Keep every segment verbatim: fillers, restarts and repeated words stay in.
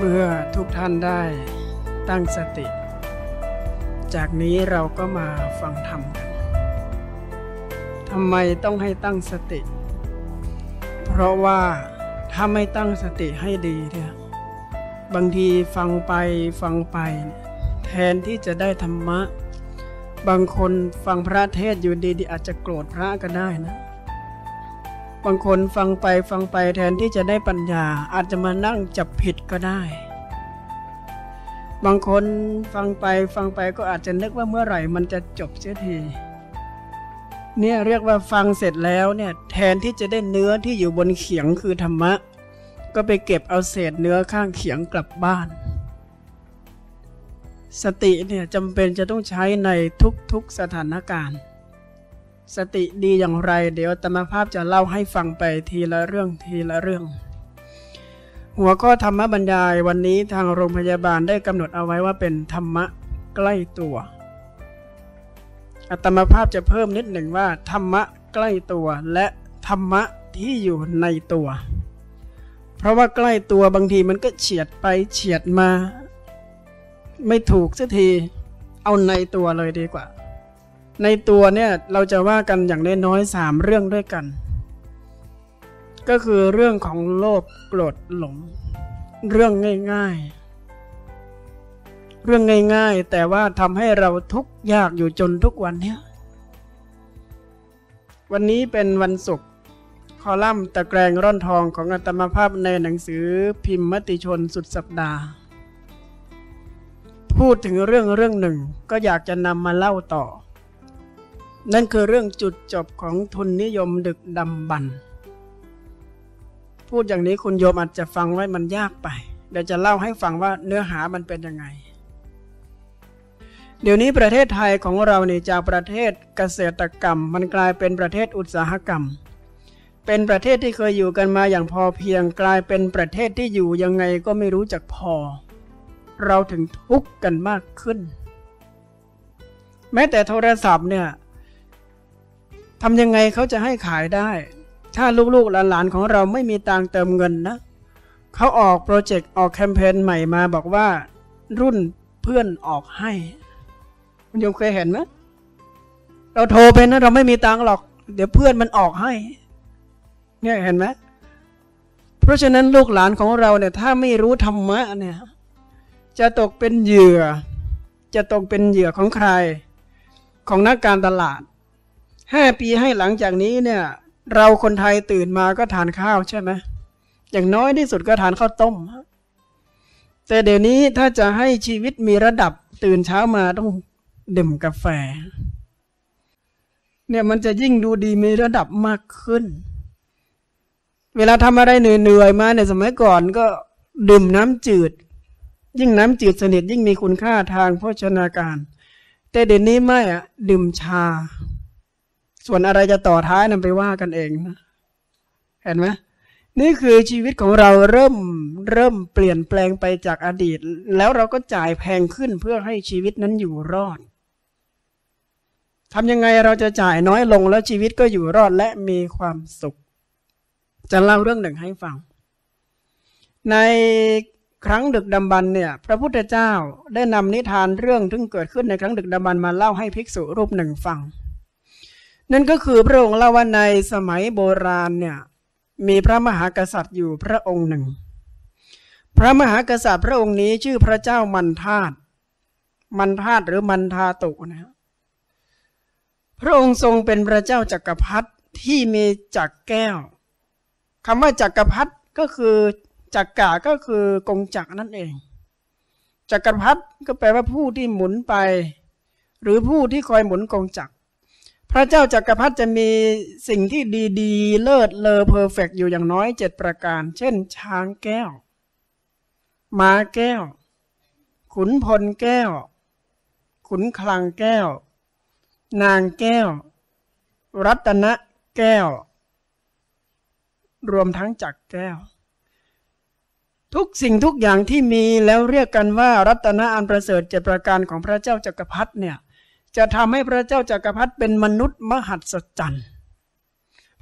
มื่อทุกท่านได้ตั้งสติจากนี้เราก็มาฟังธรรมกันทำไมต้องให้ตั้งสติเพราะว่าถ้าไม่ตั้งสติให้ดีเนี่ยบางทีฟังไปฟังไปแทนที่จะได้ธรรมะบางคนฟังพระเทศอยู่ดีๆอาจจะโกรธพระก็ได้นะบางคนฟังไปฟังไปแทนที่จะได้ปัญญาอาจจะมานั่งจับผิดก็ได้บางคนฟังไปฟังไปก็อาจจะนึกว่าเมื่อไหร่มันจะจบเสียทีเนี่ยเรียกว่าฟังเสร็จแล้วเนี่ยแทนที่จะได้เนื้อที่อยู่บนเขียงคือธรรมะก็ไปเก็บเอาเศษเนื้อข้างเขียงกลับบ้านสติเนี่ยจำเป็นจะต้องใช้ในทุกๆสถานการณ์สติดีอย่างไรเดี๋ยวอาตมาภาพจะเล่าให้ฟังไปทีละเรื่องทีละเรื่องหัวข้อธรรมบรรยายวันนี้ทางโรงพยาบาลได้กำหนดเอาไว้ว่าเป็นธรรมะใกล้ตัวอาตมาภาพจะเพิ่มนิดหนึ่งว่าธรรมะใกล้ตัวและธรรมะที่อยู่ในตัวเพราะว่าใกล้ตัวบางทีมันก็เฉียดไปเฉียดมาไม่ถูกสักทีเอาในตัวเลยดีกว่าในตัวเนี่ยเราจะว่ากันอย่างน้อยๆสามเรื่องด้วยกันก็คือเรื่องของโลภโกรธหลงเรื่องง่ายๆเรื่องง่ายๆแต่ว่าทำให้เราทุกข์ยากอยู่จนทุกวันเนี้ยวันนี้เป็นวันศุกร์คอลัมน์ตะแกรงร่อนทองของอาตมาภาพในหนังสือพิมพ์มติชนสุดสัปดาห์พูดถึงเรื่องเรื่องหนึ่งก็อยากจะนำมาเล่าต่อนั่นคือเรื่องจุดจบของทุนนิยมดึกดำบรรพ์พูดอย่างนี้คุณโยมอาจจะฟังไว้มันยากไปเดี๋ยวจะเล่าให้ฟังว่าเนื้อหามันเป็นยังไงเดี๋ยวนี้ประเทศไทยของเราเนี่ยจากประเทศเกษตรกรรมมันกลายเป็นประเทศอุตสาหกรรมเป็นประเทศที่เคยอยู่กันมาอย่างพอเพียงกลายเป็นประเทศที่อยู่ยังไงก็ไม่รู้จักพอเราถึงทุกข์กันมากขึ้นแม้แต่โทรศัพท์เนี่ยทำยังไงเขาจะให้ขายได้ถ้าลูกๆหลานๆของเราไม่มีตังค์เติมเงินนะเขาออกโปรเจกต์ออกแคมเปญใหม่มาบอกว่ารุ่นเพื่อนออกให้คุณโยมเคยเห็นไหมเราโทรไปนะเราไม่มีตังค์หรอกเดี๋ยวเพื่อนมันออกให้เนี่ยเห็นไหมเพราะฉะนั้นลูกหลานของเราเนี่ยถ้าไม่รู้ธรรมะเนี่ยจะตกเป็นเหยื่อจะตกเป็นเหยื่อของใครของนักการตลาดห้าปีให้หลังจากนี้เนี่ยเราคนไทยตื่นมาก็ทานข้าวใช่ไหมอย่างน้อยที่สุดก็ทานข้าวต้มแต่เดี๋ยวนี้ถ้าจะให้ชีวิตมีระดับตื่นเช้ามาต้องดื่มกาแฟเนี่ยมันจะยิ่งดูดีมีระดับมากขึ้นเวลาทำอะไรเหนื่อยๆมาในสมัยก่อนก็ดื่มน้ำจืดยิ่งน้ำจืดสนิทยิ่งมีคุณค่าทางโภชนาการแต่เดี๋ยวนี้ไม่อะดื่มชาส่วนอะไรจะต่อท้ายนำไปว่ากันเองนะเห็นไหมนี่คือชีวิตของเราเริ่มเริ่มเปลี่ยนแปลงไปจากอดีตแล้วเราก็จ่ายแพงขึ้นเพื่อให้ชีวิตนั้นอยู่รอดทำยังไงเราจะจ่ายน้อยลงแล้วชีวิตก็อยู่รอดและมีความสุขจะเล่าเรื่องหนึ่งให้ฟังในครั้งดึกดำบรรพ์เนี่ยพระพุทธเจ้าได้นำนิทานเรื่องที่เกิดขึ้นในครั้งดึกดำบรรพ์มาเล่าให้ภิกษุรูปหนึ่งฟังนั่นก็คือพระองค์เล่าว่าในสมัยโบราณเนี่ยมีพระมหากษัตริย์อยู่พระองค์หนึ่งพระมหากษัตริย์พระองค์นี้ชื่อพระเจ้ามันธาตุมันธาตุหรือมันธาตุนะพระองค์ทรงเป็นพระเจ้าจักรพรรดิที่มีจักรแก้วคำว่าจักรพรรดิก็คือจักระก็คือกงจักรนั่นเองจักรพรรดิก็แปลว่าผู้ที่หมุนไปหรือผู้ที่คอยหมุนกงจักรพระเจ้าจักรพรรดิจะมีสิ่งที่ดีๆเลิศเลอเพอร์เฟกต์อยู่อย่างน้อยเจ็ดประการเช่นช้างแก้วม้าแก้วขุนพลแก้วขุนคลังแก้วนางแก้วรัตนแก้วรวมทั้งจักรแก้วทุกสิ่งทุกอย่างที่มีแล้วเรียกกันว่ารัตนะอันประเสริฐเจ็ดประการของพระเจ้าจักรพรรดิเนี่ยจะทำให้พระเจ้าจักรพรรดิเป็นมนุษย์มหัศจรรย์เพ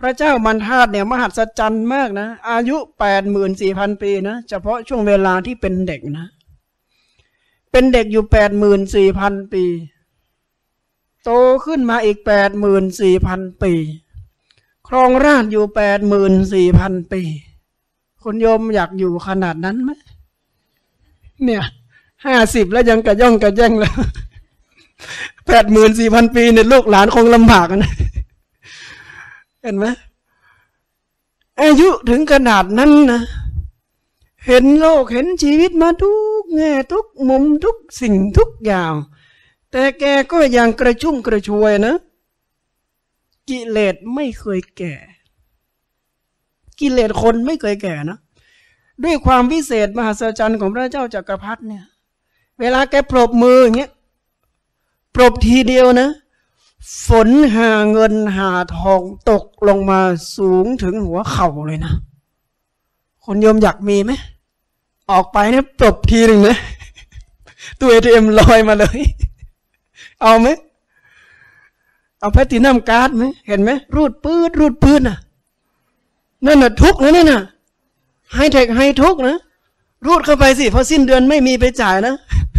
ระเจ้ามันธาตุเนี่ยมหัศจรรย์มากนะอายุแปดหมื่นสี่พันปีนะเฉพาะช่วงเวลาที่เป็นเด็กนะเป็นเด็กอยู่แปดหมื่นสี่พันปีโตขึ้นมาอีกแปดหมื่นสี่พันปีครองราชอยู่แปดหมื่นสี่พันปีคุณโยมอยากอยู่ขนาดนั้นไหมเนี่ยห้าสิบแล้วยังกระย่องกระแย่งแล้วแปดหมื่นสี่พันปีเนี่ยลูกหลานคงลำบากนะเห็นไหมอายุถึงขนาดนั้นนะเห็นโลกเห็นชีวิตมาทุกแง่ทุกมุมทุกสิ่งทุกอย่างแต่แกก็ยังกระชุ่มกระชวยนะกิเลสไม่เคยแก่กิเลสคนไม่เคยแก่นะด้วยความวิเศษมหัศจรรย์ของพระเจ้าจักรพรรดิเนี่ยเวลาแกปรบมืออย่างเงี้ยปรบทีเดียวนะฝนหาเงินหาทองตกลงมาสูงถึงหัวเข่าเลยนะคนโยมอยากมีไหมออกไปเนี่ยปรบทีหนึ่งนะตัว เอ ที เอ็ม ลอยมาเลยเอาไหมเอาแพลตินัมการ์ดไหมเห็นไหมรูดปื้ดรูดปื้ดน่ะนั่นน่ะทุกนะนั่นน่ะไฮเทคไฮทุกนะรูดเข้าไปสิพอสิ้นเดือนไม่มีไปจ่ายนะ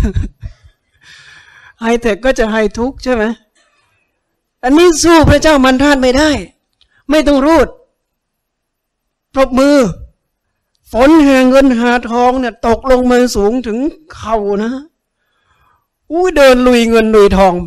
ไฮเทคก็จะไฮทุกใช่ไหมอันนี้สู้พระเจ้ามันธาตุไม่ได้ไม่ต้องรูดปรบมือฝนหาเงินหาทองเนี่ยตกลงมาสูงถึงเข่านะอู้เดินลุยเงินลุยทองไป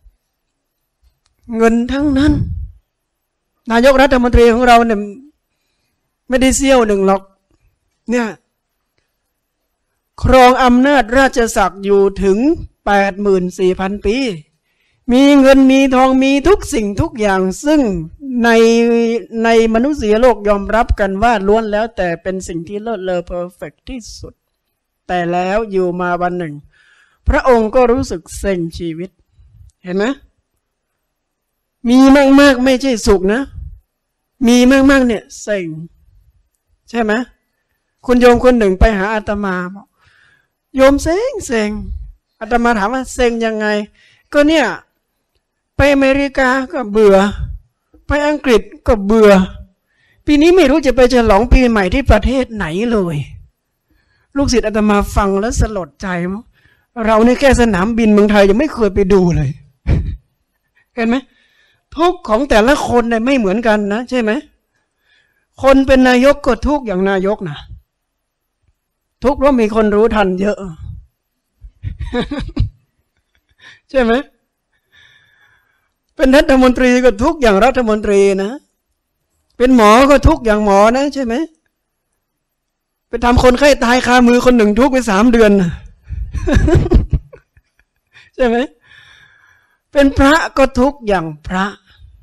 เงินทั้งนั้นนายกรัฐมนตรีของเราเนี่ยไม่ได้เสี้ยวหนึ่งหรอกเนี่ยครองอำนาจราชศักดิ์อยู่ถึงแปดหมื่นสี่พันปีมีเงินมีทองมีทุกสิ่งทุกอย่างซึ่งในในมนุษยโลกยอมรับกันว่าล้วนแล้วแต่เป็นสิ่งที่เลิศเลอเพอร์เฟกต์ที่สุดแต่แล้วอยู่มาวันหนึ่งพระองค์ก็รู้สึกเซ็งชีวิตเห็นไหมมีมากๆไม่ใช่สุขนะมีมากๆเนี่ยเซ็งใช่ไหมคุณโยมคนหนึ่งไปหาอาตมาบอกโยมเซ็งเซ็งอาตมาถามว่าเซ็งยังไงก็เนี่ยไปอเมริกาก็เบื่อไปอังกฤษก็เบื่อปีนี้ไม่รู้จะไปฉลองปีใหม่ที่ประเทศไหนเลยลูกศิษย์อาตมาฟังแล้วสลดใจมั้งเราในแค่สนามบินเมืองไทยยังไม่เคยไปดูเลยเห็นไหมทุกของแต่ละคนเนี่ยไม่เหมือนกันนะใช่ไหมคนเป็นนายกก็ทุกอย่างนายกนะทุกเพราะมีคนรู้ทันเยอะใช่ไหมเป็นรัฐมนตรีก็ทุกอย่างรัฐมนตรีนะเป็นหมอก็ทุกอย่างหมอนะใช่ไหมไปทำคนไข้ตายคามือคนหนึ่งทุกไปสามเดือนใช่ไหมเป็นพระก็ทุกอย่างพระ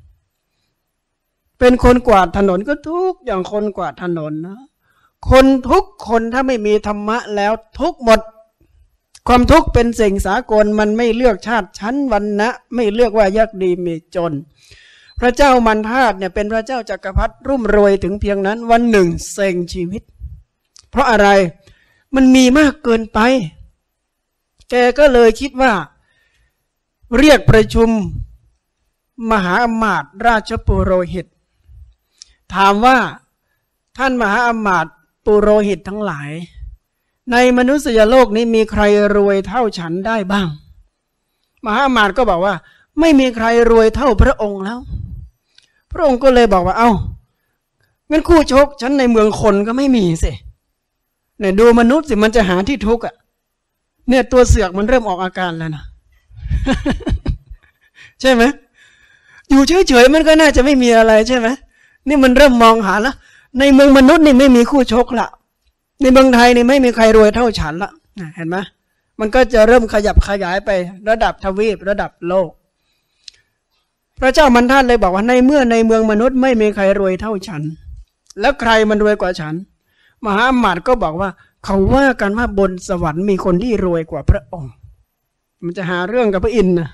เป็นคนกวาดถนนก็ทุกอย่างคนกวาดถนนนะคนทุกคนถ้าไม่มีธรรมะแล้วทุกหมดความทุกข์เป็นสิ่งสากลมันไม่เลือกชาติชั้นวรรณะไม่เลือกว่ายากดีมีจนพระเจ้ามันธาตุเนี่ยเป็นพระเจ้าจักรพรรดิรุ่มรวยถึงเพียงนั้นวันหนึ่งเซ็งชีวิตเพราะอะไรมันมีมากเกินไปแกก็เลยคิดว่าเรียกประชุมมหาอมาตย์ราชปุโรหิตถามว่าท่านมหาอมาตย์ปุโรหิตทั้งหลายในมนุษยโลกนี้มีใครรวยเท่าฉันได้บ้างมหาอมาตย์ก็บอกว่าไม่มีใครรวยเท่าพระองค์แล้วพระองค์ก็เลยบอกว่าเอ้างั้นคู่ชกฉันในเมืองคนก็ไม่มีสิเนี่ยดูมนุษย์สิมันจะหาที่ทุกข์อ่ะเนี่ยตัวเสือกมันเริ่มออกอาการแล้วนะ ใช่ไหมอยู่เฉยๆมันก็น่าจะไม่มีอะไรใช่ไหมนี่มันเริ่มมองหาแล้วในเมืองมนุษย์นี่ไม่มีคู่ชกละในเมืองไทยนี่ไม่มีใครรวยเท่าฉันละเห็นไหมมันก็จะเริ่มขยับขยายไประดับทวีประดับโลกพระเจ้ามันธาตุเลยบอกว่าในเมื่อในเมืองมนุษย์ไม่มีใครรวยเท่าฉันแล้วใครมันรวยกว่าฉันมหาอมาตย์ก็บอกว่าเขาว่ากันว่าบนสวรรค์มีคนที่รวยกว่าพระองค์มันจะหาเรื่องกับพระอินทร์นะ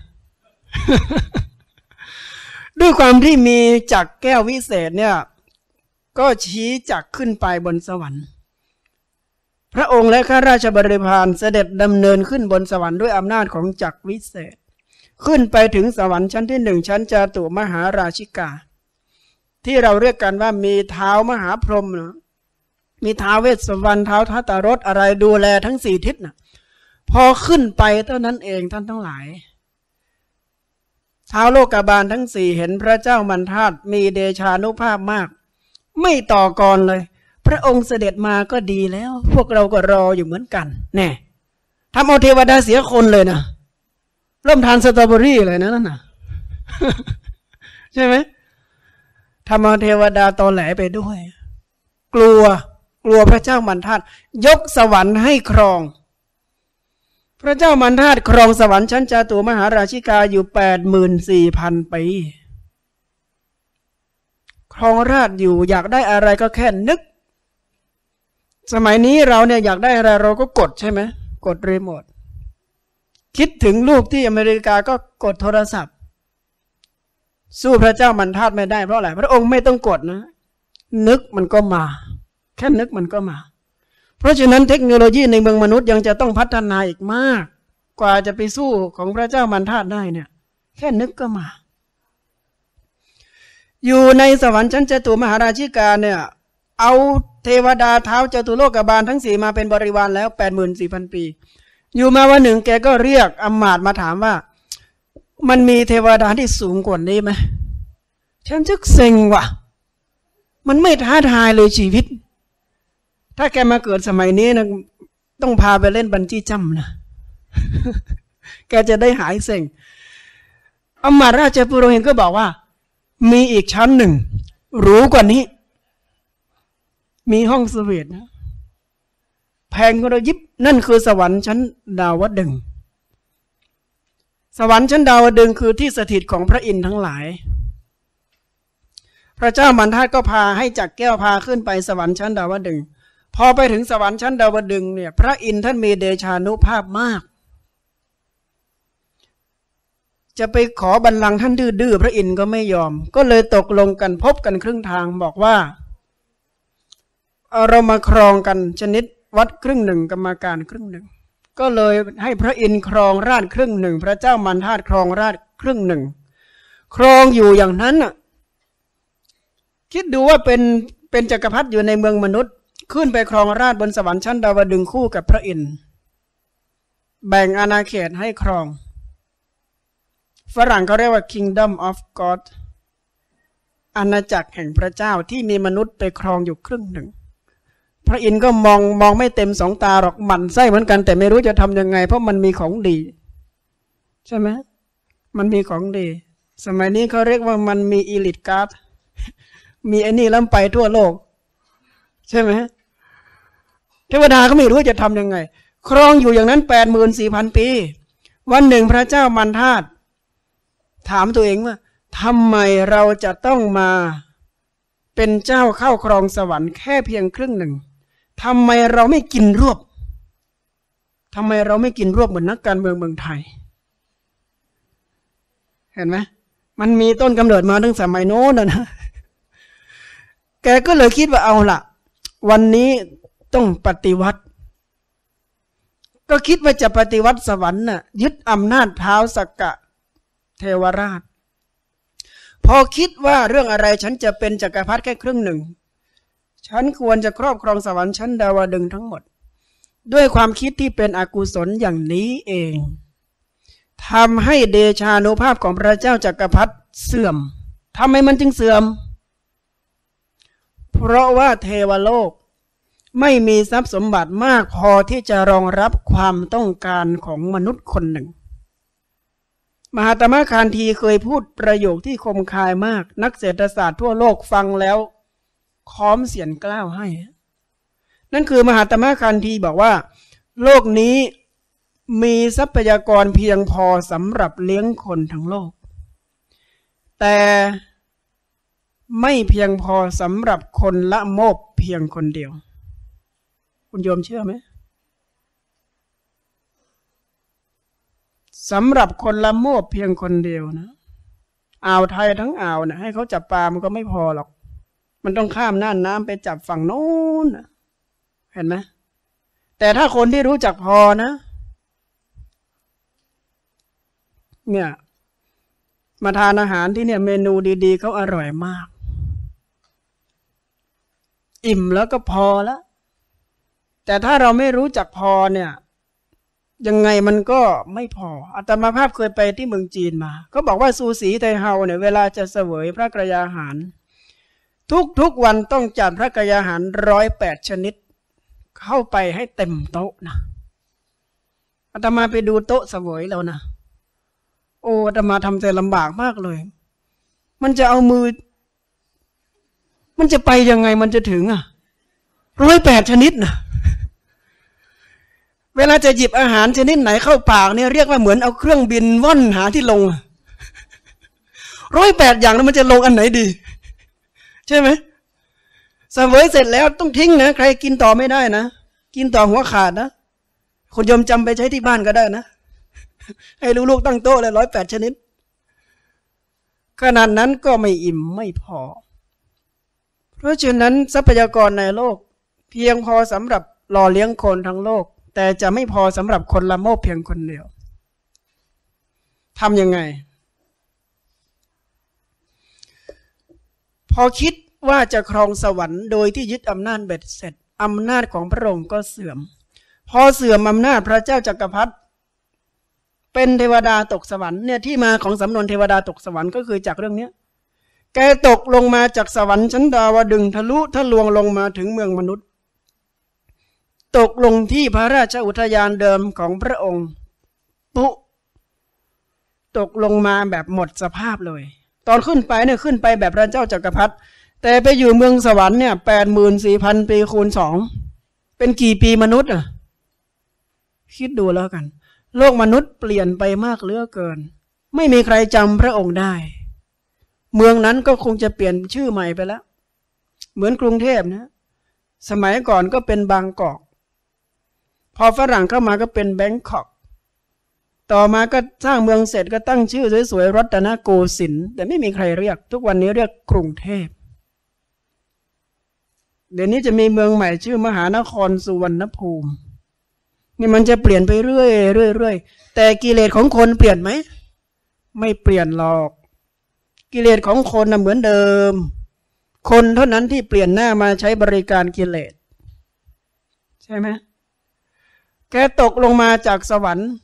ด้วยความที่มีจักรแก้ววิเศษเนี่ยก็ชี้จักรขึ้นไปบนสวรรค์พระองค์และข้าราชบริพารเสด็จดำเนินขึ้นบนสวรรค์ด้วยอำนาจของจักรวิเศษขึ้นไปถึงสวรรค์ชั้นที่หนึ่งชั้นจาตุมหาราชิกาที่เราเรียกกันว่ามีเท้ามหาพรหมนะมีท้าวเวสสวรรณท้าวทัตตรสอะไรดูแลทั้งสี่ทิศนะพอขึ้นไปเท่านั้นเองท่านทั้งหลายท้าวโลกบาลทั้งสี่เห็นพระเจ้ามันทาตมีเดชานุภาพมากไม่ต่อกรเลยพระองค์เสด็จมาก็ดีแล้วพวกเราก็รออยู่เหมือนกันแน่ทำเอาเทวดาเสียคนเลยนะเริ่มทานสตรอเบอรี่เลยนะนั่นน่ะ ใช่ไหมทำเอาเทวดาตอแหลไปด้วยกลัวกลัวพระเจ้ามันทาตยกสวรรค์ให้ครองพระเจ้ามันทาตครองสวรรค์ชั้นจาตุมหาราชิกาอยู่แปดหมื่นสี่พันปีครองราชอยู่อยากได้อะไรก็แค่นึกสมัยนี้เราเนี่ยอยากได้อะไรเราก็กดใช่ไหมกดรีโมทคิดถึงลูกที่อเมริกาก็กดโทรศัพท์สู้พระเจ้ามันทาตไม่ได้เพราะอะไรพระองค์ไม่ต้องกดนะนึกมันก็มาแค่นึกมันก็มาเพราะฉะนั้นเทคโนโลยีในเมืองมนุษย์ยังจะต้องพัฒนาอีกมากกว่าจะไปสู้ของพระเจ้ามันทาตได้เนี่ยแค่นึกก็มาอยู่ในสวรรค์ชั้นจตุมหาราชิกาเนี่ยเอาเทวดาเท้าจตุโลกบาลทั้งสี่มาเป็นบริวารแล้วแปดหมื่นสี่พันปีอยู่มาวันหนึ่งแกก็เรียกอำมาตย์มาถามว่ามันมีเทวดาที่สูงกว่านี้ไหมฉันจึกเซ็งว่ะมันไม่ท้าทายเลยชีวิตถ้าแกมาเกิดสมัยนี้นะต้องพาไปเล่นบันจี้จัมป์นะ แกจะได้หายเซ็งอำมาตย์ราชปุโรหิตก็บอกว่ามีอีกชั้นหนึ่งหรูกว่านี้มีห้องสวีทนะแพงกว่ายิบนั่นคือสวรรค์ชั้นดาวดึงส์สวรรค์ชั้นดาวดึงส์คือที่สถิตของพระอินทร์ทั้งหลายพระเจ้ามันทาตก็พาให้จักแก้วพาขึ้นไปสวรรค์ชั้นดาวดึงส์พอไปถึงสวรรค์ชั้นดาวดึงส์เนี่ยพระอินทร์ท่านมีเดชานุภาพมากจะไปขอบัลลังก์ท่านดื้อๆพระอินทร์ก็ไม่ยอมก็เลยตกลงกันพบกันครึ่งทางบอกว่าเรามาครองกันชนิดวัดครึ่งหนึ่งกรรมการครึ่งหนึ่งก็เลยให้พระอินทร์ครองราชครึ่งหนึ่งพระเจ้ามันทาตครองราชครึ่งหนึ่งครองอยู่อย่างนั้นน่ะคิดดูว่าเป็นเป็นจักรพรรดิอยู่ในเมืองมนุษย์ขึ้นไปครองราชบนสวรรค์ชั้นดาวดึงส์คู่กับพระอินทร์แบ่งอาณาเขตให้ครองฝรั่งเขาเรียกว่า Kingdom of God อาณาจักรแห่งพระเจ้าที่มีมนุษย์ไปครองอยู่ครึ่งหนึ่งพระอินทร์ก็มองมองไม่เต็มสองตาหรอกหมั่นไส้เหมือนกันแต่ไม่รู้จะทำยังไงเพราะมันมีของดีใช่ไหมมันมีของดีสมัยนี้เขาเรียกว่ามันมีอีลิทการ์ดมีไอ้นี่ล้ำไปทั่วโลกใช่ไหมเทวดาเขาไม่รู้จะทำยังไงครองอยู่อย่างนั้นแปดหมื่นสี่พันปีวันหนึ่งพระเจ้ามันทาตถามตัวเองว่าทำไมเราจะต้องมาเป็นเจ้าเข้าครองสวรรค์แค่เพียงครึ่งหนึ่งทำไมเราไม่กินรวบทำไมเราไม่กินรวบเหมือนนักการเมืองเมืองไทยเห็นไหมมันมีต้นกำเนิดมาตั้งสมัยโน้นนะแกก็เลยคิดว่าเอาล่ะวันนี้ต้องปฏิวัติก็คิดว่าจะปฏิวัติสวรรค์น่ะยึดอำนาจเท้าสักกะเทวราชพอคิดว่าเรื่องอะไรฉันจะเป็นจักรพรรดิแค่ครึ่งหนึ่งฉันควรจะครอบครองสวรรค์ชั้นดาวดึงส์ทั้งหมดด้วยความคิดที่เป็นอกุศลอย่างนี้เองทำให้เดชานุภาพของพระเจ้าจักรพรรดิเสื่อมทำไมมันจึงเสื่อมเพราะว่าเทวโลกไม่มีทรัพย์สมบัติมากพอที่จะรองรับความต้องการของมนุษย์คนหนึ่งมหาตมะคานธีเคยพูดประโยคที่คมคายมากนักเศรษฐศาสตร์ทั่วโลกฟังแล้วค้อมเสียนกล้าวให้นั่นคือมหาตมะคานธีบอกว่าโลกนี้มีทรัพยากรเพียงพอสำหรับเลี้ยงคนทั้งโลกแต่ไม่เพียงพอสำหรับคนละโมบเพียงคนเดียวคุณโยมเชื่อไหมสำหรับคนละโมบเพียงคนเดียวนะอ่าวไทยทั้งอ่าวนะให้เขาจับปลามันก็ไม่พอหรอกมันต้องข้ามน่านน้ำไปจับฝั่งโน้นเห็นไหมแต่ถ้าคนที่รู้จักพอนะเนี่ยมาทานอาหารที่เนี่ยเมนูดีๆเขาอร่อยมากอิ่มแล้วก็พอแล้วแต่ถ้าเราไม่รู้จักพอเนี่ยยังไงมันก็ไม่พออาตมาภาพเคยไปที่เมืองจีนมาก็บอกว่าซูสีไทเฮาเนี่ยเวลาจะเสวยพระกยาหารทุกๆวันต้องจัดพระกยาหารร้อยแปดชนิดเข้าไปให้เต็มโต๊ะนะอาตมาไปดูโต๊ะเสวยแล้วนะโอ้อาตมาทำใจลำบากมากเลยมันจะเอามือมันจะไปยังไงมันจะถึงอ่ะร้อยแปดชนิดนะเวลาจะหยิบอาหารชนิดไหนเข้าปากเนี่ยเรียกว่าเหมือนเอาเครื่องบินว่อนหาที่ลงร้อยแปดอย่างแล้วมันจะลงอันไหนดีใช่ไหมเสวยเสร็จแล้วต้องทิ้งนะใครกินต่อไม่ได้นะกินต่อหัวขาดนะคนยมจำไปใช้ที่บ้านก็ได้นะให้ลูกๆตั้งโต๊ะเลยร้อยแปดชนิดขนาดนั้นก็ไม่อิ่มไม่พอเพราะฉะนั้นทรัพยากรในโลกเพียงพอสำหรับหล่อเลี้ยงคนทั้งโลกแต่จะไม่พอสำหรับคนละโมบเพียงคนเดียวทำยังไงพอคิดว่าจะครองสวรรค์โดยที่ยึดอำนาจเบ็ดเสร็จอำนาจของพระองค์ก็เสื่อมพอเสื่อมอำนาจพระเจ้าจักรพรรดิเป็นเทวดาตกสวรรค์เนี่ยที่มาของสำนวนเทวดาตกสวรรค์ก็คือจากเรื่องนี้แกตกลงมาจากสวรรค์ชั้นดาวดึงทะลุทะลวงลงมาถึงเมืองมนุษย์ตกลงที่พระราชอุทยานเดิมของพระองค์ปุ๊ตกลงมาแบบหมดสภาพเลยตอนขึ้นไปเนี่ยขึ้นไปแบบพระเจ้าจักรพรรดิแต่ไปอยู่เมืองสวรรค์เนี่ยแปดหมื่นสี่พันปีคูณสองเป็นกี่ปีมนุษย์อ่ะคิดดูแล้วกันโลกมนุษย์เปลี่ยนไปมากเหลือเกินไม่มีใครจำพระองค์ได้เมืองนั้นก็คงจะเปลี่ยนชื่อใหม่ไปแล้วเหมือนกรุงเทพนะสมัยก่อนก็เป็นบางกอกพอฝรั่งเข้ามาก็เป็นแบงคอกต่อมาก็สร้างเมืองเสร็จก็ตั้งชื่อสวยๆรัตนโกสินทร์แต่ไม่มีใครเรียกทุกวันนี้เรียกกรุงเทพเดี๋ยวนี้จะมีเมืองใหม่ชื่อมหานครสุวรรณภูมินี่มันจะเปลี่ยนไปเรื่อยเรื่อยเรื่อยแต่กิเลสของคนเปลี่ยนไหมไม่เปลี่ยนหรอกกิเลสของคนน่ะเหมือนเดิมคนเท่านั้นที่เปลี่ยนหน้ามาใช้บริการกิเลสใช่ไหมแกตกลงมาจากสวรรค์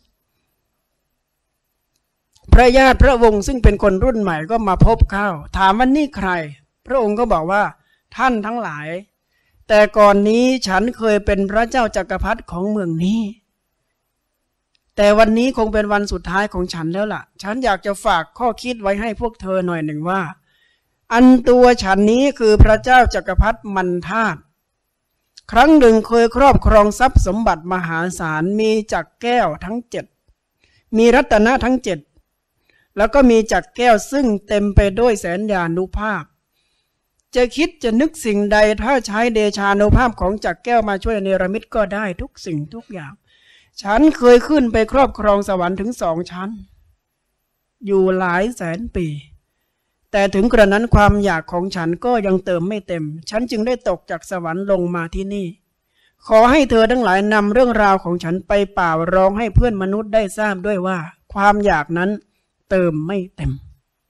พระญาติพระวงศ์ซึ่งเป็นคนรุ่นใหม่ก็มาพบเข้าถามว่านี่ใครพระองค์ก็บอกว่าท่านทั้งหลายแต่ก่อนนี้ฉันเคยเป็นพระเจ้าจักรพรรดิของเมืองนี้แต่วันนี้คงเป็นวันสุดท้ายของฉันแล้วล่ะฉันอยากจะฝากข้อคิดไว้ให้พวกเธอหน่อยหนึ่งว่าอันตัวฉันนี้คือพระเจ้าจักรพรรดิมันธาตุครั้งหนึ่งเคยครอบครองทรัพย์สมบัติมหาศาลมีจักรแก้วทั้งเจ็ดมีรัตนะทั้งเจ็ดแล้วก็มีจักรแก้วซึ่งเต็มไปด้วยแสนยานุภาพจะคิดจะนึกสิ่งใดถ้าใช้เดชานุภาพของจักรแก้วมาช่วยเนรมิตก็ได้ทุกสิ่งทุกอย่างฉันเคยขึ้นไปครอบครองสวรรค์ถึงสองชั้นอยู่หลายแสนปีแต่ถึงกระนั้นความอยากของฉันก็ยังเติมไม่เต็มฉันจึงได้ตกจากสวรรค์ลงมาที่นี่ขอให้เธอทั้งหลายนำเรื่องราวของฉันไปเป่าร้องให้เพื่อนมนุษย์ได้ทราบด้วยว่าความอยากนั้นเติมไม่เต็ม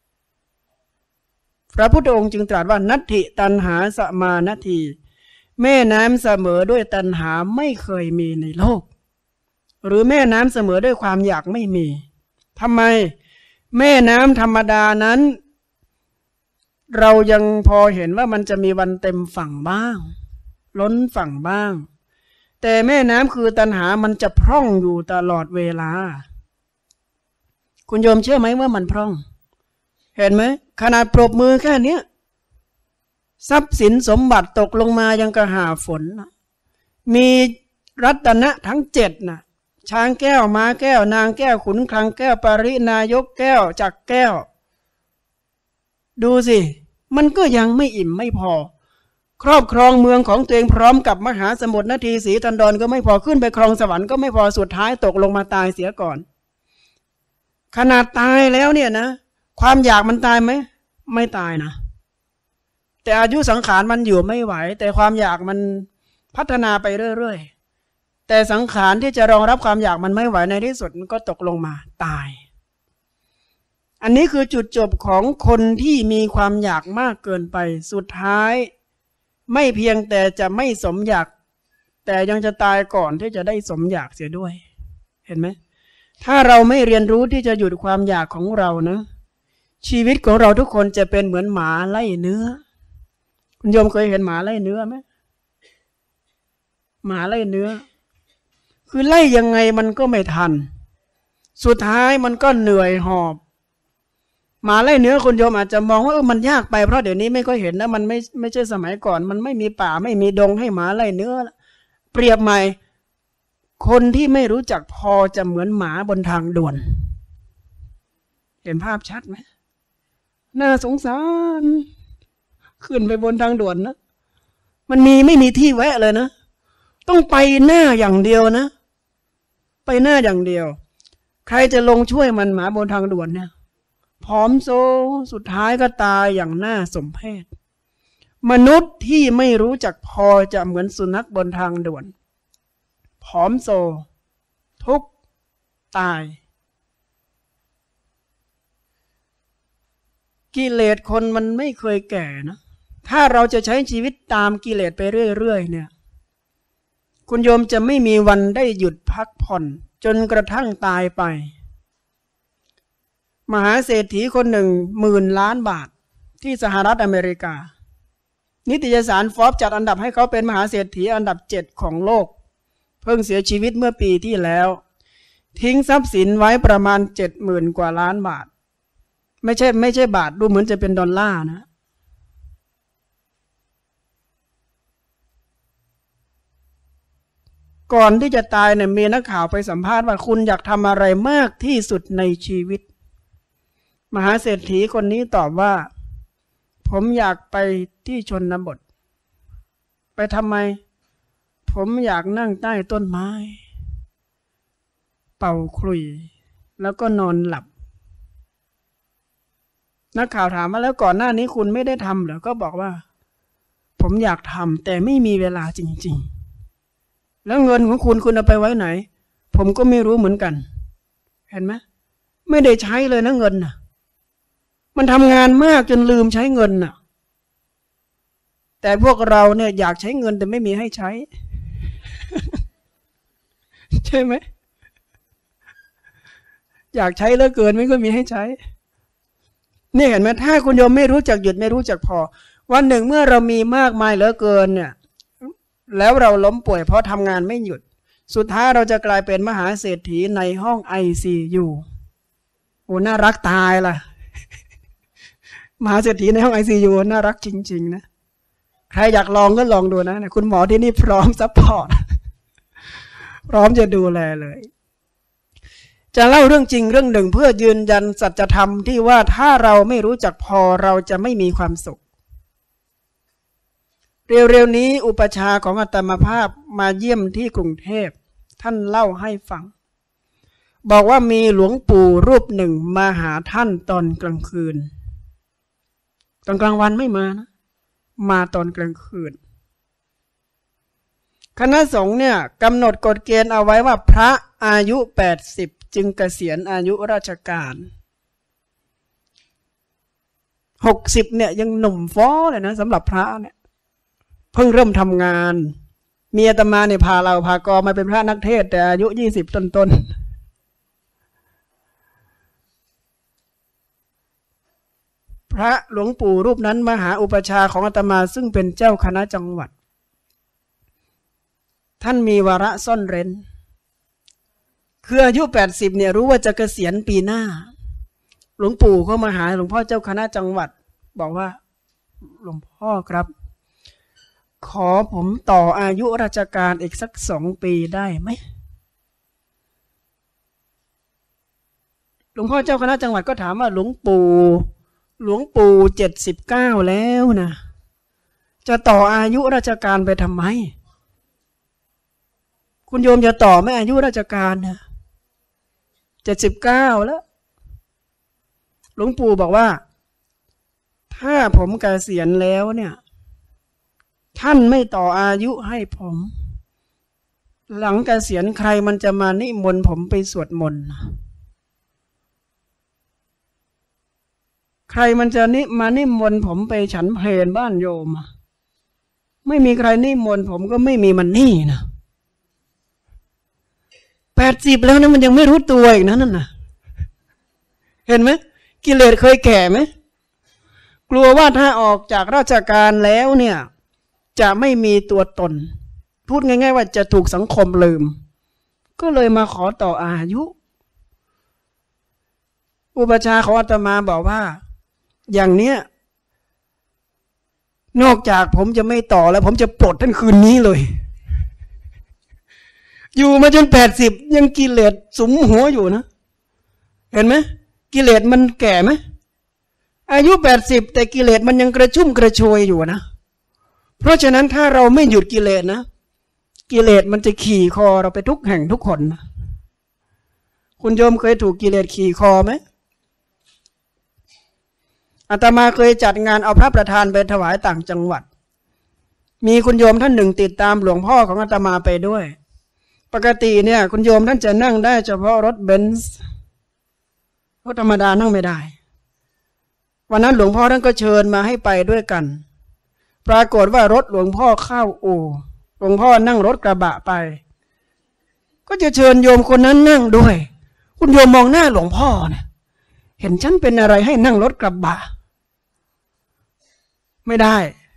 พระพุทธองค์จึงตรัสว่านัตถิตัณหาสมานาทีแม่น้ำเสมอด้วยตัณหาไม่เคยมีในโลกหรือแม่น้ำเสมอด้วยความอยากไม่มีทำไมแม่น้ำธรรมดานั้นเรายังพอเห็นว่ามันจะมีวันเต็มฝั่งบ้างล้นฝั่งบ้างแต่แม่น้ำคือตัณหามันจะพร่องอยู่ตลอดเวลาคุณโยมเชื่อไหมว่ามันพร่องเห็นไหมขนาดปรบมือแค่นี้ทรัพย์สินสมบัติตกลงมายังกระหาฝนมีรัตนะทั้งเจ็ดนะช้างแก้วม้าแก้วนางแก้วขุนคลังแก้วปรินายกแก้วจักรแก้วดูสิมันก็ยังไม่อิ่มไม่พอครอบครองเมืองของตัวเองพร้อมกับมหาสมุทรนาทีสีทันดรก็ไม่พอขึ้นไปครองสวรรค์ก็ไม่พอสุดท้ายตกลงมาตายเสียก่อนขนาดตายแล้วเนี่ยนะความอยากมันตายไหมไม่ตายนะแต่อายุสังขารมันอยู่ไม่ไหวแต่ความอยากมันพัฒนาไปเรื่อยๆแต่สังขารที่จะรองรับความอยากมันไม่ไหวในที่สุดมันก็ตกลงมาตายอันนี้คือจุดจบของคนที่มีความอยากมากเกินไปสุดท้ายไม่เพียงแต่จะไม่สมอยากแต่ยังจะตายก่อนที่จะได้สมอยากเสียด้วยเห็นไหมถ้าเราไม่เรียนรู้ที่จะหยุดความอยากของเรานะชีวิตของเราทุกคนจะเป็นเหมือนหมาไล่เนื้อคุณโยมเคยเห็นหมาไล่เนื้อไหมหมาไล่เนื้อคือไล่ยังไงมันก็ไม่ทันสุดท้ายมันก็เหนื่อยหอบหมาไล่เนื้อคุณโยมอาจจะมองว่าเออมันยากไปเพราะเดี๋ยวนี้ไม่ค่อยเห็นนะมันไม่ไม่ใช่สมัยก่อนมันไม่มีป่าไม่มีดงให้หมาไล่เนื้อเปรียบใหม่คนที่ไม่รู้จักพอจะเหมือนหมาบนทางด่วนเห็นภาพชัดไหมน่าสงสารขึ้นไปบนทางด่วนนะมันมีไม่มีที่แวะเลยนะต้องไปหน้าอย่างเดียวนะไปหน้าอย่างเดียวใครจะลงช่วยมันหมาบนทางด่วนเนี่ยผอมโซสุดท้ายก็ตายอย่างน่าสมเพชมนุษย์ที่ไม่รู้จักพอจะเหมือนสุนัขบนทางด่วนผอมโซทุกตายกิเลสคนมันไม่เคยแก่นะถ้าเราจะใช้ชีวิตตามกิเลสไปเรื่อยๆเนี่ยคุณโยมจะไม่มีวันได้หยุดพักผ่อนจนกระทั่งตายไปมหาเศรษฐีคนหนึ่งหมื่นล้านบาทที่สหรัฐอเมริกานิตยสารฟอร์บจัดอันดับให้เขาเป็นมหาเศรษฐีอันดับเจ็ดของโลกเพิ่งเสียชีวิตเมื่อปีที่แล้วทิ้งทรัพย์สินไว้ประมาณเจ็ดหมื่นกว่าล้านบาทไม่ใช่ไม่ใช่บาทดูเหมือนจะเป็นดอลลาร์นะก่อนที่จะตายเนี่ยมีนักข่าวไปสัมภาษณ์ว่าคุณอยากทำอะไรมากที่สุดในชีวิตมหาเศรษฐีคนนี้ตอบว่าผมอยากไปที่ชนบทไปทำไมผมอยากนั่งใต้ต้นไม้เป่าขลุ่ยแล้วก็นอนหลับนักข่าวถามมาแล้วก่อนหน้านี้คุณไม่ได้ทำเหรอก็บอกว่าผมอยากทำแต่ไม่มีเวลาจริงๆแล้วเงินของคุณคุณเอาไปไว้ไหนผมก็ไม่รู้เหมือนกันเห็นไหมไม่ได้ใช้เลยนะเงินน่ะมันทำงานมากจนลืมใช้เงินน่ะแต่พวกเราเนี่ยอยากใช้เงินแต่ไม่มีให้ใช้ ใช่ไหมอยากใช้เหลือเกินไม่ก็มีให้ใช้นี่เห็นไหมถ้าคุณโยมไม่รู้จักหยุดไม่รู้จักพอวันหนึ่งเมื่อเรามีมากมายเหลือเกินเนี่ยแล้วเราล้มป่วยเพราะทำงานไม่หยุดสุดท้ายเราจะกลายเป็นมหาเศรษฐีในห้อง ไอ ซี ยู โอ้น่ารักตายล่ะ มหาเศรษฐีในห้อง ไอ ซี ยู น่ารักจริงๆนะใครอยากลองก็ลองดูนะคุณหมอที่นี่พร้อมซัพพอร์ต พร้อมจะดูแลเลยจะเล่าเรื่องจริงเรื่องหนึ่งเพื่อยืนยันสัจธรรมที่ว่าถ้าเราไม่รู้จักพอเราจะไม่มีความสุขเร็วๆนี้อุปชาของอาตมาภาพมาเยี่ยมที่กรุงเทพท่านเล่าให้ฟังบอกว่ามีหลวงปู่รูปหนึ่งมาหาท่านตอนกลางคืนตอนกลางวันไม่มานะมาตอนกลางคืนคณะสงฆ์เนี่ยกำหนดกฎเกณฑ์เอาไว้ว่าพระอายุแปดสิบจึงเกษียณอายุราชการหกสิบเนี่ยยังหนุ่มฟ้อเลยนะสำหรับพระเนี่ยเพิ่งเริ่มทำงานมีอาตมาเนี่ยพาเราพากอมาเป็นพระนักเทศแต่อายุยี่สิบต้นๆพระหลวงปู่รูปนั้นมาหาอุปชาของอาตมาซึ่งเป็นเจ้าคณะจังหวัดท่านมีวาระซ่อนเร้นคืออายุแปดสิบเนี่ยรู้ว่าจะเกษียณปีหน้าหลวงปู่ก็มาหาหลวงพ่อเจ้าคณะจังหวัดบอกว่าหลวงพ่อครับขอผมต่ออายุราชการอีกสักสองปีได้ไหมหลวงพ่อเจ้าคณะจังหวัดก็ถามว่าหลวงปู่หลวงปู่เจ็ดสิบเก้าแล้วนะจะต่ออายุราชการไปทำไมคุณโยมจะต่อไหมอายุราชการนะเจ็ดสิบเก้าแล้วหลวงปู่บอกว่าถ้าผมเกษียณแล้วเนี่ยท่านไม่ต่ออายุให้ผมหลังเกษียณใครมันจะมานิมนต์ผมไปสวดมนต์ใครมันจะนิมานิมนต์ผมไปฉันเพลบ้านโยมไม่มีใครนิมนต์ผมก็ไม่มีมันนี่นะแปดสิบแล้วนะมันยังไม่รู้ตัวอีกนะนั่นนะเห็นไหมกิเลสเคยแก่ไหมกลัวว่าถ้าออกจากราชการแล้วเนี่ยจะไม่มีตัวตนพูดง่ายๆว่าจะถูกสังคมลืมก็เลยมาขอต่ออายุอุปชาของอาตมาบอกว่าอย่างเนี้ยนอกจากผมจะไม่ต่อแล้วผมจะปลดท่านคืนนี้เลยอยู่มาจนแปดสิบยังกิเลสสุมหัวอยู่นะเห็นไหมกิเลสมันแก่ไหมอายุแปดสิบแต่กิเลสมันยังกระชุ่มกระชวยอยู่นะเพราะฉะนั้นถ้าเราไม่หยุดกิเลสนะกิเลสมันจะขี่คอเราไปทุกแห่งทุกคนนะคุณโยมเคยถูกกิเลสขี่คอไหมอาตมาเคยจัดงานเอาพระประธานไปถวายต่างจังหวัดมีคุณโยมท่านหนึ่งติดตามหลวงพ่อของอาตมาไปด้วยปกติเนี่ยคุณโยมท่านจะนั่งได้เฉพาะรถเบนซ์รถธรรมดานั่งไม่ได้วันนั้นหลวงพ่อท่านก็เชิญมาให้ไปด้วยกันปรากฏว่ารถหลวงพ่อเข้าอู่หลวงพ่อนั่งรถกระบะไปก็จะเชิญโยมคนนั้นนั่งด้วยคุณโยมมองหน้าหลวงพ่อเนี่ยเห็นฉันเป็นอะไรให้นั่งรถกระบะไม่ได้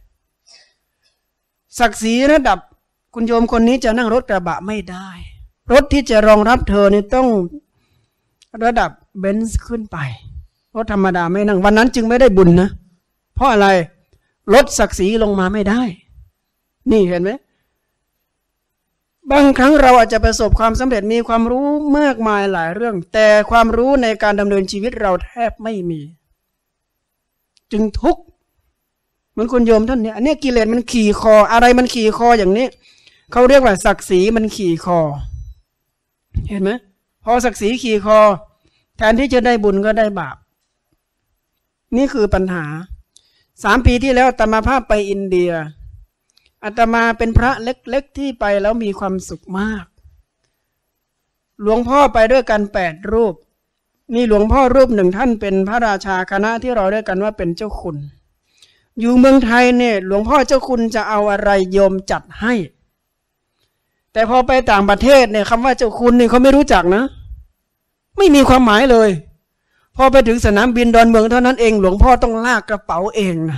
ศักดิ์ศรีระดับคุณโยมคนนี้จะนั่งรถกระบะไม่ได้รถที่จะรองรับเธอเนี่ยต้องระดับเบนซ์ขึ้นไปรถธรรมดาไม่นั่งวันนั้นจึงไม่ได้บุญนะเพราะอะไรลดศักดิ์ศรีลงมาไม่ได้นี่เห็นไหมบางครั้งเราอาจจะประสบความสำเร็จมีความรู้มากมายหลายเรื่องแต่ความรู้ในการดำเนินชีวิตเราแทบไม่มีจึงทุกข์เหมือนคุณโยมท่านเนี่ยอันนี้กิเลสมันขี่คออะไรมันขี่คออย่างนี้เขาเรียกว่าศักดิ์ศรีมันขี่คอเห็นไหมพอศักดิ์ศรีขี่คอแทนที่จะได้บุญก็ได้บาปนี่คือปัญหาสามปีที่แล้วอาตมาภาพไปอินเดียอาตมาเป็นพระเล็กๆที่ไปแล้วมีความสุขมากหลวงพ่อไปด้วยกันแปดรูปมีหลวงพ่อรูปหนึ่งท่านเป็นพระราชาคณะที่เราเรียกกันว่าเป็นเจ้าคุณอยู่เมืองไทยเนี่ยหลวงพ่อเจ้าคุณจะเอาอะไรโยมจัดให้แต่พอไปต่างประเทศเนี่ยคำว่าเจ้าคุณนี่เขาไม่รู้จักนะไม่มีความหมายเลยพอไปถึงสนามบินดอนเมืองเท่านั้นเองหลวงพ่อต้องลากกระเป๋าเองนะ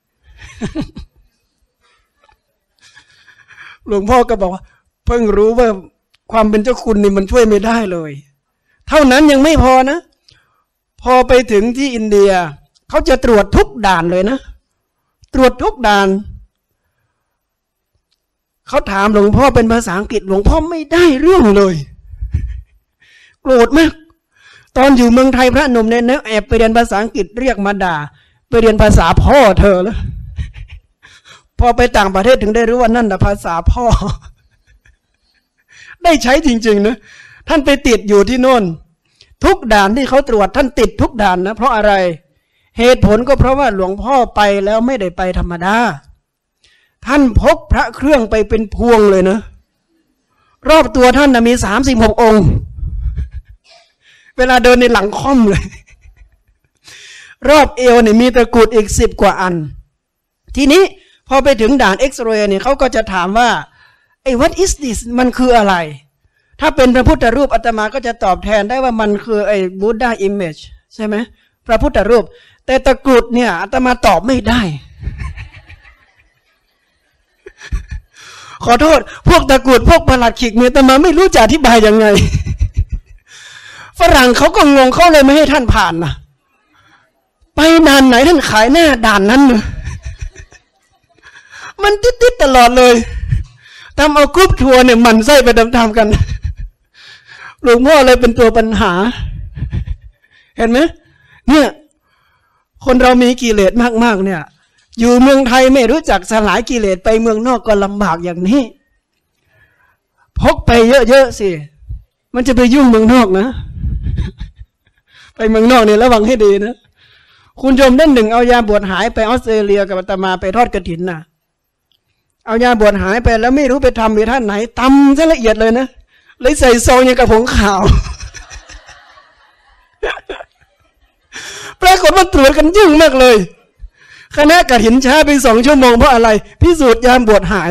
หลวงพ่อก็บอกว่าเพิ่งรู้ว่าความเป็นเจ้าคุณนี่มันช่วยไม่ได้เลยเท่านั้นยังไม่พอนะพอไปถึงที่อินเดียเขาจะตรวจทุกด่านเลยนะตรวจทุกด่านเขาถามหลวงพ่อเป็นภาษาอังกฤษหลวงพ่อไม่ได้เรื่องเลยโกรธมากตอนอยู่เมืองไทยพระหนุ่มเนี่ยแอบไปเรียนภาษาอังกฤษเรียกมาด่าไปเรียนภาษาพ่อเธอแล้วพอไปต่างประเทศถึงได้รู้ว่านั่นแหละภาษาพ่อได้ใช้จริงๆนะท่านไปติดอยู่ที่โน่นทุกด่านที่เขาตรวจท่านติดทุกด่านนะเพราะอะไรเหตุผลก็เพราะว่าหลวงพ่อไปแล้วไม่ได้ไปธรรมดาท่านพกพระเครื่องไปเป็นพวงเลยนะรอบตัวท่านนะมีสามสิบหกองค์เวลาเดินในหลังค่อมเลยรอบเอวเนี่ยมีตะกรุดอีกสิบกว่าอันทีนี้พอไปถึงด่านเอ็กซเรย์เนี่ยเขาก็จะถามว่าไอ้ what is this มันคืออะไรถ้าเป็นพระพุทธรูปอาตมาก็จะตอบแทนได้ว่ามันคือไอ้ Buddha image ใช่ไหมพระพุทธรูปแต่ตะกรุดเนี่ยอาตมาตอบไม่ได้ ขอโทษพวกตะกรุดพวกประหลัดขิกเนี่ยอาตมาไม่รู้จะอธิบายยังไง ฝรั่งเขาก็งงเขาเลยไม่ให้ท่านผ่านนะไปด่านไหนท่านขายหน้าด่านนั้นเลยมันติดๆตลอดเลยทำเอากรุ๊ปทัวร์เนี่ยมันไส้ไปตามๆกันหลวงพ่อเลยเป็นตัวปัญหาเห็นไหมเนี่ยคนเรามีกิเลสมากๆเนี่ยอยู่เมืองไทยไม่รู้จักสลายกิเลสไปเมืองนอกก็ลำบากอย่างนี้พกไปเยอะๆสิมันจะไปยุ่งเมืองนอกนะไปเมืองนอกเนี่ยระวังให้ดีนะคุณโยมด้านหนึ่งเอายาบวชหายไปออสเตรเลียกับอาตมาไปทอดกฐินน่ะเอายาบวชหายไปแล้วไม่รู้ไปทำอยู่ท่านไหนตำซะละเอียดเลยนะเลยใส่ซองอย่างกับผงขาวปรากฏว่าตรวจกันยุ่งมากเลยคณะกฐินช้าไปสองชั่วโมงเพราะอะไรพิสูจน์ยามบวชหาย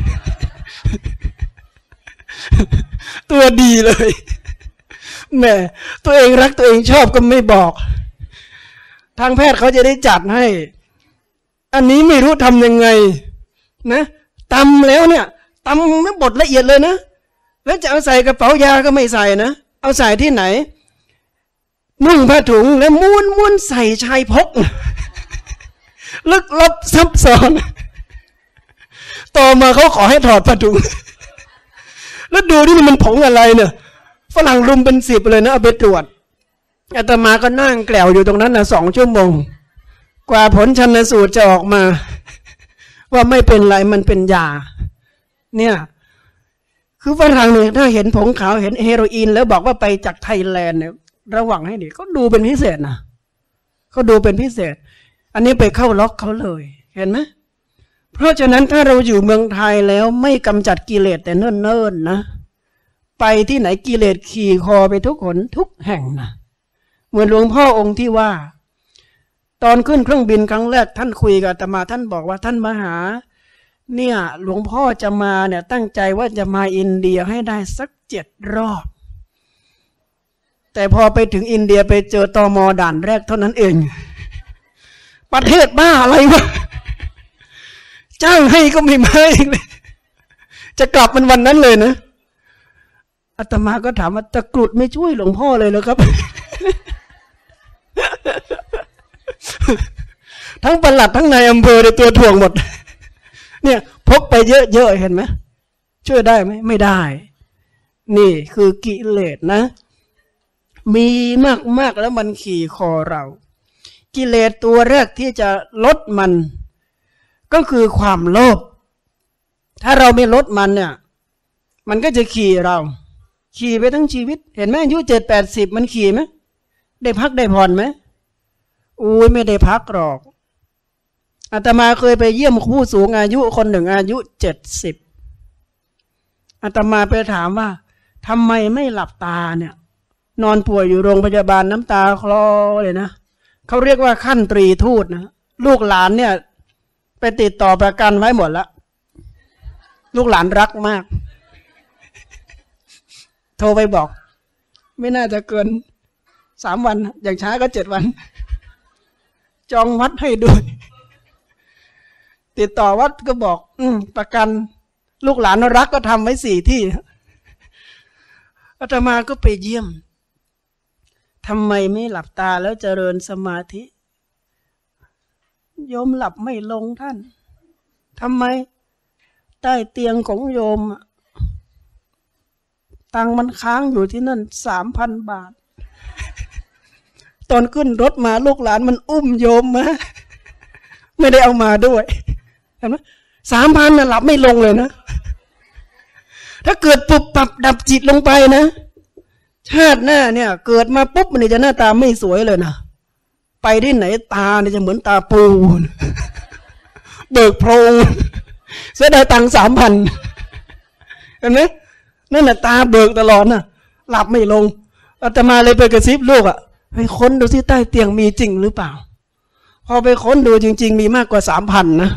ตัวดีเลยแหมตัวเองรักตัวเองชอบก็ไม่บอกทางแพทย์เขาจะได้จัดให้อันนี้ไม่รู้ทำยังไงนะตำแล้วเนี่ยตำไม่บดละเอียดเลยนะแล้วจะเอาใส่กระเป๋ายาก็ไม่ใส่นะเอาใส่ที่ไหนนุ่งผ้าถุงแล้วม้วนม้วนใส่ชายพกลึกลับซับซ้อนต่อมาเขาขอให้ถอดผ้าถุงแล้วดูที่มันผงอะไรเนี่ยฝรั่งรุมเป็นสิบเลยนะเอาไปตรวจอาตมาก็นั่งแกล้วอยู่ตรงนั้นนะสองชั่วโมงกว่าผลชันสูตรจะออกมาว่าไม่เป็นไรมันเป็นยาเนี่ยคือฝรั่งเนี่ยถ้าเห็นผงขาวเห็นเฮโรอีนแล้วบอกว่าไปจากไทยแลนด์เนี่ยระวังให้ดีเขาดูเป็นพิเศษนะเขาดูเป็นพิเศษอันนี้ไปเข้าล็อกเขาเลยเห็นไหมเพราะฉะนั้นถ้าเราอยู่เมืองไทยแล้วไม่กำจัดกิเลสแต่เนิ่นๆนะไปที่ไหนกิเลสขี่คอไปทุกหนทุกแห่งนะเหมือนหลวงพ่อองค์ที่ว่าตอนขึ้นเครื่องบินครั้งแรกท่านคุยกับอาตมาท่านบอกว่าท่านมาหาเนี่ยหลวงพ่อจะมาเนี่ยตั้งใจว่าจะมาอินเดียให้ได้สักเจ็ดรอบแต่พอไปถึงอินเดียไปเจอตม.ด่านแรกเท่านั้นเองประเทศบ้าอะไรวะจ้างให้ก็ไม่มาอีกเลยจะกลับมันวันนั้นเลยนะอาตมาก็ถามว่าตะกรุดไม่ช่วยหลวงพ่อเลยเหรอครับ ทั้งปลัดทั้งนายอำเภอในตัวถ่วงหมดเนี่ยพกไปเยอะๆเห็นไหมช่วยได้ไหมไม่ได้นี่คือกิเลสนะมีมากๆแล้วมันขี่คอเรากิเลสตัวแรกที่จะลดมันก็คือความโลภถ้าเราไม่ลดมันเนี่ยมันก็จะขี่เราขี่ไปทั้งชีวิตเห็นไหมอายุเจ็ดแปดสิบมันขี่ไหมได้พักได้ผ่อนไหมอุ้ยไม่ได้พักหรอกอาตมาเคยไปเยี่ยมผู้สูงอายุคนหนึ่งอายุเจ็ดสิบอาตมาไปถามว่าทำไมไม่หลับตาเนี่ยนอนป่วยอยู่โรงพยาบาลน้ำตาคลอเลยนะเขาเรียกว่าขั้นตรีทูตนะลูกหลานเนี่ยไปติดต่อประกันไว้หมดแล้วลูกหลานรักมากโทรไปบอกไม่น่าจะเกินสามวันอย่างช้าก็เจ็ดวันจองวัดให้ด้วยติดต่อวัดก็บอกอืมประกันลูกหลานรักก็ทำไว้สี่ที่อาตมาก็ไปเยี่ยมทำไมไม่หลับตาแล้วเจริญสมาธิโยมหลับไม่ลงท่านทำไมใต้เตียงของโยมตังมันค้างอยู่ที่นั่นสามพันบาทตอนขึ้นรถมาลูกหลานมันอุ้มโยมมาไม่ได้เอามาด้วยเห็นไหมสามพันน่ะหลับไม่ลงเลยนะถ้าเกิดปุบปับดับจิตลงไปนะชาติหน้าเนี่ยเกิดมาปุ๊บมันจะหน้าตาไม่สวยเลยนะไปที่ไหนตาเนี่ยจะเหมือนตาปูเบิกโพรงเสียดายตังค์สามพันเห็นไหมนั่นน่ะตาเบิกตลอดน่ะหลับไม่ลงอาตมาเลยไปกระซิบลูกอ่ะไปค้นดูที่ใต้เตียงมีจริงหรือเปล่าพอไปค้นดูจริงๆมีมากกว่าสามพันนะ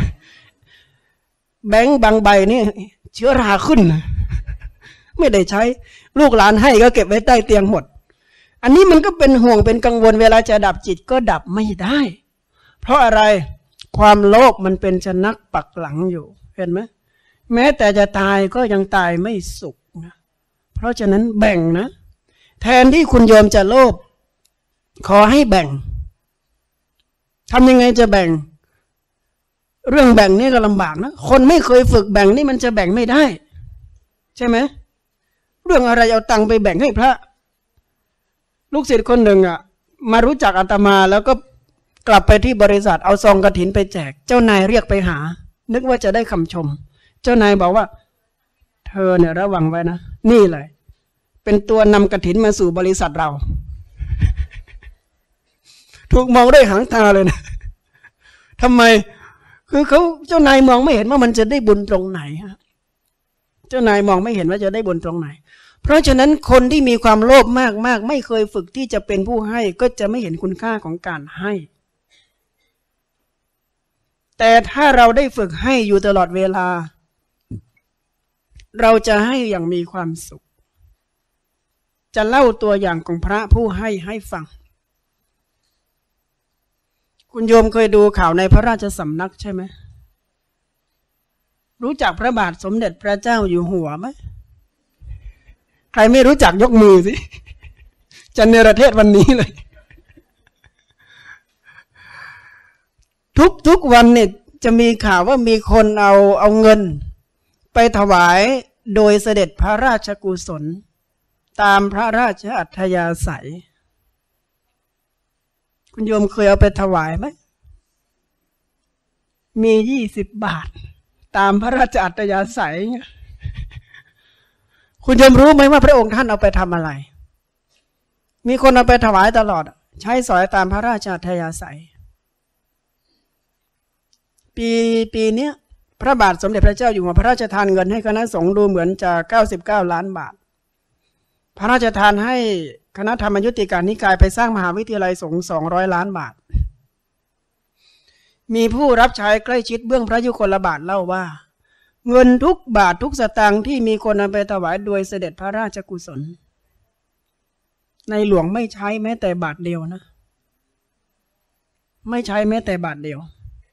แบงค์บางใบนี่เชื้อราขึ้นไม่ได้ใช้ลูกหลานให้ก็เก็บไว้ใต้เตียงหมดอันนี้มันก็เป็นห่วงเป็นกังวลเวลาจะดับจิตก็ดับไม่ได้เพราะอะไรความโลภมันเป็นชนักปักหลังอยู่เห็นไหมแม้แต่จะตายก็ยังตายไม่สุขนะเพราะฉะนั้นแบ่งนะแทนที่คุณโยมจะโลภขอให้แบ่งทำยังไงจะแบ่งเรื่องแบ่งนี่ก็ลำบากนะคนไม่เคยฝึกแบ่งนี่มันจะแบ่งไม่ได้ใช่ไหมเรื่องอะไรเอาตังค์ไปแบ่งให้พระลูกศิษย์คนหนึ่งอ่ะมารู้จักอาตมาแล้วก็กลับไปที่บริษัทเอาซองกฐินไปแจกเจ้านายเรียกไปหานึกว่าจะได้คำชมเจ้านายบอกว่าเธอเนี่ยระวังไว้นะนี่เลยเป็นตัวนำกฐินมาสู่บริษัทเราถูกมองด้วยหางตาเลยนะทำไมคือเขาเจ้านายมองไม่เห็นว่ามันจะได้บุญตรงไหนฮะเจ้านายมองไม่เห็นว่าจะได้บุญตรงไหนเพราะฉะนั้นคนที่มีความโลภมากมากไม่เคยฝึกที่จะเป็นผู้ให้ก็จะไม่เห็นคุณค่าของการให้แต่ถ้าเราได้ฝึกให้อยู่ตลอดเวลาเราจะให้อย่างมีความสุขจะเล่าตัวอย่างของพระผู้ให้ให้ฟังคุณโยมเคยดูข่าวในพระราชสำนักใช่ไหมรู้จักพระบาทสมเด็จพระเจ้าอยู่หัวไหมใครไม่รู้จักยกมือสิจะเนรเทศวันนี้เลยทุกทุกวันเนี่ยจะมีข่าวว่ามีคนเอาเอาเงินไปถวายโดยเสด็จพระราชกุศลตามพระราชอัธยาศัยคุณโยมเคยเอาไปถวายไหมมียี่สิบบาทตามพระราชอัธยาศัยคุณโยมรู้ไหมว่าพระองค์ท่านเอาไปทำอะไรมีคนเอาไปถวายตลอดใช้สอยตามพระราชอัธยาศัยปีปีนี้พระบาทสมเด็จพระเจ้าอยู่หัวพระราชทานเงินให้คณะสงฆ์ดูเหมือนจะเก้าสิบเก้าล้านบาทพระราชทานให้คณะธรรมยุติการนิกายไปสร้างมหาวิทยาลัยสงฆ์สองร้อยล้านบาทมีผู้รับใช้ใกล้ชิดเบื้องพระยุคลบาทเล่าว่าเงินทุกบาททุกสตางค์ที่มีคนนำไปถวายโดยเสด็จพระราชกุศลในหลวงไม่ใช้แม้แต่บาทเดียวนะไม่ใช้แม้แต่บาทเดียว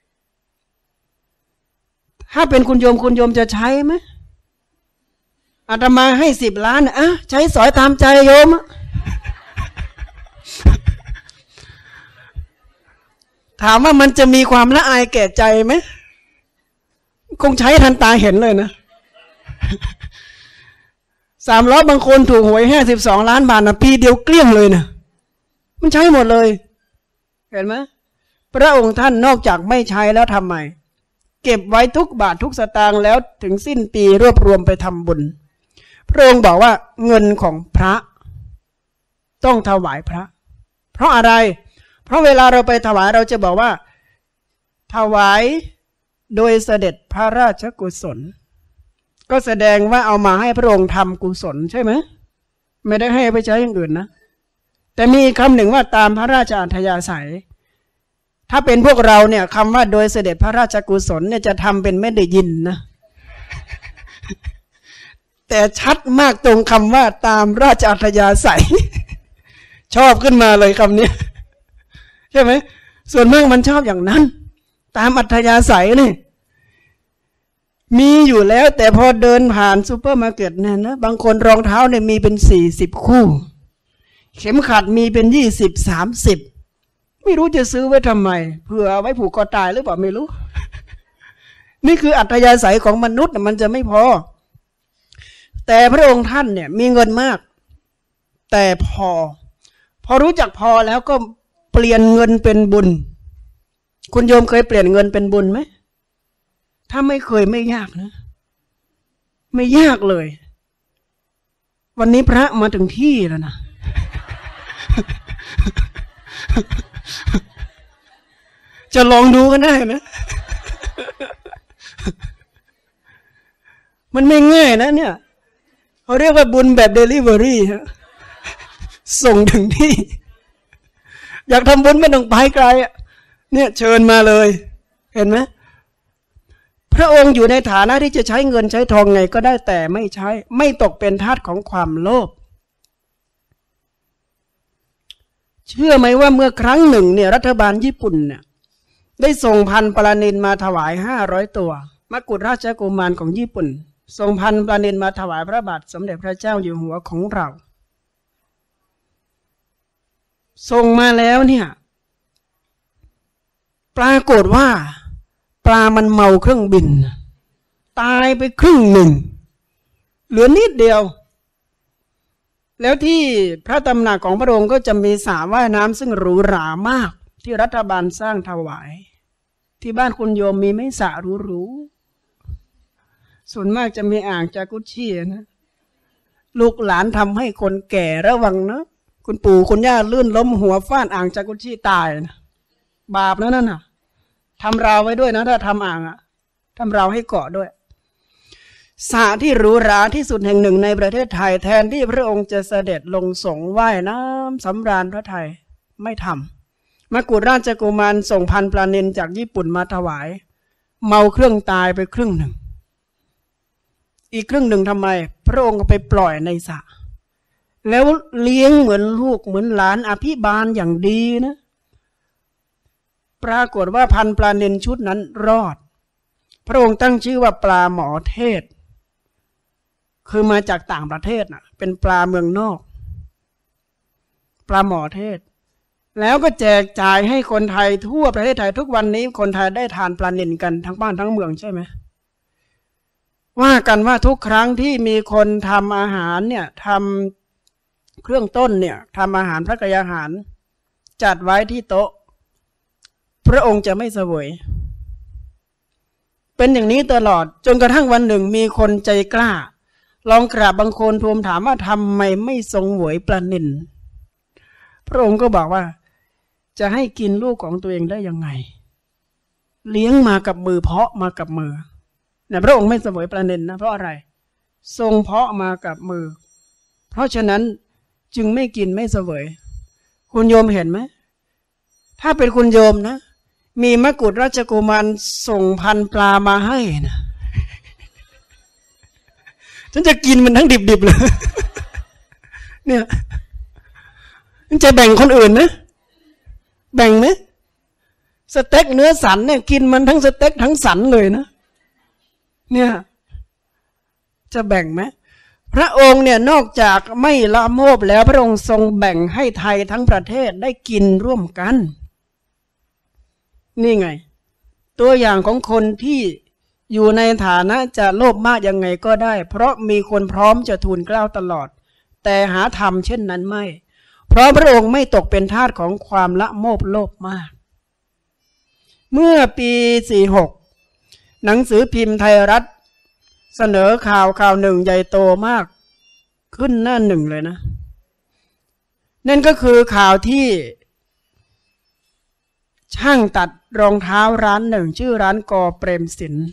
ถ้าเป็นคุณโยมคุณโยมจะใช้ไหมอาตมาให้สิบล้านอ่ะใช้สอยตามใจโยมถามว่ามันจะมีความละอายแก่ใจไหมคงใช้ทันตาเห็นเลยนะสามล้อบางคนถูกหวยห้าสิบสองล้านบาทนะปีเดียวเกลี้ยงเลยนะมันใช้หมดเลยเห็นไหมพระองค์ท่านนอกจากไม่ใช้แล้วทำไมเก็บไว้ทุกบาททุกสตางค์แล้วถึงสิ้นปีรวบรวมไปทำบุญพระองค์บอกว่าเงินของพระต้องถวายพระเพราะอะไรเพราะเวลาเราไปถวายเราจะบอกว่าถวายโดยเสด็จพระราชกุศลก็แสดงว่าเอามาให้พระองค์ทำกุศลใช่ไหมไม่ได้ให้ไปใช้อย่างอื่นนะแต่มีคำหนึ่งว่าตามพระราชอัธยาศัยถ้าเป็นพวกเราเนี่ยคำว่าโดยเสด็จพระราชกุศลเนี่ยจะทำเป็นไม่ได้ยินนะแต่ชัดมากตรงคำว่าตามราชอัธยาศัยชอบขึ้นมาเลยคำนี้ใช่ไหมส่วนมากมันชอบอย่างนั้นตามอัธยาศัยนี่มีอยู่แล้วแต่พอเดินผ่านซูเปอร์มาร์เก็ตเนี่ยนะบางคนรองเท้าเนี่ยมีเป็นสี่สิบคู่เข็มขัดมีเป็นยี่สิบสามสิบไม่รู้จะซื้อไว้ทำไมเผื่อเอาไว้ผูกคอตายหรือเปล่าไม่รู้ นี่คืออัธยาศัยของมนุษย์มันจะไม่พอแต่พระองค์ท่านเนี่ยมีเงินมากแต่พอพอรู้จักพอแล้วก็เปลี่ยนเงินเป็นบุญคุณโยมเคยเปลี่ยนเงินเป็นบุญไหมถ้าไม่เคยไม่ยากนะไม่ยากเลยวันนี้พระมาถึงที่แล้วนะ จะลองดูกันได้นะ มันไม่ง่ายนะเนี่ยเขาเรียกว่าบุญแบบเดลิเวอรี่ฮะส่งถึงที่อยากทำบุญไม่ต้องไปไกลอ่ะเนี่ยเชิญมาเลยเห็นไหมพระองค์อยู่ในฐานะที่จะใช้เงินใช้ทองไงก็ได้แต่ไม่ใช้ไม่ตกเป็นทาสของความโลภเชื่อไหมว่าเมื่อครั้งหนึ่งเนี่ยรัฐบาลญี่ปุ่นเนี่ยได้ส่งพันธุ์ปลานิลมาถวายห้าร้อยตัวมกุฎราชกุมารของญี่ปุ่นส่งพันธุ์ปลานิลมาถวายพระบาทสมเด็จพระเจ้าอยู่หัวของเราส่งมาแล้วเนี่ยปรากฏว่าปลามันเมาเครื่องบินตายไปครึ่งหนึ่งเหลือนิดเดียวแล้วที่พระตำหนักของพระองค์ก็จะมีสระว่ายน้ำซึ่งหรูหรามากที่รัฐบาลสร้างถวายที่บ้านคุณโยมมีไหมสระหรูๆส่วนมากจะมีอ่างจากุชชี่นะลูกหลานทำให้คนแก่ระวังนะคุณปู่คุณย่าลื่นล้มหัวฟาดอ่างจากุชชี่ตายนะบาปนะนั่นน่ะทำราวไว้ด้วยนะถ้าทำอ่างอ่ะทำราวให้เกาะด้วยสระที่หรูหราที่สุดแห่งหนึ่งในประเทศไทยแทนที่พระองค์จะเสด็จลงสงว่ายน้ำสำราญพระทัยไม่ทำมกุฎราชกุมารส่งพันธุ์ปลานิลจากญี่ปุ่นมาถวายเมาเครื่องตายไปครึ่งหนึ่งอีกครึ่งหนึ่งทำไมพระองค์ก็ไปปล่อยในสระแล้วเลี้ยงเหมือนลูกเหมือนหลานอภิบาลอย่างดีนะปรากฏว่าพันปลาเนิลชุดนั้นรอดพระองค์ตั้งชื่อว่าปลาหมอเทศคือมาจากต่างประเทศน่ะเป็นปลาเมืองนอกปลาหมอเทศแล้วก็แจกจ่ายให้คนไทยทั่วประเทศไทยทุกวันนี้คนไทยได้ทานปลาเนิลกันทั้งบ้านทั้งเมืองใช่ไหมว่ากันว่าทุกครั้งที่มีคนทำอาหารเนี่ยทำเครื่องต้นเนี่ยทำอาหารพระกยาหารจัดไว้ที่โต๊ะพระองค์จะไม่เสวยเป็นอย่างนี้ตลอดจนกระทั่งวันหนึ่งมีคนใจกล้าลองกราบบังคมทูลถามว่าทำไมไม่ทรงหวยปลาเนิลพระองค์ก็บอกว่าจะให้กินลูกของตัวเองได้ยังไงเลี้ยงมากับมือเพาะมากับมือแต่พระองค์ไม่เสวยปลาเนิลนะเพราะอะไรทรงเพาะมากับมือเพราะฉะนั้นจึงไม่กินไม่เสวยคุณโยมเห็นไหมถ้าเป็นคุณโยมนะมีมกุฎราชกุมารส่งพันปลามาให้นะฉันจะกินมันทั้งดิบๆเลยเนี่ยมันจะแบ่งคนอื่นไหมแบ่งไหมสเต็กเนื้อสันเนี่ยกินมันทั้งสเต็กทั้งสันเลยนะเนี่ยจะแบ่งไหมพระองค์เนี่ยนอกจากไม่ละโมบแล้วพระองค์ทรงแบ่งให้ไทยทั้งประเทศได้กินร่วมกันนี่ไงตัวอย่างของคนที่อยู่ในฐานะจะโลภมากยังไงก็ได้เพราะมีคนพร้อมจะทูลเกล้าตลอดแต่หาทำเช่นนั้นไม่เพราะพระองค์ไม่ตกเป็นทาสของความละโมบโลภมากเมื่อปีสี่สิบหกหนังสือพิมพ์ไทยรัฐเสนอข่าวข่าวหนึ่งใหญ่โตมากขึ้นหน้าหนึ่งเลยนะนั่นก็คือข่าวที่ช่างตัดรองเท้าร้านหนึ่งชื่อร้านกอเปรมศิลป์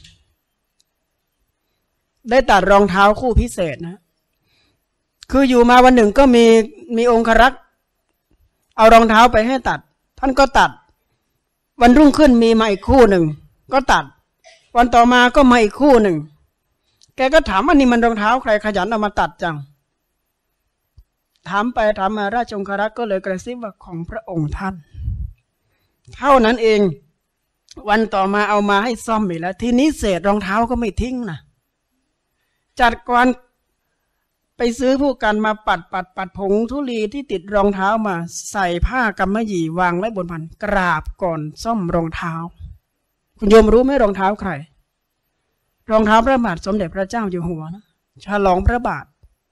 ได้ตัดรองเท้าคู่พิเศษนะคืออยู่มาวันหนึ่งก็มีมีองครักษ์เอารองเท้าไปให้ตัดท่านก็ตัดวันรุ่งขึ้นมีมาอีกคู่หนึ่งก็ตัดวันต่อมาก็มาอีกคู่หนึ่งแกก็ถามว่านี่มันรองเท้าใครขยันเอามาตัดจังถามไปถามมาราชองครักษ์ก็เลยกระซิบว่าของพระองค์ท่านเท่านั้นเองวันต่อมาเอามาให้ซ่อมอีกแล้วทีนี้เศษรองเท้าก็ไม่ทิ้งนะจัดการไปซื้อผู้กันมาปัดปัดปัดผงธุลีที่ติดรองเท้ามาใส่ผ้ากำมะหยี่วางไว้บนพันกราบก่อนซ่อมรองเท้าคุณโยมรู้ไหมรองเท้าใครรองเท้าพระบาทสมเด็จพระเจ้าอยู่หัวนะฉลองพระบาท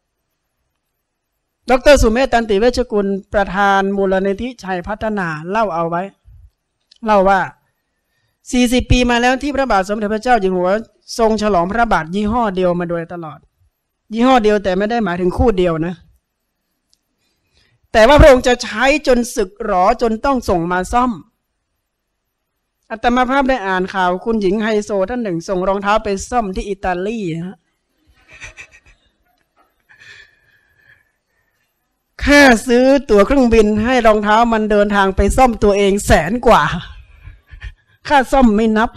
ดร.สุเมธ ตันติเวชกุลประธานมูลนิธิชัยพัฒนาเล่าเอาไว้เล่าว่าสี่สิบปีมาแล้วที่พระบาทสมเด็จพระเจ้าอยู่หัวทรงฉลองพระบาทยี่ห้อเดียวมาโดยตลอดยี่ห้อเดียวแต่ไม่ได้หมายถึงคู่เดียวนะแต่ว่าพระองค์จะใช้จนสึกหรอจนต้องส่งมาซ่อมอาตมาภาพได้อ่านข่าวคุณหญิงไฮโซท่านหนึ่งส่งรองเท้าไปซ่อมที่อิตาลีฮะค่าซื้อตั๋วเครื่องบินให้รองเท้ามันเดินทางไปซ่อมตัวเองแสนกว่าค่าซ่อมไม่นับ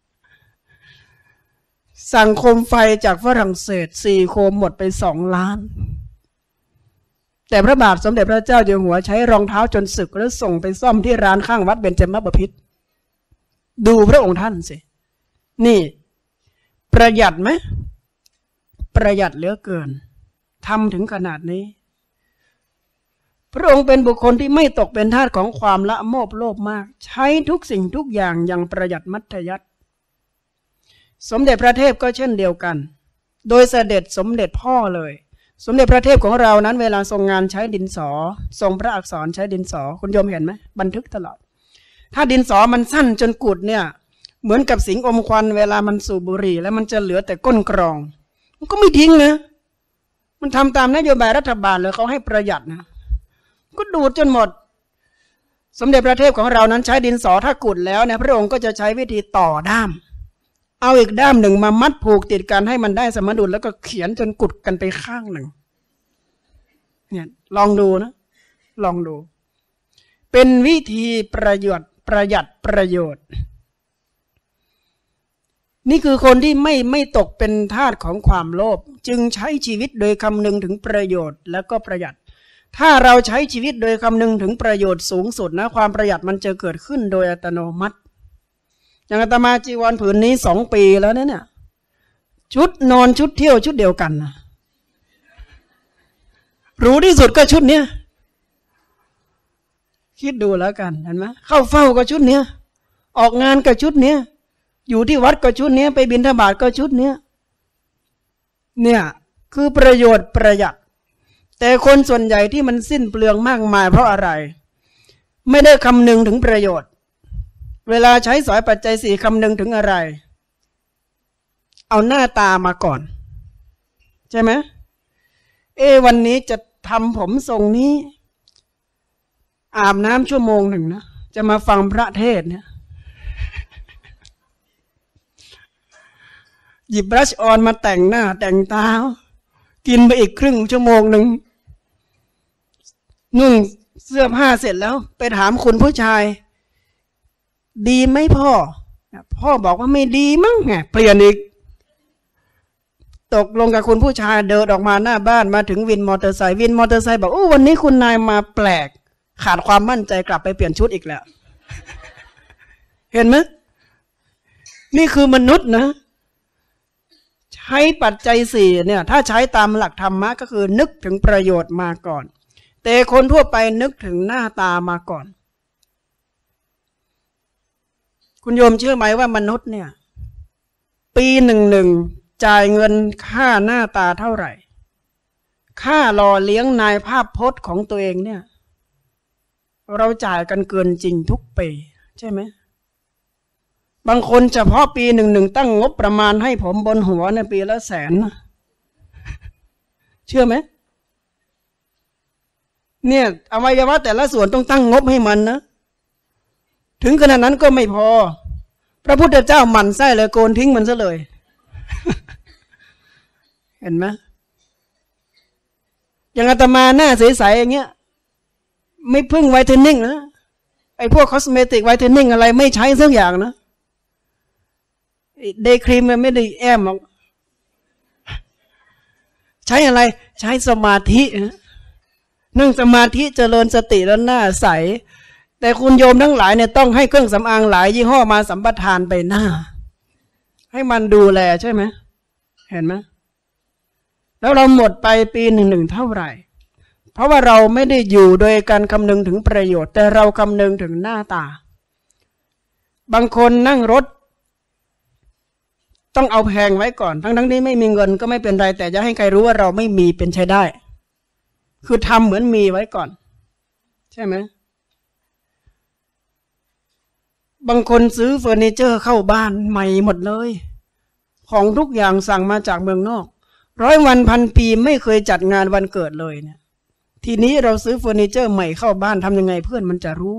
สั่งโคมไฟจากฝรั่งเศสสี่โคมหมดไปสองล้านแต่พระบาทสมเด็จพระเจ้าอยู่หัวใช้รองเท้าจนสึกแล้วส่งไปซ่อมที่ร้านข้างวัดเบญจมบพิตรดูพระองค์ท่านสินี่ประหยัดไหมประหยัดเหลือเกินทำถึงขนาดนี้พระองค์เป็นบุคคลที่ไม่ตกเป็นทาสของความละโมบโลภมากใช้ทุกสิ่งทุกอย่างอย่างประหยัดมัธยัสถ์สมเด็จพระเทพก็เช่นเดียวกันโดยเสด็จสมเด็จพ่อเลยสมเด็จพระเทพของเรานั้นเวลาทรงงานใช้ดินสอทรงพระอักษรใช้ดินสอคุณโยมเห็นไหมบันทึกตลอดถ้าดินสอมันสั้นจนกุดเนี่ยเหมือนกับสิงอมควันเวลามันสูบบุหรี่แล้วมันจะเหลือแต่ก้นกรองมันก็ไม่ทิ้งนะมันทำตามนโยบายรัฐบาลเลยเขาให้ประหยัดนะก็ดูดจนหมดสมเด็จพระเทพของเรานั้นใช้ดินสอถ้ากุดแล้วเนี่ยพระองค์ก็จะใช้วิธีต่อด้ามเอาอีกด้ามหนึ่งมามัดผูกติดกันให้มันได้สมดุลแล้วก็เขียนจนกุดกันไปข้างหนึ่งเนี่ยลองดูนะลองดูเป็นวิธีประโยชน์ประหยัดประโยชน์นี่คือคนที่ไม่ไม่ตกเป็นทาสของความโลภจึงใช้ชีวิตโดยคำนึงถึงประโยชน์แล้วก็ประหยัดถ้าเราใช้ชีวิตโดยคำนึงถึงประโยชน์สูงสุดนะความประหยัดมันจะเกิดขึ้นโดยอัตโนมัติอย่างอาตมาจีวรผืนนี้สองปีแล้วเนี่ยชุดนอนชุดเที่ยวชุดเดียวกันนะรู้ที่สุดก็ชุดเนี้ยคิดดูแล้วกันเห็นไหมเข้าเฝ้าก็ชุดเนี้ยออกงานก็ชุดเนี้ยอยู่ที่วัดก็ชุดเนี้ยไปบิณฑบาตก็ชุดเนี้ยเนี่ยคือประโยชน์ประหยัดแต่คนส่วนใหญ่ที่มันสิ้นเปลืองมากมายเพราะอะไรไม่ได้คำนึงถึงประโยชน์เวลาใช้สอยปัจจัยสี่คำนึงถึงอะไรเอาหน้าตามาก่อนใช่ไหมเอวันนี้จะทำผมทรงนี้อาบน้ำชั่วโมงหนึ่งนะจะมาฟังพระเทศเนี่ยหยิบบรัชออนมาแต่งหน้าแต่งตากินไปอีกครึ่งชั่วโมงหนึ่งนุ่งเสื้อผ้าเสร็จแล้วไปถามคุณผู้ชายดีไหมพ่อพ่อบอกว่าไม่ดีมั้งไงเปลี่ยนอีกตกลงกับคุณผู้ชายเดินออกมาหน้าบ้านมาถึงวินมอเตอร์ไซค์วินมอเตอร์ไซค์บอกโอ้วันนี้คุณนายมาแปลกขาดความมั่นใจกลับไปเปลี่ยนชุดอีกแล้วเห็นไหมนี่คือมนุษย์นะใช้ปัจจัยสี่เนี่ยถ้าใช้ตามหลักธรรมะก็คือนึกถึงประโยชน์มาก่อนแต่คนทั่วไปนึกถึงหน้าตามาก่อนคุณโยมเชื่อไหมว่ามนุษย์เนี่ยปีหนึ่งหนึ่งจ่ายเงินค่าหน้าตาเท่าไหร่ค่าหล่อเลี้ยงนายภาพพจน์ของตัวเองเนี่ยเราจ่ายกันเกินจริงทุกปีใช่ไหมบางคนเฉพาะปีหนึ่งหนึ่งตั้งงบประมาณให้ผมบนหัวในปีละแสนเชื่อไหมเนี่ยอวัยวะแต่ละส่วนต้องตั้งงบให้มันนะถึงขนาดนั้นก็ไม่พอพระพุทธเจ้าหมั่นไส้เลยโกนทิ้งมันซะเลยเห็นไหมอย่างอาตมาหน้าใสๆอย่างเงี้ยไม่พึ่งไวท์เทนนิ่งนะไอ้พวกคอสเมติกไวท์เทนนิ่งอะไรไม่ใช้สักอย่างนะเดย์ครีมมันไม่ได้แอมหรอกใช้อะไรใช้สมาธินั่งสมาธิเจริญสติแล้วหน้าใสแต่คุณโยมทั้งหลายเนี่ยต้องให้เครื่องสำอางหลายยี่ห้อมาสัมปทานไปหน้าให้มันดูแลใช่ไหมเห็นไหมแล้วเราหมดไปปีหนึ่งหนึ่งเท่าไหร่เพราะว่าเราไม่ได้อยู่โดยการคำนึงถึงประโยชน์แต่เราคำนึงถึงหน้าตาบางคนนั่งรถต้องเอาแพงไว้ก่อนทั้งทั้งที่ไม่มีเงินก็ไม่เป็นไรแต่จะให้ใครรู้ว่าเราไม่มีเป็นใช้ได้คือทำเหมือนมีไว้ก่อนใช่ไหมบางคนซื้อเฟอร์นิเจอร์เข้าบ้านใหม่หมดเลยของทุกอย่างสั่งมาจากเมืองนอกร้อยวันพันปีไม่เคยจัดงานวันเกิดเลยเนี่ยทีนี้เราซื้อเฟอร์นิเจอร์ใหม่เข้าบ้านทำยังไงเพื่อนมันจะรู้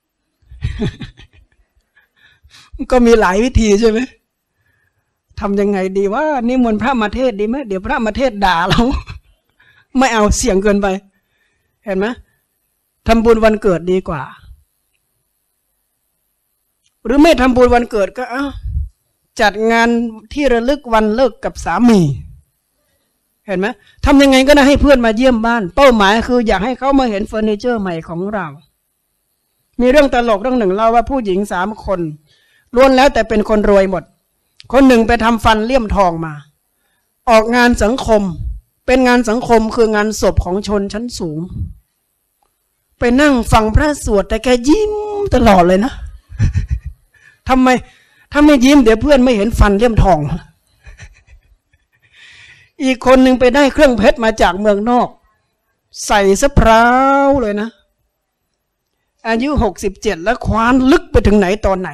ก็มีหลายวิธีใช่ไหมทำยังไงดีว่านิมนต์พระมาเทศดีไหมเดี๋ยวพระมาเทศด่าเรา ไม่เอาเสี่ยงเกินไปเห็นไหมทำบุญวันเกิดดีกว่าหรือไม่ทำบุญวันเกิดก็เอาจัดงานที่ระลึกวันเลิกกับสามีเห็นไหมทำยังไงก็ได้ให้เพื่อนมาเยี่ยมบ้านเป้าหมายคืออยากให้เขามาเห็นเฟอร์นิเจอร์ใหม่ของเรามีเรื่องตลกเรื่องหนึ่งเล่าว่าผู้หญิงสามคนล้วนแล้วแต่เป็นคนรวยหมดคนหนึ่งไปทำฟันเลี่ยมทองมาออกงานสังคมเป็นงานสังคมคืองานศพของชนชั้นสูงไปนั่งฟังพระสวดแต่แกยิ้มตลอดเลยนะทำไมถ้าไม่ยิ้มเดี๋ยวเพื่อนไม่เห็นฟันเลี่ยมทองอีกคนหนึ่งไปได้เครื่องเพชรมาจากเมืองนอกใส่สะพร้าวเลยนะอายุหกสิบเจ็ดแล้วคว้านลึกไปถึงไหนตอนไหน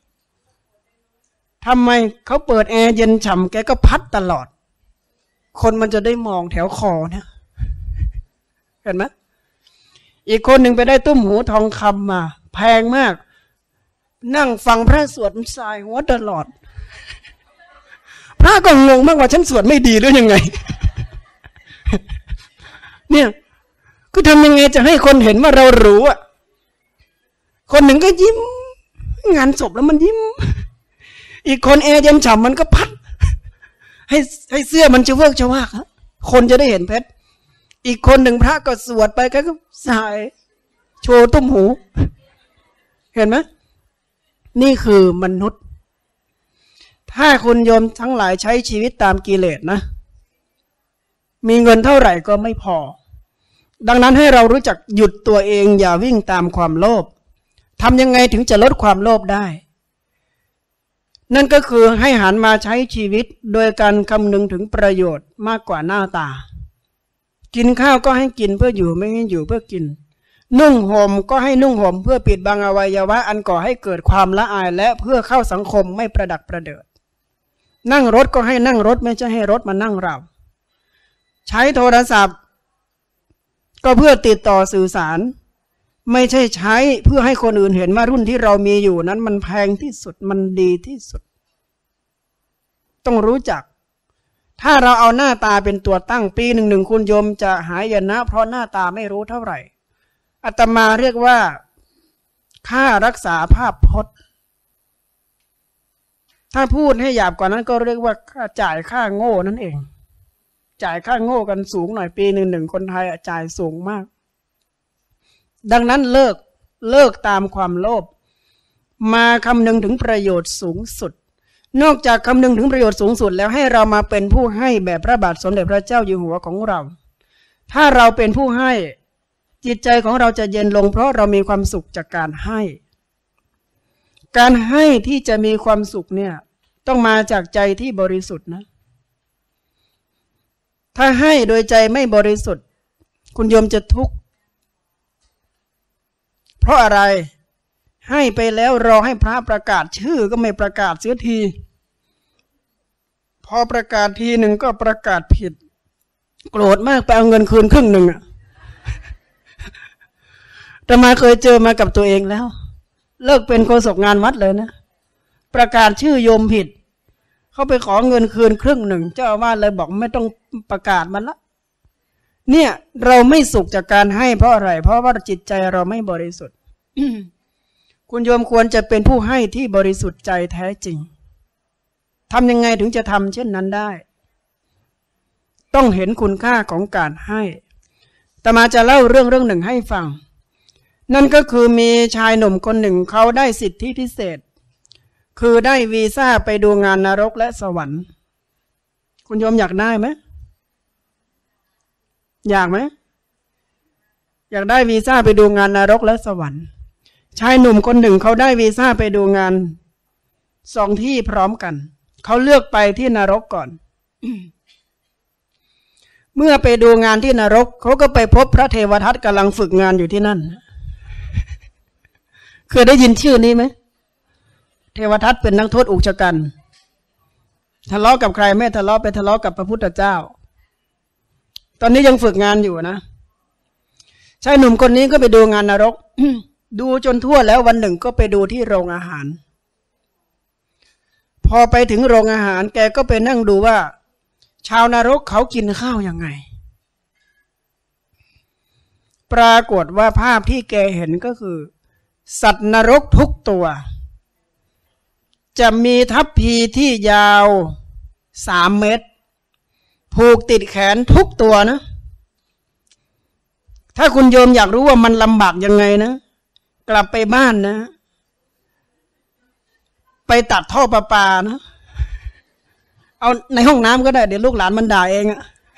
ทำไมเขาเปิดแอร์เย็นฉ่ำแกก็พัดตลอดคนมันจะได้มองแถวคอเนี่ยเห็นไหมอีกคนหนึ่งไปได้ตุ้มหูทองคำมาแพงมากนั่งฟังพระสวดสายหัวตลอดพระก็งงมากว่าฉันสวดไม่ดีหรือยังไง เนี่ยคือทำยังไงจะให้คนเห็นว่าเรารู้อ่ะคนหนึ่งก็ยิ้มงานศพแล้วมันยิ้มอีกคนแอร์เย็นฉ่ำมันก็พัดให้ให้เสื้อมันจะเวิร์กจะว่าคนจะได้เห็นเพชรอีกคนหนึ่งพระก็สวดไปก็สายโชว์ตุ้มหูเห็นไหมนี่คือมนุษย์ถ้าคุณโยมทั้งหลายใช้ชีวิตตามกิเลสนะมีเงินเท่าไหร่ก็ไม่พอดังนั้นให้เรารู้จักหยุดตัวเองอย่าวิ่งตามความโลภทำยังไงถึงจะลดความโลภได้นั่นก็คือให้หันมาใช้ชีวิตโดยการคำนึงถึงประโยชน์มากกว่าหน้าตากินข้าวก็ให้กินเพื่ออยู่ไม่ให้อยู่เพื่อกินนุ่งห่มก็ให้นุ่งห่มเพื่อปิดบังอวัยวะอันก่อให้เกิดความละอายและเพื่อเข้าสังคมไม่ประดักประเดิดนั่งรถก็ให้นั่งรถไม่ใช่ให้รถมานั่งเราใช้โทรศัพท์ก็เพื่อติดต่อสื่อสารไม่ใช่ใช้เพื่อให้คนอื่นเห็นว่ารุ่นที่เรามีอยู่นั้นมันแพงที่สุดมันดีที่สุดต้องรู้จักถ้าเราเอาหน้าตาเป็นตัวตั้งปีหนึ่งหนึ่งคุณโยมจะหายนะเพราะหน้าตาไม่รู้เท่าไหร่อาตมาเรียกว่าค่ารักษาภาพพจน์ถ้าพูดให้หยาบกว่านั้นก็เรียกว่าค่าจ่ายค่าโง่นั่นเองจ่ายค่าโง่กันสูงหน่อยปีหนึ่งหนึ่งคนไทยจ่ายสูงมากดังนั้นเลิกเลิกตามความโลภมาคำนึงถึงประโยชน์สูงสุดนอกจากคำนึงถึงประโยชน์สูงสุดแล้วให้เรามาเป็นผู้ให้แบบพระบาทสมเด็จพระเจ้าอยู่หัวของเราถ้าเราเป็นผู้ให้จิตใจของเราจะเย็นลงเพราะเรามีความสุขจากการให้การให้ที่จะมีความสุขเนี่ยต้องมาจากใจที่บริสุทธิ์นะถ้าให้โดยใจไม่บริสุทธิ์คุณโยมจะทุกข์เพราะอะไรให้ไปแล้วรอให้พระประกาศชื่อก็ไม่ประกาศเสียทีพอประกาศทีหนึ่งก็ประกาศผิดโกรธมากไปเอาเงินคืนครึ่งหนึ่งอะแต่มาเคยเจอมากับตัวเองแล้วเลิกเป็นโฆษกงานวัดเลยนะประกาศชื่อโยมผิดเขาไปขอเงินคืนครึ่งหนึ่งเจ้าอาวาสเลยบอกไม่ต้องประกาศมันละเนี่ยเราไม่สุขจากการให้เพราะอะไรเพราะว่าจิตใจเราไม่บริสุทธิ์ คุณโยมควรจะเป็นผู้ให้ที่บริสุทธิ์ใจแท้จริงทำยังไงถึงจะทำเช่นนั้นได้ต้องเห็นคุณค่าของการให้แต่มาจะเล่าเรื่องเรื่องหนึ่งให้ฟังนั่นก็คือมีชายหนุ่มคนหนึ่งเขาได้สิทธิพิเศษคือได้วีซ่าไปดูงานนรกและสวรรค์คุณโยมอยากได้ไหมอยากไหมอยากได้วีซ่าไปดูงานนรกและสวรรค์ชายหนุ่มคนหนึ่งเขาได้วีซ่าไปดูงานสองที่พร้อมกันเขาเลือกไปที่นรกก่อน เมื่อไปดูงานที่นรกเขาก็ไปพบพระเทวทัตกำลังฝึกงานอยู่ที่นั่น เคยได้ยินชื่อนี้ไหมเทวทัตเป็นนักโทษอุกชะกันทะเลาะกับใครไม่ทะเลาะไปทะเลาะกับพระพุทธเจ้าตอนนี้ยังฝึกงานอยู่นะชายหนุ่มคนนี้ก็ไปดูงานนรก ดูจนทั่วแล้ววันหนึ่งก็ไปดูที่โรงอาหารพอไปถึงโรงอาหารแกก็ไปนั่งดูว่าชาวนรกเขากินข้าวยังไงปรากฏว่าภาพที่แกเห็นก็คือสัตว์นรกทุกตัวจะมีทัพพีที่ยาวสามเมตรผูกติดแขนทุกตัวนะถ้าคุณโยมอยากรู้ว่ามันลำบากยังไงนะกลับไปบ้านนะไปตัดท่อประปานะเอาในห้องน้ำก็ได้เดี๋ยวลูกหลานมันด่าเองอะ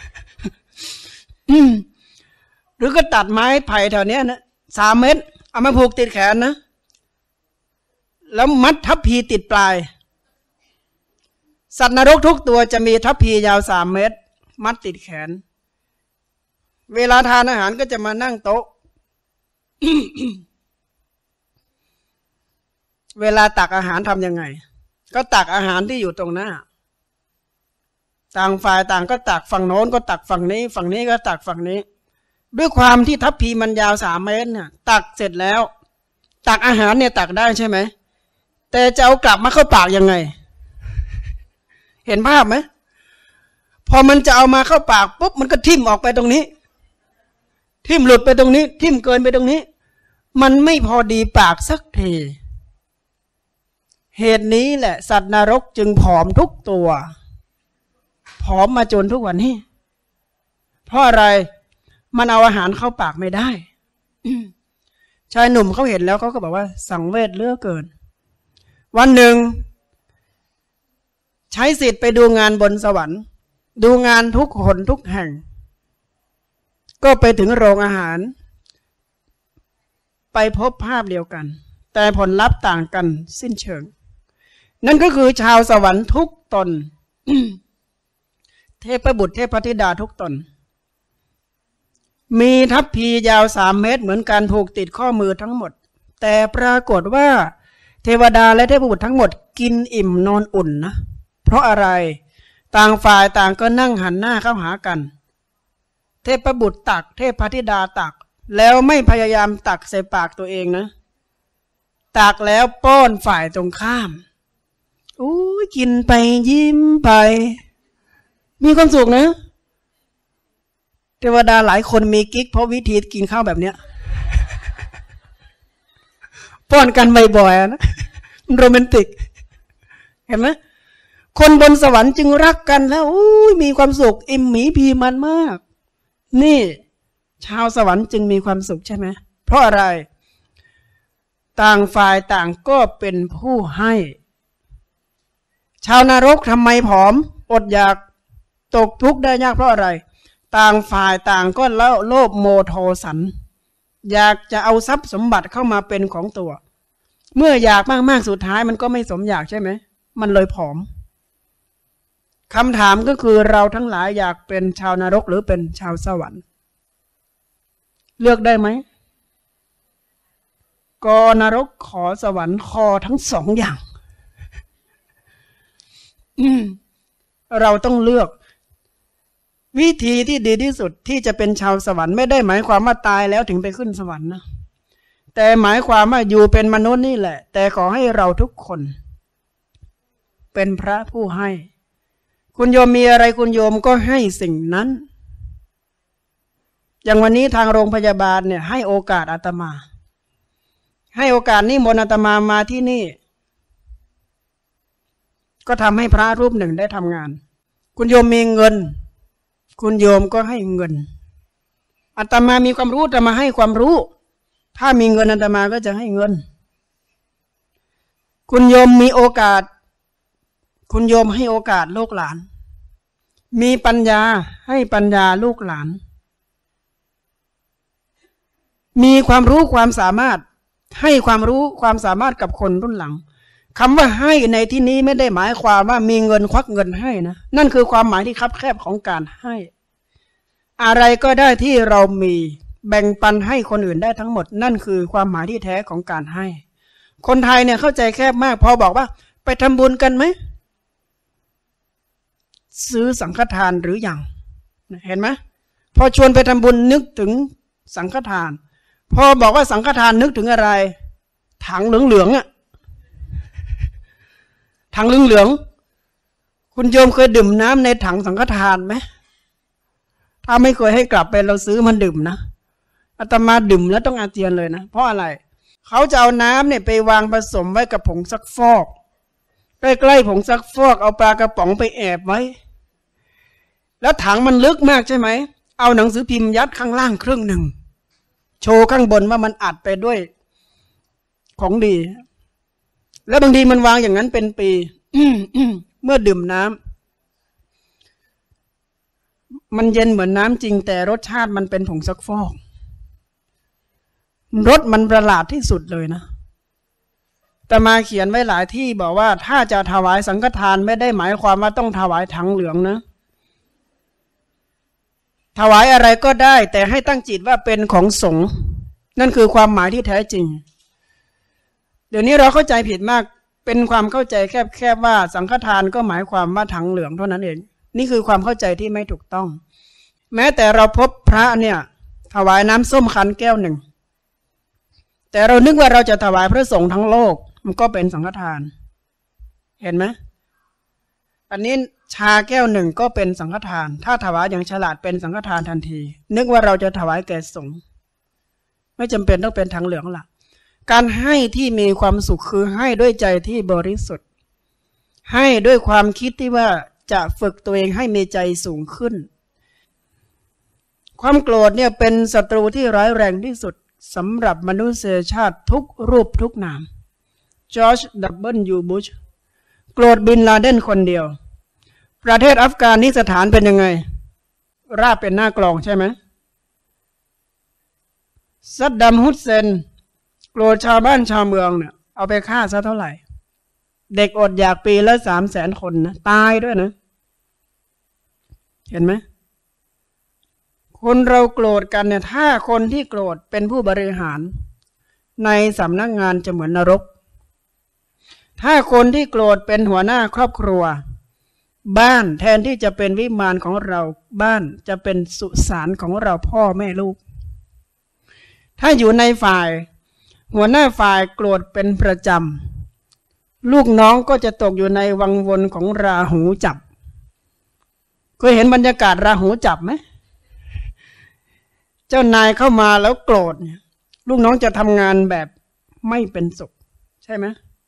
หรือก็ตัดไม้ไผ่แถวเนี้ยนะสามเมตรเอามาผูกติดแขนนะแล้วมัดทัพพีติดปลายสัตว์นรกทุกตัวจะมีทัพพียาวสามเมตรมัดติดแขนเวลาทานอาหารก็จะมานั่งโต๊ะ เวลาตักอาหารทำยังไงก็ตักอาหารที่อยู่ตรงหน้าต่างฝ่ายต่างก็ตักฝั่งโน้นก็ตักฝั่งนี้ฝั่งนี้ก็ตักฝั่งนี้ด้วยความที่ทัพพีมันยาวสามเมตรเนี่ยตักเสร็จแล้วตักอาหารเนี่ยตักได้ใช่ไหมแต่จะเอากลับมาเข้าปากยังไง เห็นภาพไหมพอมันจะเอามาเข้าปากปุ๊บมันก็ทิ่มออกไปตรงนี้ทิ่มหลุดไปตรงนี้ทิ่มเกินไปตรงนี้มันไม่พอดีปากสักทีเหตุนี้แหละสัตว์นรกจึงผอมทุกตัวผอมมาจนทุกวันนี้เพราะอะไรมันเอาอาหารเข้าปากไม่ได้ ชายหนุ่มเขาเห็นแล้วเขาก็บอกว่าสังเวชเหลือเกินวันหนึ่งใช้สิทธิ์ไปดูงานบนสวรรค์ดูงานทุกคนทุกแห่งก็ไปถึงโรงอาหารไปพบภาพเดียวกันแต่ผลลัพธ์ต่างกันสิ้นเชิงนั่นก็คือชาวสวรรค์ทุกตน เทพบุตรเทพธิดาทุกตนมีทัพพียาวสามเมตรเหมือนกันผูกติดข้อมือทั้งหมดแต่ปรากฏว่าเทวดาและเทพบุตรทั้งหมดกินอิ่มนอนอุ่นนะเพราะอะไรต่างฝ่ายต่างก็นั่งหันหน้าเข้าหากันเทพบุตรตักเทพธิดาตักแล้วไม่พยายามตักใส่ปากตัวเองนะตักแล้วป้อนฝ่ายตรงข้ามอู้กินไปยิ้มไปมีความสุขนะเทวดาหลายคนมีกิ๊กเพราะวิธีกินข้าวแบบเนี้ย ป้อนกันบ่อยๆนะโรแมนติกเห็นไหมคนบนสวรรค์จึงรักกันแล้วอู้มีความสุขอิ่มหมีพีมันมากนี่ชาวสวรรค์จึงมีความสุขใช่ไหมเพราะอะไรต่างฝ่ายต่างก็เป็นผู้ให้ชาวนรกทำไมผอมอดอยากตกทุกข์ได้ยากเพราะอะไรต่างฝ่ายต่างก็เล่าโลภโมโทสันอยากจะเอาทรัพย์สมบัติเข้ามาเป็นของตัวเมื่ออยากมากๆสุดท้ายมันก็ไม่สมอยากใช่ไหมมันเลยผอมคำถามก็คือเราทั้งหลายอยากเป็นชาวนรกหรือเป็นชาวสวรรค์เลือกได้ไหมกอนรกขอสวรรค์คอทั้งสองอย่าง เราต้องเลือกวิธีที่ดีที่สุดที่จะเป็นชาวสวรรค์ไม่ได้หมายความว่าตายแล้วถึงไปขึ้นสวรรค์นะแต่หมายความว่าอยู่เป็นมนุษย์นี่แหละแต่ขอให้เราทุกคนเป็นพระผู้ให้คุณโยมมีอะไรคุณโยมก็ให้สิ่งนั้นอย่างวันนี้ทางโรงพยาบาลเนี่ยให้โอกาสอาตมาให้โอกาสนิมนต์อาตมามาที่นี่ก็ทำให้พระรูปหนึ่งได้ทำงานคุณโยมมีเงินคุณโยมก็ให้เงินอาตมามีความรู้อาตมาให้ความรู้ถ้ามีเงินอาตมาก็จะให้เงินคุณโยมมีโอกาสคุณโยมให้โอกาสลูกหลานมีปัญญาให้ปัญญาลูกหลานมีความรู้ความสามารถให้ความรู้ความสามารถกับคนรุ่นหลังคำว่าให้ในที่นี้ไม่ได้หมายความว่ามีเงินควักเงินให้นะนั่นคือความหมายที่คับแคบของการให้อะไรก็ได้ที่เรามีแบ่งปันให้คนอื่นได้ทั้งหมดนั่นคือความหมายที่แท้ของการให้คนไทยเนี่ยเข้าใจแคบมากพอบอกว่าไปทำบุญกันไหมซื้อสังฆทานหรือยังเห็นไหมพอชวนไปทำบุญนึกถึงสังฆทานพอบอกว่าสังฆทานนึกถึงอะไรถังเหลืองๆอ่ะถังเหลืองๆคุณโยมเคยดื่มน้ำในถังสังฆทานไหมถ้าไม่เคยให้กลับไปเราซื้อมันดื่มนะอาตมาดื่มแล้วต้องอาเจียนเลยนะเพราะอะไรเขาจะเอาน้ำเนี่ยไปวางผสมไว้กับผงซักฟอกใกล้ๆผงซักฟอกเอาปลากระป๋องไปแอบไว้แล้วถังมันลึกมากใช่ไหมเอาหนังสือพิมพ์ยัดข้างล่างครึ่งหนึ่งโชว์ข้างบนว่ามันอัดไปด้วยของดีแล้วบางทีมันวางอย่างนั้นเป็นปี เมื่อดื่มน้ำมันเย็นเหมือนน้ำจริงแต่รสชาติมันเป็นผงซักฟอกรสมันประหลาดที่สุดเลยนะแต่มาเขียนไว้หลายที่บอกว่าถ้าจะถวายสังฆทานไม่ได้หมายความว่าต้องถวายถังเหลืองนะถวายอะไรก็ได้แต่ให้ตั้งจิตว่าเป็นของสงฆ์นั่นคือความหมายที่แท้จริงเดี๋ยวนี้เราเข้าใจผิดมากเป็นความเข้าใจแคบๆว่าสังฆทานก็หมายความว่าถังเหลืองเท่านั้นเองนี่คือความเข้าใจที่ไม่ถูกต้องแม้แต่เราพบพระเนี่ยถวายน้ำส้มคั้นแก้วหนึ่งแต่เรานึกว่าเราจะถวายพระสงฆ์ทั้งโลกมันก็เป็นสังฆทานเห็นไหมอันนี้ชาแก้วหนึ่งก็เป็นสังฆทานถ้าถวายอย่างฉลาดเป็นสังฆทานทันทีนึกว่าเราจะถวายแก่สงฆ์ไม่จำเป็นต้องเป็นถังเหลืองล่ะการให้ที่มีความสุขคือให้ด้วยใจที่บริสุทธิ์ให้ด้วยความคิดที่ว่าจะฝึกตัวเองให้มีใจสูงขึ้นความโกรธเนี่ยเป็นศัตรูที่ร้ายแรงที่สุดสำหรับมนุษยชาติทุกรูปทุกนามจอร์จ ดับเบิลยู บุชโกรธบินลาเดนคนเดียวประเทศอัฟกานิสถานเป็นยังไงราบเป็นหน้ากลองใช่ไหมซัดดัม ฮุสเซนโกรธชาวบ้านชาวเมืองเนี่ยเอาไปฆ่าซะเท่าไหร่เด็กอดอยากปีละสามแสนคนนะตายด้วยนะเห็นไหมคนเราโกรธกันเนี่ยถ้าคนที่โกรธเป็นผู้บริหารในสำนักงานจะเหมือนนรกถ้าคนที่โกรธเป็นหัวหน้าครอบครัวบ้านแทนที่จะเป็นวิมานของเราบ้านจะเป็นสุสานของเราพ่อแม่ลูกถ้าอยู่ในฝ่ายหัวหน้าฝ่ายโกรธเป็นประจำลูกน้องก็จะตกอยู่ในวังวนของราหูจับเคยเห็นบรรยากาศราหูจับไหมเจ้านายเข้ามาแล้วโกรธเนี่ยลูกน้องจะทำงานแบบไม่เป็นสุขใช่ไหม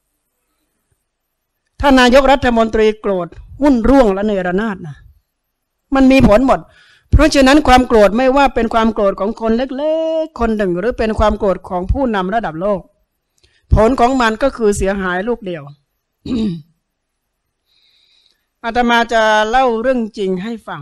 ถ้านายกรัฐมนตรีโกรธหุ้นร่วงและเนรนาศนะมันมีผลหมดเพราะฉะนั้นความโกรธไม่ว่าเป็นความโกรธของคนเล็กๆคนหนึ่งหรือเป็นความโกรธของผู้นำระดับโลกผลของมันก็คือเสียหายลูกเดียว อาตมาจะเล่าเรื่องจริงให้ฟัง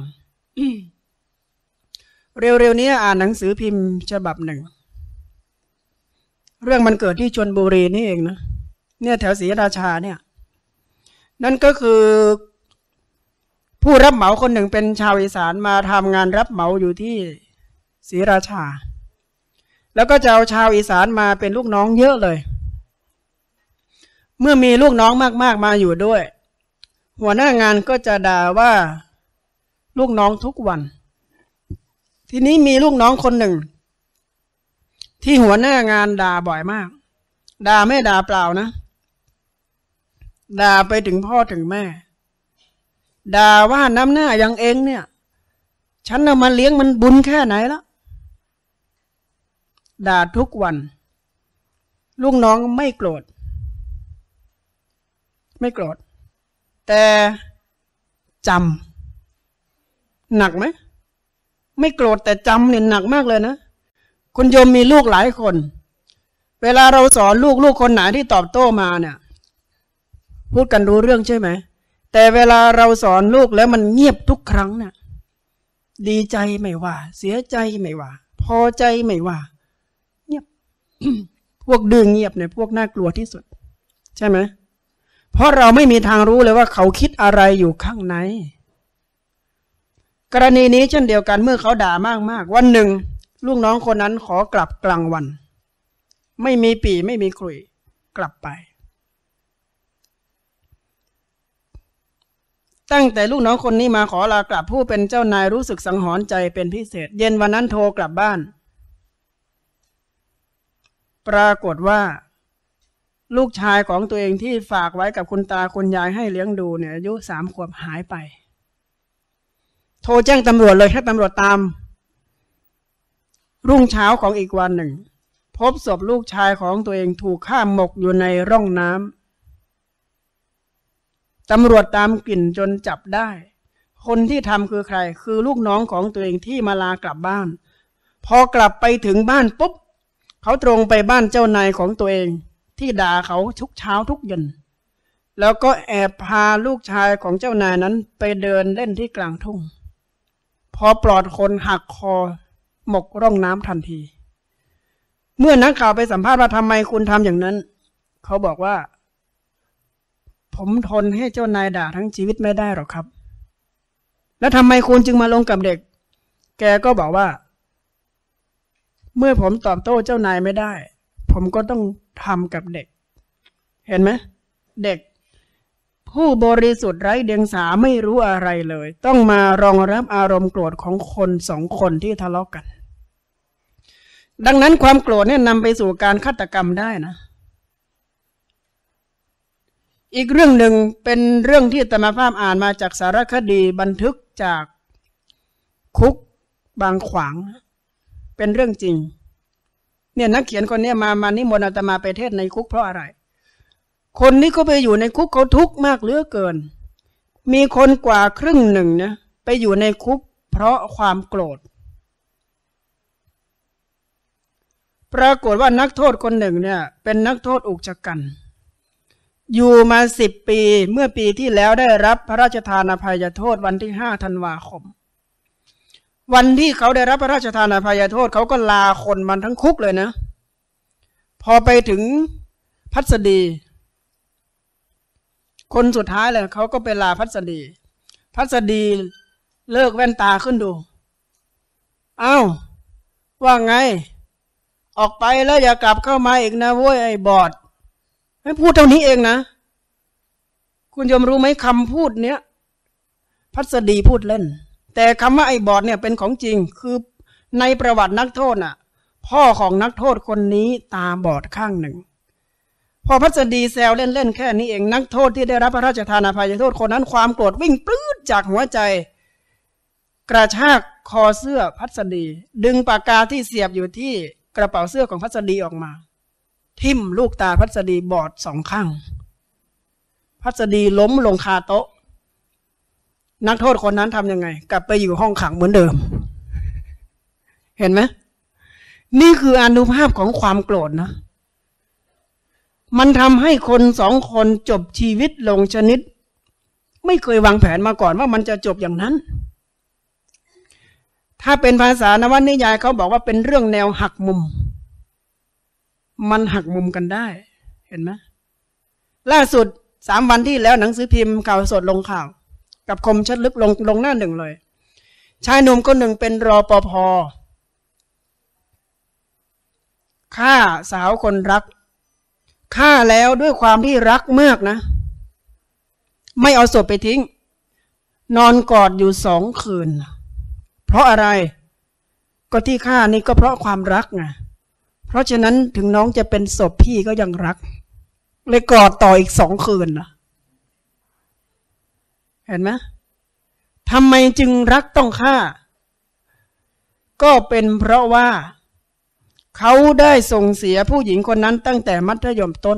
เร็วๆนี้อ่านหนังสือพิมพ์ฉบับหนึ่งเรื่องมันเกิดที่ชลบุรีนี่เองนะเนี่ยแถวศรีราชาเนี่ยนั่นก็คือผู้รับเหมาคนหนึ่งเป็นชาวอีสานมาทำงานรับเหมาอยู่ที่ศรีราชาแล้วก็จะเอาชาวอีสานมาเป็นลูกน้องเยอะเลยเมื่อมีลูกน้องมากๆมาอยู่ด้วยหัวหน้างานก็จะด่าว่าลูกน้องทุกวันทีนี้มีลูกน้องคนหนึ่งที่หัวหน้างานด่าบ่อยมากด่าไม่ด่าเปล่านะด่าไปถึงพ่อถึงแม่ด่าว่าน้ำหน้าอย่างเองเนี่ยฉันเอามาเลี้ยงมันบุญแค่ไหนละด่าทุกวันลูกน้องไม่โกรธไม่โกรธแต่จำหนักไหมไม่โกรธแต่จำเนี่ยหนักมากเลยนะคุณโยมมีลูกหลายคนเวลาเราสอนลูกลูกคนไหนที่ตอบโต้มาเนี่ยพูดกันรู้เรื่องใช่ไหมแต่เวลาเราสอนลูกแล้วมันเงียบทุกครั้งเนี่ยดีใจไม่ว่าเสียใจไม่ว่าพอใจไม่ว่าเงียบ พวกดื้อเงียบเนี่ยพวกน่ากลัวที่สุดใช่ไหมเพราะเราไม่มีทางรู้เลยว่าเขาคิดอะไรอยู่ข้างในกรณีนี้เช่นเดียวกันเมื่อเขาด่ามากๆวันหนึ่งลูกน้องคนนั้นขอกลับกลางวันไม่มีปี่ไม่มีขลุ่ยกลับไปตั้งแต่ลูกน้องคนนี้มาขอลากลับผู้เป็นเจ้านายรู้สึกสังหรณ์ใจเป็นพิเศษเย็นวันนั้นโทรกลับบ้านปรากฏว่าลูกชายของตัวเองที่ฝากไว้กับคุณตาคุณยายให้เลี้ยงดูเนี่ยอายุสามขวบหายไปโทรแจ้งตำรวจเลยให้ตำรวจตามรุ่งเช้าของอีกวันหนึ่งพบศพลูกชายของตัวเองถูกฆ่าหมกอยู่ในร่องน้ำตำรวจตามกลิ่นจนจับได้คนที่ทำคือใครคือลูกน้องของตัวเองที่มาลากลับบ้านพอกลับไปถึงบ้านปุ๊บเขาตรงไปบ้านเจ้านายของตัวเองที่ด่าเขาทุกเช้าทุกเย็นแล้วก็แอบพาลูกชายของเจ้านายนั้นไปเดินเล่นที่กลางทุ่งพอปลอดคนหักคอหมกร่องน้ำทันทีเมื่อนักข่าวไปสัมภาษณ์ว่าทำไมคุณทำอย่างนั้นเขาบอกว่าผมทนให้เจ้านายด่าทั้งชีวิตไม่ได้หรอกครับแล้วทำไมคุณจึงมาลงกับเด็กแกก็บอกว่าเมื่อผมตอบโต้เจ้านายไม่ได้ผมก็ต้องทำกับเด็กเห็นไหมเด็กผู้บริสุทธิ์ไร้เดียงสาไม่รู้อะไรเลยต้องมารองรับอารมณ์โกรธของคนสองคนที่ทะเลาะกันดังนั้นความโกรธเนี่ยนำไปสู่การฆาตกรรมได้นะอีกเรื่องหนึ่งเป็นเรื่องที่อาตมาภาพอ่านมาจากสารคดีบันทึกจากคุกบางขวางเป็นเรื่องจริงเนี่ยนักเขียนคนนี้มามานิมนต์อาตมาไปเทศในคุกเพราะอะไรคนนี้เขาไปอยู่ในคุกเขาทุกข์มากเหลือเกินมีคนกว่าครึ่งหนึ่งนะไปอยู่ในคุกเพราะความโกรธปรากฏว่านักโทษคนหนึ่งเนี่ยเป็นนักโทษอุกชะกันอยู่มาสิบปีเมื่อปีที่แล้วได้รับพระราชทานอภัยโทษวันที่ห้าธันวาคมวันที่เขาได้รับพระราชทานอภัยโทษเขาก็ลาคนมันทั้งคุกเลยนะพอไปถึงพัสดีคนสุดท้ายเลยเขาก็ไปลาพัสดีพัสดีเลิกแว่นตาขึ้นดูอ้าวว่าไงออกไปแล้วอย่ากลับเข้ามาอีกนะเว้ยไอ้บอดไม่พูดเท่านี้เองนะคุณยมรู้ไหมคำพูดเนี้ยพัสดีพูดเล่นแต่คำว่าไอ้บอดเนี่ยเป็นของจริงคือในประวัตินักโทษน่ะพ่อของนักโทษคนนี้ตาบอดข้างหนึ่งพอพัสดีแซวเล่นๆแค่นี้เองนักโทษที่ได้รับพระราชทานอภัยโทษคนนั้นความโกรธวิ่งปลื้ดจากหัวใจกระชากคอเสื้อพัสดีดึงปากกาที่เสียบอยู่ที่กระเป๋าเสื้อของพัสดีออกมาทิ่มลูกตาพัสดีบอดสองข้างพัสดีล้มลงคาโต๊ะนักโทษคนนั้นทำยังไงกลับไปอยู่ห้องขังเหมือนเดิมเห็นไหมนี่คืออานุภาพของความโกรธนะมันทำให้คนสองคนจบชีวิตลงชนิดไม่เคยวางแผนมาก่อนว่ามันจะจบอย่างนั้นถ้าเป็นภาษานวนิยายเขาบอกว่าเป็นเรื่องแนวหักมุมมันหักมุมกันได้เห็นไหมล่าสุดสามวันที่แล้วหนังสือพิมพ์ข่าวสดลงข่าวกับคมชัดลึกลงลงหน้าหนึ่งเลยชายหนุ่มคนหนึ่งเป็นรปภ.ฆ่าสาวคนรักฆ่าแล้วด้วยความที่รักมากนะไม่เอาศพไปทิ้งนอนกอดอยู่สองคืนเพราะอะไรก็ที่ฆ่านี่ก็เพราะความรักไงเพราะฉะนั้นถึงน้องจะเป็นศพพี่ก็ยังรักเลยกอดต่ออีกสองคืนนะเห็นไหมทำไมจึงรักต้องฆ่าก็เป็นเพราะว่าเขาได้ส่งเสียผู้หญิงคนนั้นตั้งแต่มัธยมต้น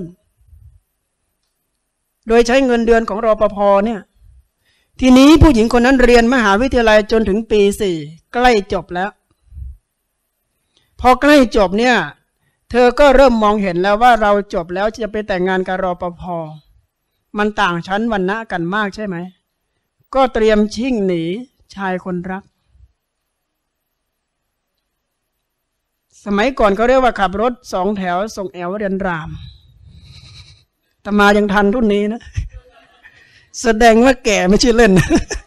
โดยใช้เงินเดือนของรปภ.เนี่ยทีนี้ผู้หญิงคนนั้นเรียนมหาวิทยาลัยจนถึงปีสี่ใกล้จบแล้วพอใกล้จบเนี่ยเธอก็เริ่มมองเห็นแล้วว่าเราจบแล้วจะไปแต่งงานกับรปภ.มันต่างชั้นวรรณะกันมากใช่ไหมก็เตรียมชิ่งหนีชายคนรักสมัยก่อนเขาเรียกว่าขับรถสองแถวส่งแอลเรียนรามแต่มายังทันรุ่นนี้นะแสดงว่าแก่ไม่ใช่เล่น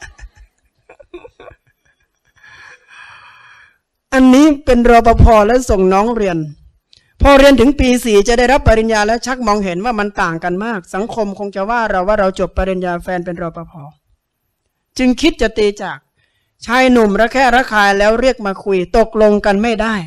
อันนี้เป็นรปภ.แล้วส่งน้องเรียนพอเรียนถึงปีสี่จะได้รับปริญญาแล้วชักมองเห็นว่ามันต่างกันมากสังคมคงจะว่าเราว่าเราจบปริญญาแฟนเป็นรปภ.จึงคิดจะตีจากชายหนุ่มระแคะระคายแล้วเรียกมาคุยตกลงกันไม่ได้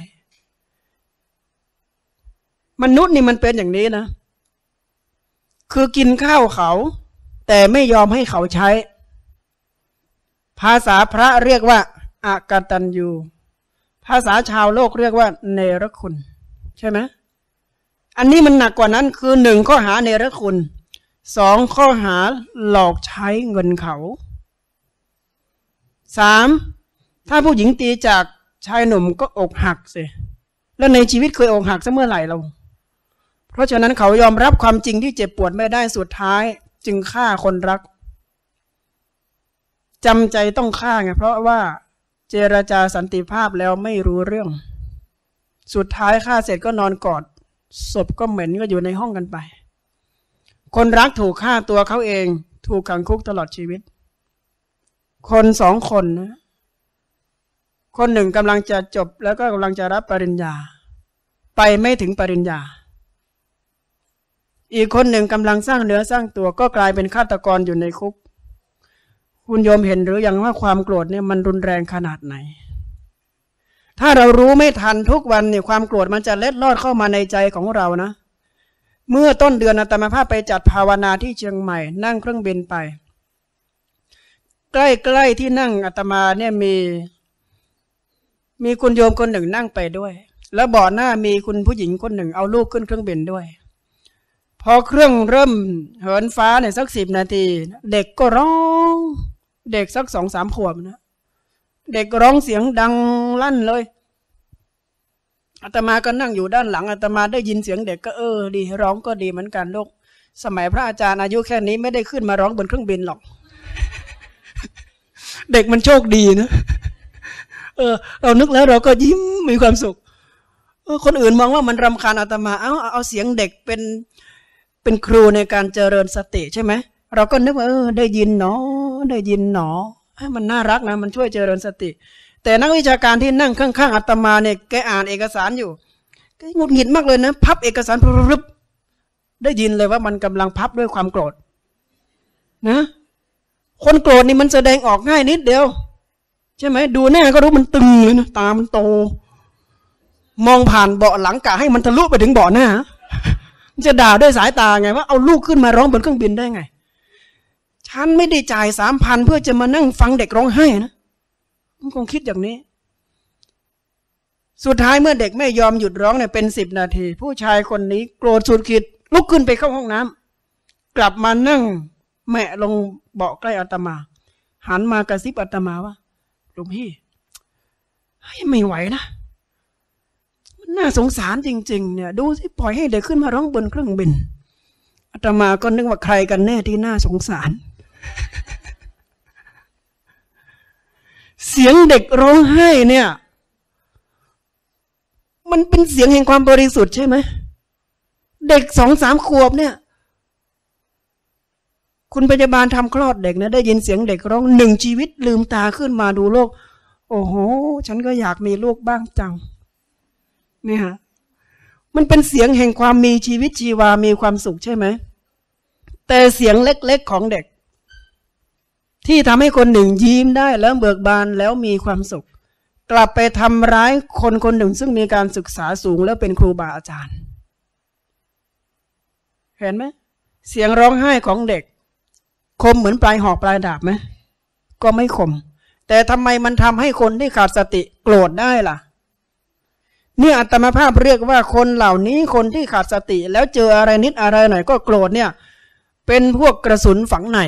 มนุษย์นี่มันเป็นอย่างนี้นะคือกินข้าวเขาแต่ไม่ยอมให้เขาใช้ภาษาพระเรียกว่าอากตัญญูภาษาชาวโลกเรียกว่าเนรคุณใช่ไหมอันนี้มันหนักกว่านั้นคือหนึ่งข้อหาเนรคุณสองข้อหาหลอกใช้เงินเขาสามถ้าผู้หญิงตีจากชายหนุ่มก็อกหักสิแล้วในชีวิตเคยอกหักซะเมื่อไหร่เราเพราะฉะนั้นเขายอมรับความจริงที่เจ็บปวดไม่ได้สุดท้ายจึงฆ่าคนรักจำใจต้องฆ่าไงเพราะว่าเจรจาสันติภาพแล้วไม่รู้เรื่องสุดท้ายฆ่าเสร็จก็นอนกอดศพก็เหม็นก็อยู่ในห้องกันไปคนรักถูกฆ่าตัวเขาเองถูกขังคุกตลอดชีวิตคนสองคนนะคนหนึ่งกำลังจะจบแล้วก็กำลังจะรับปริญญาไปไม่ถึงปริญญาอีกคนหนึ่งกำลังสร้างเนื้อสร้างตัวก็กลายเป็นฆาตกรอยู่ในคุกคุณโยมเห็นหรือยังว่าความโกรธเนี่ยมันรุนแรงขนาดไหนถ้าเรารู้ไม่ทันทุกวันเนี่ยความโกรธมันจะเล็ดลอดเข้ามาในใจของเรานะเมื่อต้นเดือนอาตมาภาพไปจัดภาวนาที่เชียงใหม่นั่งเครื่องบินไปใกล้ๆที่นั่งอาตมาเนี่ยมีมีคุณโยมคนหนึ่งนั่งไปด้วยแล้วเบาะหน้ามีคุณผู้หญิงคนหนึ่งเอาลูกขึ้นเครื่องบินด้วยพอเครื่องเริ่มเหินฟ้าเนี่ยสักสิบนาทีเด็กก็ร้องเด็กสักสองสามขวบนะเด็กร้องเสียงดังลั่นเลยอาตมาก็นั่งอยู่ด้านหลังอาตมาได้ยินเสียงเด็กก็เออดีร้องก็ดีเหมือนกันลูกสมัยพระอาจารย์อายุแค่นี้ไม่ได้ขึ้นมาร้องบนเครื่องบินหรอก เด็กมันโชคดีนะเออเรานึกแล้วเราก็ยิ้มมีความสุขเออคนอื่นมองว่ามันรำคาญอาตมาเอาเอาเสียงเด็กเป็นเป็นครูในการเจริญสติใช่ไหมเราก็นึกว่าเออได้ยินหนอได้ยินหนอมันน่ารักนะมันช่วยเจริญสติแต่นักวิชาการที่นั่งข้างๆอาตมาเนี่ยแกอ่านเอกสารอยู่แกหงุดหงิดมากเลยนะพับเอกสารรึบได้ยินเลยว่ามันกำลังพับด้วยความโกรธนะคนโกรธนี่มันแสดงออกง่ายนิดเดียวใช่ไหมดูหน้าก็รู้มันตึงเลยนะตามันโตมองผ่านเบาะหลังกะให้มันทะลุไปถึงเบาะหน้ามันจะด่าด้วยสายตาไงว่าเอาลูกขึ้นมาร้องบนเครื่องบินได้ไงฉันไม่ได้จ่ายสามพันเพื่อจะมานั่งฟังเด็กร้องไห้นะมันคงคิดอย่างนี้สุดท้ายเมื่อเด็กไม่ยอมหยุดร้องเนี่ยเป็นสิบนาทีผู้ชายคนนี้โกรธสุดขีดลุกขึ้นไปเข้าห้องน้ำกลับมานั่งแมะลงเบาะใกล้อาตมาหันมากระซิบอาตมาว่าหลวงพี่ไม่ไหวนะน่าสงสารจริงๆเนี่ยดูสิปล่อยให้เด็กขึ้นมาร้องบนเครื่องบินอาตมาก็นึกว่าใครกันแน่ที่น่าสงสารเสียงเด็กร้องไห้เนี่ยมันเป็นเสียงแห่งความบริสุทธิ์ใช่ไหมเด็กสองสามขวบเนี่ยคุณพยาบาลทำคลอดเด็กนะได้ยินเสียงเด็กร้องหนึ่งชีวิตลืมตาขึ้นมาดูโลกโอ้โหฉันก็อยากมีลูกบ้างจังนี่ฮะมันเป็นเสียงแห่งความมีชีวิตชีวามีความสุขใช่ไหมแต่เสียงเล็กๆของเด็กที่ทำให้คนหนึ่งยิ้มได้แล้วเบิกบานแล้วมีความสุขกลับไปทำร้ายคนคนหนึ่งซึ่งมีการศึกษาสูงแล้วเป็นครูบาอาจารย์เห็นไหมเสียงร้องไห้ของเด็กคมเหมือนปลายหอกปลายดาบไหมก็ไม่คมแต่ทำไมมันทำให้คนที่ขาดสติโกรธได้ล่ะเนี่ยอัตมาภาพเรียกว่าคนเหล่านี้คนที่ขาดสติแล้วเจออะไรนิดอะไรหน่อยก็โกรธเนี่ยเป็นพวกกระสุนฝังใน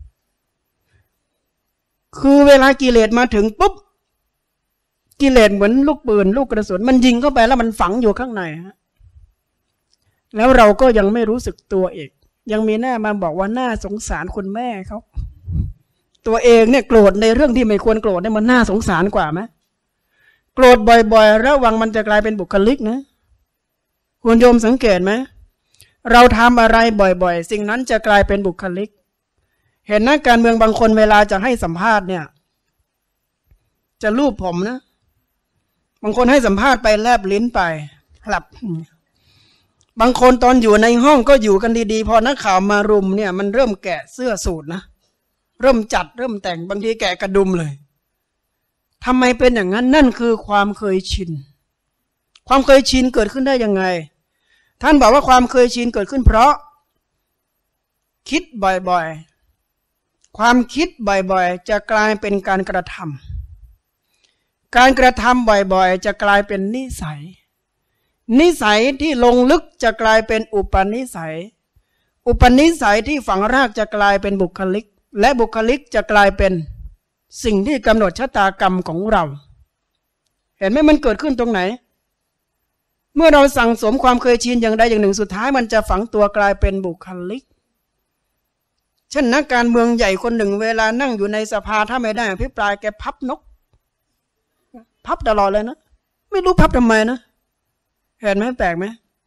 คือเวลากิเลสมาถึงปุ๊บกิเลสเหมือนลูกปืนลูกกระสุนมันยิงเข้าไปแล้วมันฝังอยู่ข้างในฮะแล้วเราก็ยังไม่รู้สึกตัวเองยังมีหน้ามาบอกว่าน่าสงสารคุณแม่เขาตัวเองเนี่ยโกรธในเรื่องที่ไม่ควรโกรธเนี่ยมันน่าสงสารกว่าไหมโกรธบ่อยๆระวังมันจะกลายเป็นบุคลิกนะคุณโยมสังเกตไหมเราทำอะไรบ่อยๆสิ่งนั้นจะกลายเป็นบุคลิกเห็นนักการเมืองบางคนเวลาจะให้สัมภาษณ์เนี่ยจะลูบผมนะบางคนให้สัมภาษณ์ไปแลบลิ้นไปหลับบางคนตอนอยู่ในห้องก็อยู่กันดีๆพอนักข่าวมารุมเนี่ยมันเริ่มแกะเสื้อสูทนะเริ่มจัดเริ่มแต่งบางทีแกะกระดุมเลยทำไมเป็นอย่างนั้นนั่นคือความเคยชินความเคยชินเกิดขึ้นได้ยังไงท่านบอกว่าความเคยชินเกิดขึ้นเพราะคิดบ่อยๆความคิดบ่อยๆจะกลายเป็นการกระทำการกระทำบ่อยๆจะกลายเป็นนิสัยนิสัยที่ลงลึกจะกลายเป็นอุปนิสัยอุปนิสัยที่ฝังรากจะกลายเป็นบุคลิกและบุคลิกจะกลายเป็นสิ่งที่กำหนดชะตากรรมของเราเห็นไหมมันเกิดขึ้นตรงไหนเมื่อเราสั่งสมความเคยชินอย่างใดอย่างหนึ่งสุดท้ายมันจะฝังตัวกลายเป็นบุคลิกเช่นนักการเมืองใหญ่คนหนึ่งเวลานั่งอยู่ในสภาถ้าไม่ได้อภิปรายแกพับนกพับตลอดเลยนะไม่รู้พับทำไมนะเห็นไหมแปลกไหม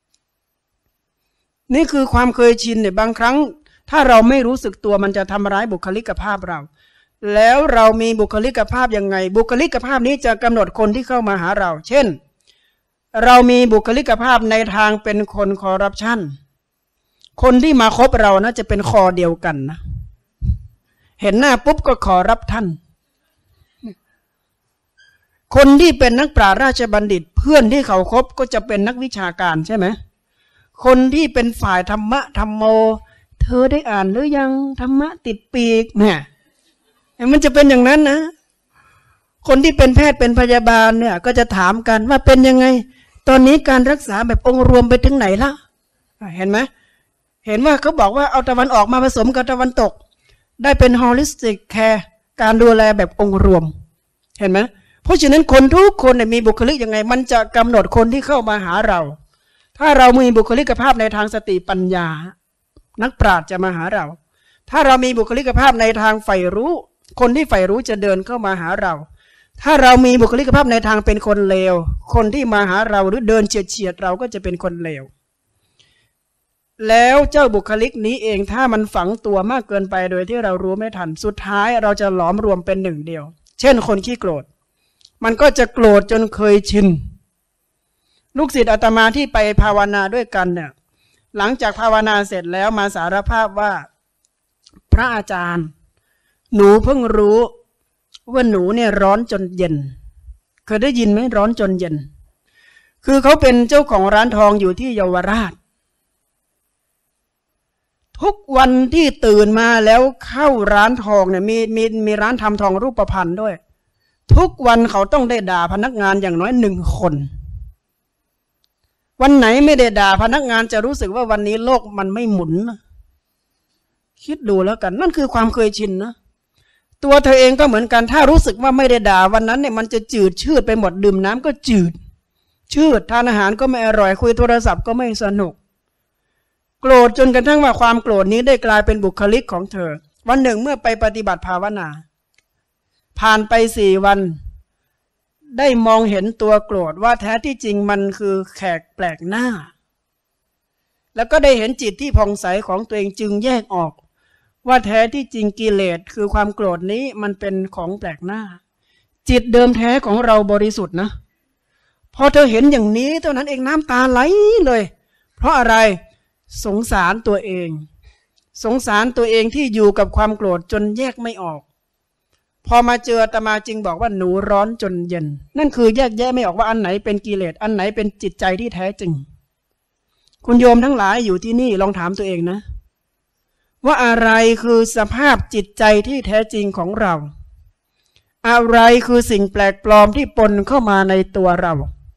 นี่คือความเคยชินเนี่ยบางครั้งถ้าเราไม่รู้สึกตัวมันจะทำร้ายบุคลิกภาพเราแล้วเรามีบุคลิกภาพยังไงบุคลิกภาพนี้จะกำหนดคนที่เข้ามาหาเราเช่นเรามีบุคลิกภาพในทางเป็นคนคอร์รัปชันคนที่มาคบเรานะจะเป็นคอเดียวกันนะเห็นหน้าปุ๊บก็ขอรับท่านคนที่เป็นนักปราชญ์ราชบัณฑิตเพื่อนที่เขาคบก็จะเป็นนักวิชาการใช่ไหมคนที่เป็นฝ่ายธรรมะธรรมโมเธอได้อ่านหรือยังธรรมะติดปีกเนี่ยมันจะเป็นอย่างนั้นนะคนที่เป็นแพทย์เป็นพยาบาลเนี่ยก็จะถามกันว่าเป็นยังไงตอนนี้การรักษาแบบองค์รวมไปถึงไหนละเห็นไหมเห็นว่าเขาบอกว่าเอาตะวันออกมาผสมกับตะวันตกได้เป็น holistic care การดูแลแบบองค์รวมเห็นไหมเพราะฉะนั้นคนทุกคนมีบุคลิกยังไงมันจะกำหนดคนที่เข้ามาหาเราถ้าเรามีบุคลิกภาพในทางสติปัญญานักปราชญ์จะมาหาเราถ้าเรามีบุคลิกภาพในทางใฝ่รู้คนที่ใฝ่รู้จะเดินเข้ามาหาเราถ้าเรามีบุคลิกภาพในทางเป็นคนเลวคนที่มาหาเราหรือเดินเฉียดเฉียดเราก็จะเป็นคนเลวแล้วเจ้าบุคลิกนี้เองถ้ามันฝังตัวมากเกินไปโดยที่เรารู้ไม่ทันสุดท้ายเราจะหลอมรวมเป็นหนึ่งเดียวเช่นคนขี้โกรธมันก็จะโกรธจนเคยชินลูกศิษย์อาตมาที่ไปภาวนาด้วยกันเนี่ยหลังจากภาวนาเสร็จแล้วมาสารภาพว่าพระอาจารย์หนูเพิ่งรู้ว่าหนูเนี่ยร้อนจนเย็นเคยได้ยินไหมร้อนจนเย็นคือเขาเป็นเจ้าของร้านทองอยู่ที่เยาวราชทุกวันที่ตื่นมาแล้วเข้าร้านทองเนี่ยมีมีมีร้านทำทองรูปพรรณด้วยทุกวันเขาต้องได้ด่าพนักงานอย่างน้อยหนึ่งคนวันไหนไม่ได้ด่าพนักงานจะรู้สึกว่าวันนี้โลกมันไม่หมุนคิดดูแล้วกันนั่นคือความเคยชินนะตัวเธอเองก็เหมือนกันถ้ารู้สึกว่าไม่ได้ด่าวันนั้นเนี่ยมันจะจืดชืดไปหมดดื่มน้ำก็จืดชืดทานอาหารก็ไม่อร่อยคุยโทรศัพท์ก็ไม่สนุกโกรธจนกระทั่งว่าความโกรธนี้ได้กลายเป็นบุคลิกของเธอวันหนึ่งเมื่อไปปฏิบัติภาวนาผ่านไปสี่วันได้มองเห็นตัวโกรธว่าแท้ที่จริงมันคือแขกแปลกหน้าแล้วก็ได้เห็นจิตที่ผ่องใสของตัวเองจึงแยกออกว่าแท้ที่จริงกิเลสคือความโกรธนี้มันเป็นของแปลกหน้าจิตเดิมแท้ของเราบริสุทธิ์นะพอเธอเห็นอย่างนี้เท่านั้นเองน้ำตาไหลเลยเพราะอะไรสงสารตัวเองสงสารตัวเองที่อยู่กับความโกรธจนแยกไม่ออกพอมาเจออาตมาจึงบอกว่าหนูร้อนจนเย็นนั่นคือแยกแยะไม่ออกว่าอันไหนเป็นกิเลสอันไหนเป็นจิตใจที่แท้จริงคุณโยมทั้งหลายอยู่ที่นี่ลองถามตัวเองนะว่าอะไรคือสภาพจิตใจที่แท้จริงของเราอะไรคือสิ่งแปลกปลอมที่ปนเข้ามาในตัวเรา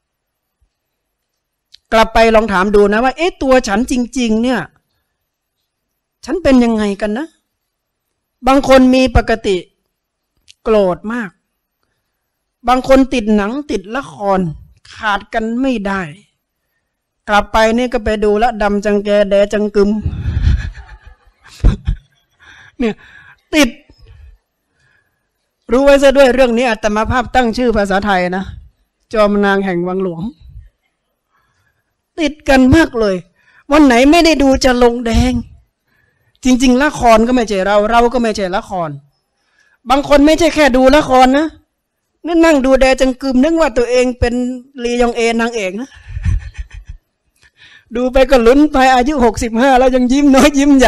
กลับไปลองถามดูนะว่าเอ๊ะตัวฉันจริงๆเนี่ยฉันเป็นยังไงกันนะบางคนมีปกติโกรธมากบางคนติดหนังติดละครขาดกันไม่ได้กลับไปนี่ก็ไปดูละดำจังแกแดจังกึมเนี่ยติดรู้ไว้ซะด้วยเรื่องนี้อาตมาภาพตั้งชื่อภาษาไทยนะจอมนางแห่งวังหลวงติดกันมากเลยวันไหนไม่ได้ดูจะลงแดงจริงๆละครก็ไม่ใช่เราเราก็ไม่ใช่ละครบางคนไม่ใช่แค่ดูละครนะนั่งนั่งดูแดจังกึมนึกว่าตัวเองเป็นลียองเอนางเอกนะดูไปก็ลุ้นไปอายุหกสิบห้าแล้วยังยิ้มน้อยยิ้มใหญ่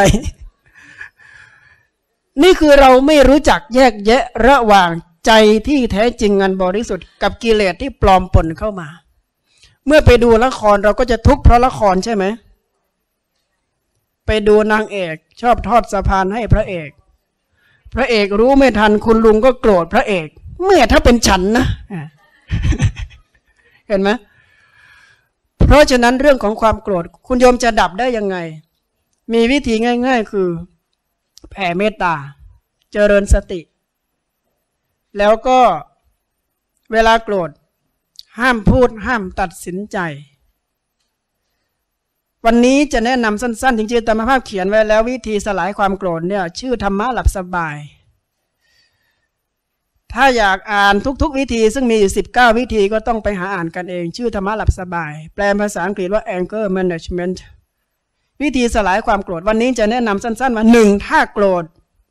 นี่คือเราไม่รู้จักแยกแยะระหว่างใจที่แท้จริงอันบริสุทธิ์กับกิเลสที่ปลอมปนเข้ามาเมื่อไปดูละครเราก็จะทุกข์เพราะละครใช่ไหมไปดูนางเอกชอบทอดสะพานให้พระเอกพระเอกรู้ไม่ทันคุณลุงก็โกรธพระเอกเมื่อถ้าเป็นฉันนะเห็นไหมเพราะฉะนั้นเรื่องของความโกรธคุณโยมจะดับได้ยังไงมีวิธีง่ายๆคือแผ่เมตตาเจริญสติแล้วก็เวลาโกรธห้ามพูดห้ามตัดสินใจวันนี้จะแนะนำสั้นๆจริงๆตามภาพเขียนไว้แล้ววิธีสลายความโกรธเนี่ยชื่อธรรมะหลับสบายถ้าอยากอ่านทุกๆวิธีซึ่งมีอยู่สิบเก้าวิธีก็ต้องไปหาอ่านกันเองชื่อธรรมะหลับสบายแปลภาษาอังกฤษว่า anger management วิธีสลายความโกรธวันนี้จะแนะนำสั้นๆว่าหนึ่งถ้าโกรธ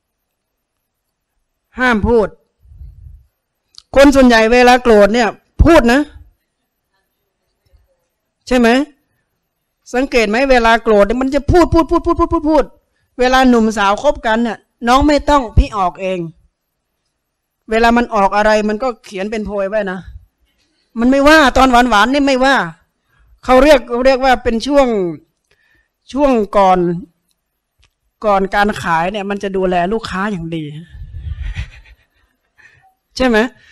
ห้ามพูดคนส่วนใหญ่เวลาโกรธเนี่ยพูดนะใช่ไหมสังเกตไหมเวลาโกรธมันจะพูดพูดพูดพูดพูดพูดพูดเวลาหนุ่มสาวคบกันเนี่ยน้องไม่ต้องพี่ออกเองเวลามันออกอะไรมันก็เขียนเป็นโพยไว้นะมันไม่ว่าตอนหวานหวานนี่ไม่ว่าเขาเรียกเรียกว่าเป็นช่วงช่วงก่อนก่อนการขายเนี่ยมันจะดูแลลูกค้าอย่างดีใช่ไหม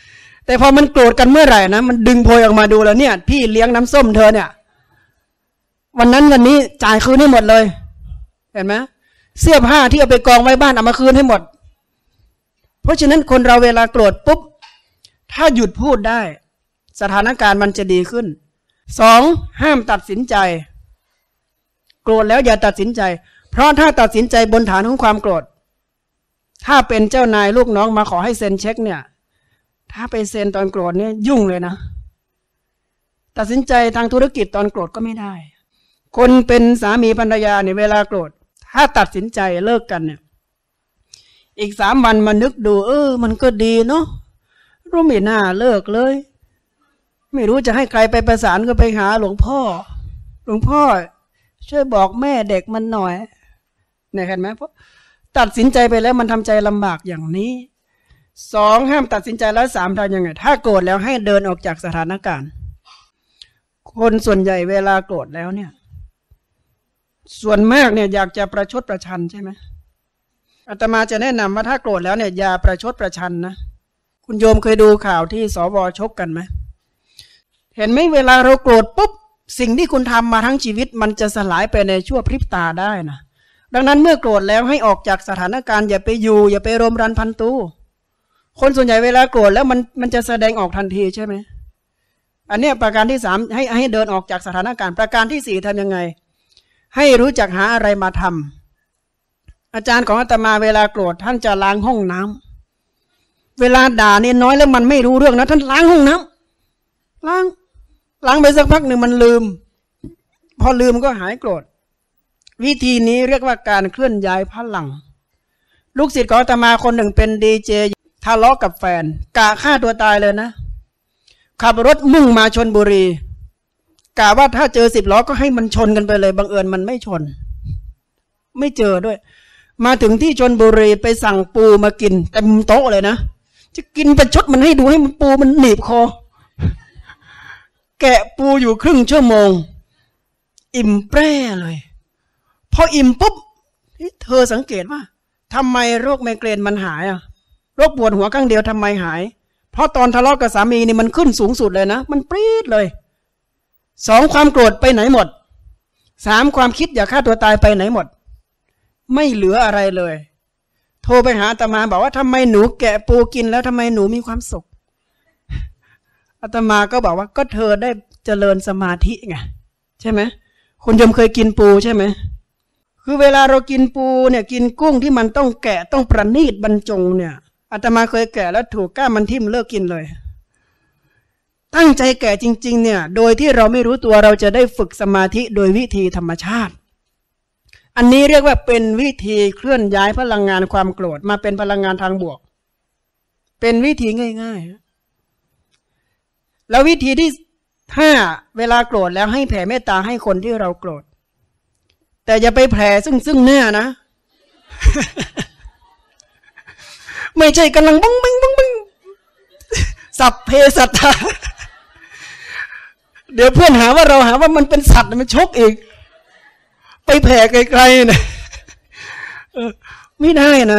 แต่พอมันโกรธกันเมื่อไหร่นะมันดึงโพยออกมาดูแล้วเนี่ยพี่เลี้ยงน้ำส้มเธอเนี่ยวันนั้นวันนี้จ่ายคืนให้หมดเลยเห็นไหมเสื้อผ้าที่เอาไปกองไว้บ้านเอามาคืนให้หมดเพราะฉะนั้นคนเราเวลาโกรธปุ๊บถ้าหยุดพูดได้สถานการณ์มันจะดีขึ้นสองห้ามตัดสินใจโกรธแล้วอย่าตัดสินใจเพราะถ้าตัดสินใจบนฐานของความโกรธถ้าเป็นเจ้านายลูกน้องมาขอให้เซ็นเช็คเนี่ยถ้าไปเซ็นตอนโกรธเนี่ยยุ่งเลยนะตัดสินใจทางธุรกิจตอนโกรธก็ไม่ได้คนเป็นสามีภรรยาเนี่ยเวลาโกรธถ้าตัดสินใจเลิกกันเนี่ยอีกสามวันมานึกดูเออมันก็ดีเนาะรู้ไม่น่าเลิกเลยไม่รู้จะให้ใครไปประสานก็ไปหาหลวงพ่อหลวงพ่อช่วยบอกแม่เด็กมันหน่อยเนี่ยเห็นไหมเพราะตัดสินใจไปแล้วมันทำใจลำบากอย่างนี้สองห้ามตัดสินใจแล้วสามทำยังไงถ้าโกรธแล้วให้เดินออกจากสถานการณ์คนส่วนใหญ่เวลาโกรธแล้วเนี่ยส่วนมากเนี่ยอยากจะประชดประชันใช่ไหมอาตมาจะแนะนำว่าถ้าโกรธแล้วเนี่ยอย่าประชดประชันนะคุณโยมเคยดูข่าวที่สวชกกันไหมเห็นไหมเวลาเราโกรธปุ๊บสิ่งที่คุณทำมาทั้งชีวิตมันจะสลายไปในชั่วพริบตาได้นะดังนั้นเมื่อโกรธแล้วให้ออกจากสถานการณ์อย่าไปอยู่อย่าไปรมรันพันตูคนส่วนใหญ่เวลาโกรธแล้วมันมันจะแสดงออกทันทีใช่ไหมอันนี้ประการที่สามให้ให้เดินออกจากสถานการณ์ประการที่สี่ทำยังไงให้รู้จักหาอะไรมาทำอาจารย์ของอาตมาเวลาโกรธท่านจะล้างห้องน้ำเวลาด่าเนี่ยน้อยแล้วมันไม่รู้เรื่องนะท่านล้างห้องน้ำล้างล้างไปสักพักหนึ่งมันลืมพอลืมก็หายโกรธวิธีนี้เรียกว่าการเคลื่อนย้ายพลังลูกศิษย์ของอาตมาคนหนึ่งเป็นดีเจทะเลาะกับแฟนกะฆ่าตัวตายเลยนะขับรถมุ่งมาชลบุรีกะว่าถ้าเจอสิบล้อก็ให้มันชนกันไปเลยบังเอิญมันไม่ชนไม่เจอด้วยมาถึงที่ชลบุรีไปสั่งปูมากินเต็มโต๊ะเลยนะจะกินเป็นชดมันให้ดูให้มันปูมันหนีบคอแกะปูอยู่ครึ่งชั่วโมงอิ่มแปร่เลยพออิ่มปุ๊บเธอสังเกตว่าทำไมโรคไมเกรนมันหายอ่ะโรคปวดหัวข้างเดียวทำไมหายเพราะตอนทะเลาะกับสามีนี่มันขึ้นสูงสุดเลยนะมันปรี๊ดเลยสองความโกรธไปไหนหมดสามความคิดอยากฆ่าตัวตายไปไหนหมดไม่เหลืออะไรเลยโทรไปหาอาตมาบอกว่าทำไมหนูแกะปูกินแล้วทำไมหนูมีความสุขอาตมาก็บอกว่าก็เธอได้เจริญสมาธิไงใช่ไหมคุณยมเคยกินปูใช่ไหมคือเวลาเรากินปูเนี่ยกินกุ้งที่มันต้องแกะต้องประณีตบรรจงเนี่ยอาตมาเคยแกะแล้วถูกก้ามันทิ่มเลิกกินเลยตั้งใจแกะจริงๆเนี่ยโดยที่เราไม่รู้ตัวเราจะได้ฝึกสมาธิโดยวิธีธรรมชาติอันนี้เรียกว่าเป็นวิธีเคลื่อนย้ายพลังงานความโกรธมาเป็นพลังงานทางบวกเป็นวิธีง่ายๆแล้ววิธีที่ห้าเวลาโกรธแล้วให้แผ่เมตตาให้คนที่เราโกรธแต่อย่าไปแผ่ซึ่งซึ่งหน้านะ ไม่ใช่กำลังบึ้งบึ้งบึ้งบึ้งสัพเพสัตตาเดี๋ยวเพื่อนหาว่าเราหาว่ามันเป็นสัตว์มันชกอีกไปแผ่ไกลๆนะไม่ได้นะ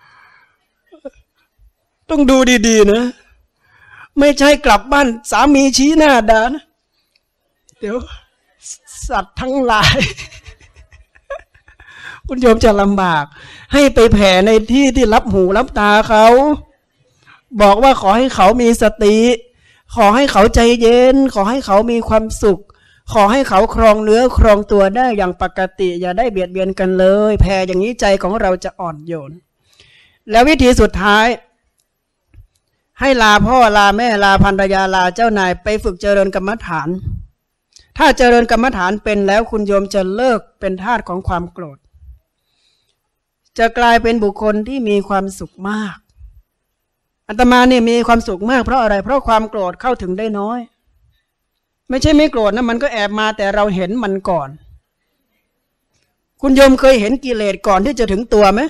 ต้องดูดีๆนะไม่ใช่กลับบ้านสามีชี้หน้าด่านะเดี๋ยวสัตว์ทั้งหลายคุณโยมจะลำบากให้ไปแผ่ในที่ที่รับหูรับตาเขาบอกว่าขอให้เขามีสติขอให้เขาใจเย็นขอให้เขามีความสุขขอให้เขาครองเนื้อครองตัวได้อย่างปกติอย่าได้เบียดเบียนกันเลยแผ่อย่างนี้ใจของเราจะอ่อนโยนแล้ววิธีสุดท้ายให้ลาพ่อลาแม่ลาภรรยาลาเจ้านายไปฝึกเจริญกรรมฐานถ้าเจริญกรรมฐานเป็นแล้วคุณโยมจะเลิกเป็นทาสของความโกรธจะกลายเป็นบุคคลที่มีความสุขมากอาตมาเนี่ยมีความสุขมากเพราะอะไรเพราะความโกรธเข้าถึงได้น้อยไม่ใช่ไม่โกรธนะมันก็แอบมาแต่เราเห็นมันก่อนคุณโยมเคยเห็นกิเลสก่อนที่จะถึงตัวไหม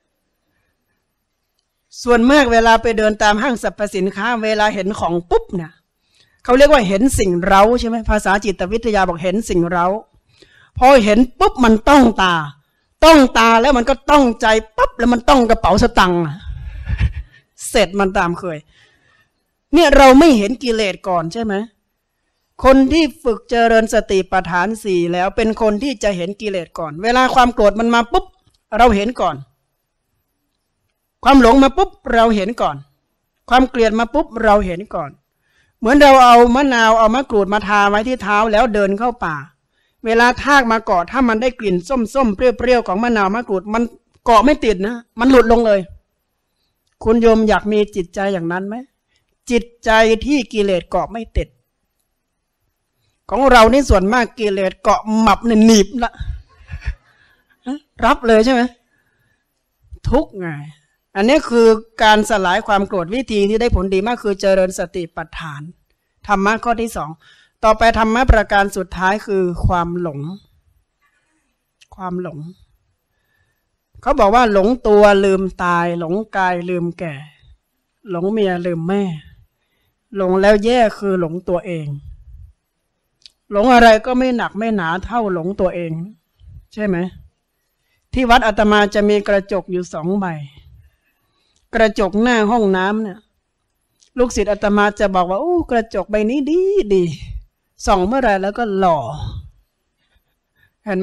ส่วนมากเวลาไปเดินตามห้างสรรพสินค้าเวลาเห็นของปุ๊บเนี่ยเขาเรียกว่าเห็นสิ่งเร้าใช่ไหมภาษาจิตวิทยาบอกเห็นสิ่งเร้าพอเห็นปุ๊บมันต้องตาต้องตาแล้วมันก็ต้องใจปั๊บแล้วมันต้องกระเป๋าสตังค์เสร็จมันตามเคยเนี่ยเราไม่เห็นกิเลสก่อนใช่ไหมคนที่ฝึกเจริญสติปัฏฐานสี่แล้วเป็นคนที่จะเห็นกิเลสก่อนเวลาความโกรธมันมาปุ๊บเราเห็นก่อนความหลงมาปุ๊บเราเห็นก่อนความเกลียดมาปุ๊บเราเห็นก่อนเหมือนเราเอามะนาวเอามะกรูดมาทาไว้ที่เท้าแล้วเดินเข้าป่าเวลาทากมาเกาะถ้ามันได้กลิ่นส้มๆเปรี้ยวๆของมะนาวมะกรูดมันเกาะไม่ติดนะมันหลุดลงเลยคุณโยมอยากมีจิตใจอย่างนั้นไหมจิตใจที่กิเลสเกาะไม่ติดของเรานี่ส่วนมากกิเลสเกาะหมับหนีบละรับเลยใช่ไหมทุกไงอันนี้คือการสลายความโกรธวิธีที่ได้ผลดีมากคือเจริญสติปัฏฐานธรรมะข้อที่สองต่อไปธรรมะประการสุดท้ายคือความหลงความหลงเขาบอกว่าหลงตัวลืมตายหลงกายลืมแก่หลงเมียลืมแม่หลงแล้วแย่คือหลงตัวเองหลงอะไรก็ไม่หนักไม่หนาเท่าหลงตัวเองใช่ไหมที่วัดอาตมาจะมีกระจกอยู่สองใบกระจกหน้าห้องน้ำเนี่ยลูกศิษย์อาตมาจะบอกว่าอู้กระจกใบนี้ดีดีส่องเมื่อไรแล้วก็หล่อเห็นไหม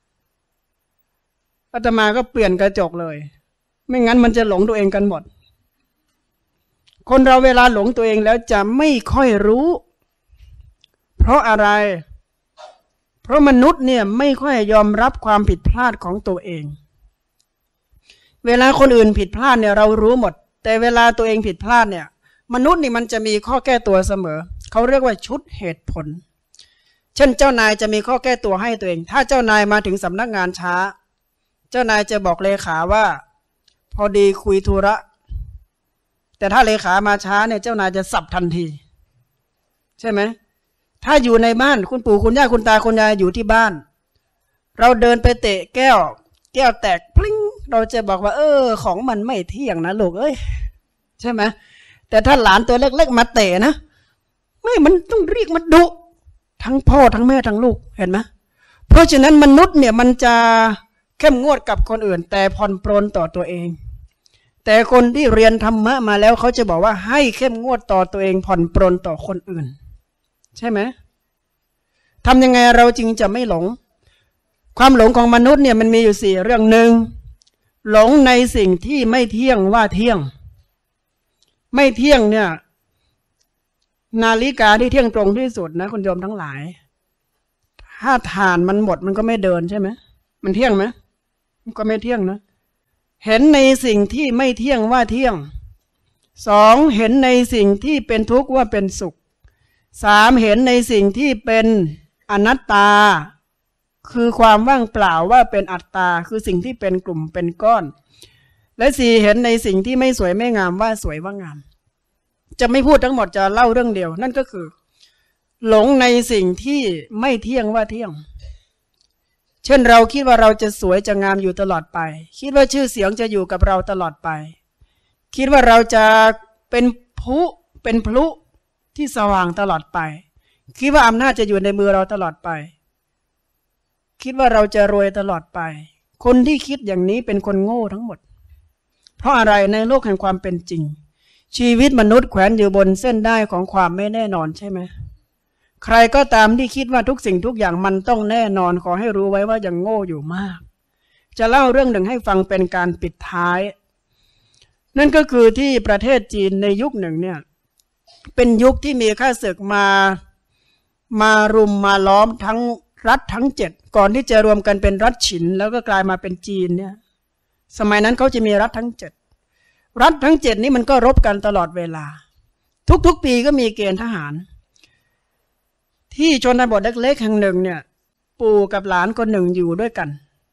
อาตมาก็เปลี่ยนกระจกเลยไม่งั้นมันจะหลงตัวเองกันหมดคนเราเวลาหลงตัวเองแล้วจะไม่ค่อยรู้เพราะอะไรเพราะมนุษย์เนี่ยไม่ค่อยยอมรับความผิดพลาดของตัวเองเวลาคนอื่นผิดพลาดเนี่ยเรารู้หมดแต่เวลาตัวเองผิดพลาดเนี่ยมนุษย์นี่มันจะมีข้อแก้ตัวเสมอเขาเรียกว่าชุดเหตุผลเช่นเจ้านายจะมีข้อแก้ตัวให้ตัวเองถ้าเจ้านายมาถึงสำนักงานช้าเจ้านายจะบอกเลขาว่าพอดีคุยธุระแต่ถ้าเลขามาช้าเนี่ยเจ้านายจะสับทันทีใช่ไหมถ้าอยู่ในบ้านคุณปู่คุณย่าคุณตาคุณยายอยู่ที่บ้านเราเดินไปเตะแก้วแก้วแตกพลิ้งเราจะบอกว่าเออของมันไม่เที่ยงนะลูกเอ้ยใช่ไหมแต่ถ้าหลานตัวเล็กๆมาเตะนะไม่มันต้องเรียกมันดุทั้งพ่อทั้งแม่ทั้งลูกเห็นไหมเพราะฉะนั้นมนุษย์เนี่ยมันจะเข้มงวดกับคนอื่นแต่ผ่อนปรนต่อตัวเองแต่คนที่เรียนธรรมะมาแล้วเขาจะบอกว่าให้เข้มงวดต่อตัวเองผ่อนปรนต่อคนอื่นใช่ไหมทำยังไงเราจึงจะไม่หลงความหลงของมนุษย์เนี่ยมันมีอยู่สี่เรื่องหนึ่งหลงในสิ่งที่ไม่เที่ยงว่าเที่ยงไม่เที่ยงเนี่ยนาฬิกาที่เที่ยงตรงที่สุดนะคุณโยมทั้งหลายถ้าถ่านมันหมดมันก็ไม่เดินใช่ไหมมันเที่ยงไหมมันก็ไม่เที่ยงนะเห็นในสิ่งที่ไม่เที่ยงว่าเที่ยงสองเห็นในสิ่งที่เป็นทุกข์ว่าเป็นสุขสามเห็นในสิ่งที่เป็นอนัตตาคือความว่างเปล่าว่าเป็นอัตตาคือสิ่งที่เป็นกลุ่มเป็นก้อนและสี่เห็นในสิ่งที่ไม่สวยไม่งามว่าสวยว่างามจะไม่พูดทั้งหมดจะเล่าเรื่องเดียวนั่นก็คือหลงในสิ่งที่ไม่เที่ยงว่าเที่ยงเช่นเราคิดว่าเราจะสวยจะงามอยู่ตลอดไปคิดว่าชื่อเสียงจะอยู่กับเราตลอดไปคิดว่าเราจะเป็นผู้เป็นพลุที่สว่างตลอดไปคิดว่าอำนาจจะอยู่ในมือเราตลอดไปคิดว่าเราจะรวยตลอดไปคนที่คิดอย่างนี้เป็นคนโง่ทั้งหมดเพราะอะไรในโลกแห่งความเป็นจริงชีวิตมนุษย์แขวนอยู่บนเส้นได้ของความไม่แน่นอนใช่ไหมใครก็ตามที่คิดว่าทุกสิ่งทุกอย่างมันต้องแน่นอนขอให้รู้ไว้ว่ายังโง่อยู่มากจะเล่าเรื่องหนึ่งให้ฟังเป็นการปิดท้ายนั่นก็คือที่ประเทศจีนในยุคหนึ่งเนี่ยเป็นยุคที่มีข้าศึกมามารุมมาล้อมทั้งรัฐทั้งเจ็ดก่อนที่จะรวมกันเป็นรัฐฉินแล้วก็กลายมาเป็นจีนเนี่ยสมัยนั้นเขาจะมีรัฐทั้งเจ็ดรัฐทั้งเจ็ดนี้มันก็รบกันตลอดเวลาทุกๆปีก็มีเกณฑ์ทหารที่ชนบทเล็กๆแห่งหนึ่งเนี่ยปู่กับหลานคนหนึ่งอยู่ด้วยกัน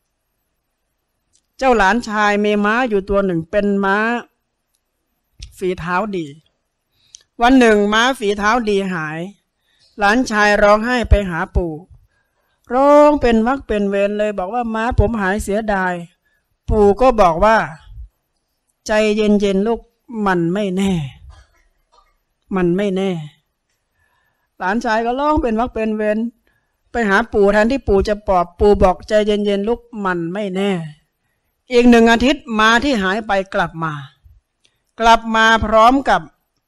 เจ้าหลานชายมีม้าอยู่ตัวหนึ่งเป็นม้าฝีเท้าดีวันหนึ่งม้าฝีเท้าดีหายหลานชายร้องไห้ไปหาปู่ร้องเป็นวรรคเป็นเวรเลยบอกว่าม้าผมหายเสียดายปู่ก็บอกว่าใจเย็นๆลูกมันไม่แน่มันไม่แน่หลานชายก็ร้องเป็นวรรคเป็นเวรไปหาปู่แทนที่ปู่จะปลอบปู่บอกใจเย็นๆลูกมันไม่แน่อีกหนึ่งอาทิตย์ม้าที่หายไปกลับมากลับมาพร้อมกับ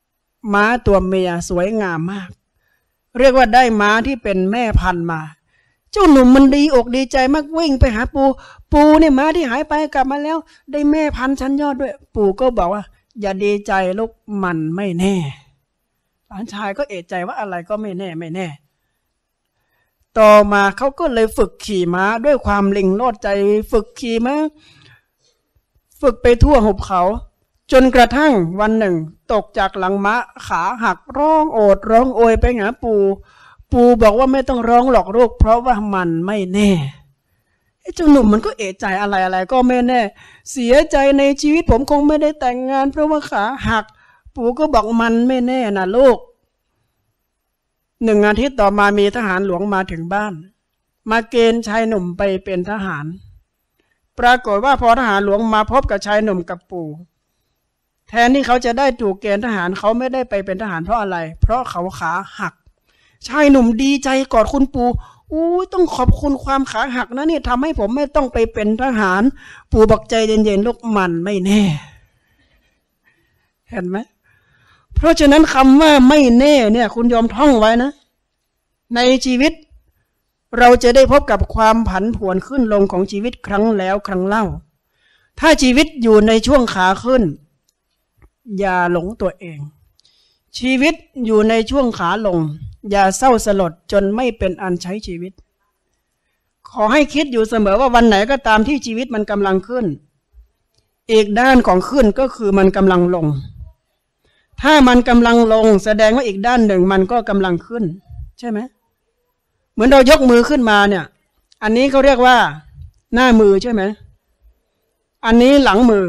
ม้าตัวเมียสวยงามมากเรียกว่าได้ม้าที่เป็นแม่พันธุ์มาเจ้าหนุ่มมันดีอกดีใจมากวิ่งไปหาปูปูเนี่ยม้าที่หายไปกลับมาแล้วได้แม่พันธุ์ชั้นยอดด้วยปู่ก็บอกว่าอย่าดีใจลูกมันไม่แน่หลานชายก็เอะใจว่าอะไรก็ไม่แน่ไม่แน่ต่อมาเขาก็เลยฝึกขี่ม้าด้วยความลิงโลดใจฝึกขี่ม้าฝึกไปทั่วหุบเขาจนกระทั่งวันหนึ่งตกจากหลังม้าขาหักร้องโอดร้องโอยไปหาปู่ปู่บอกว่าไม่ต้องร้องหรอกลูกเพราะว่ามันไม่แน่ไอ้เจ้าหนุ่มมันก็เอะใจอะไรอะไรก็ไม่แน่เสียใจในชีวิตผมคงไม่ได้แต่งงานเพราะว่าขาหักปู่ก็บอกมันไม่แน่นะลูกหนึ่งอาทิตย์ต่อมามีทหารหลวงมาถึงบ้านมาเกณฑ์ชายหนุ่มไปเป็นทหารปรากฏว่าพอทหารหลวงมาพบกับชายหนุ่มกับปู่แทนที่เขาจะได้ถูกเกณฑ์ทหารเขาไม่ได้ไปเป็นทหารเพราะอะไรเพราะเขาขาหักชายหนุ่มดีใจกอดคุณปู่อู้ต้องขอบคุณความขาหักนะนี่ทำให้ผมไม่ต้องไปเป็นทหารปู่บอกใจเย็นๆลูกมันไม่แน่เห็นไหมเพราะฉะนั้นคำว่าไม่แน่เนี่ยคุณยอมท่องไว้นะในชีวิตเราจะได้พบกับความผันผวนขึ้นลงของชีวิตครั้งแล้วครั้งเล่าถ้าชีวิตอยู่ในช่วงขาขึ้นอย่าหลงตัวเองชีวิตอยู่ในช่วงขาลงอย่าเศร้าสลดจนไม่เป็นอันใช้ชีวิตขอให้คิดอยู่เสมอว่าวันไหนก็ตามที่ชีวิตมันกำลังขึ้นอีกด้านของขึ้นก็คือมันกำลังลงถ้ามันกำลังลงแสดงว่าอีกด้านหนึ่งมันก็กำลังขึ้นใช่ไหมเหมือนเรายกมือขึ้นมาเนี่ยอันนี้เขาเรียกว่าหน้ามือใช่ไหมอันนี้หลังมือ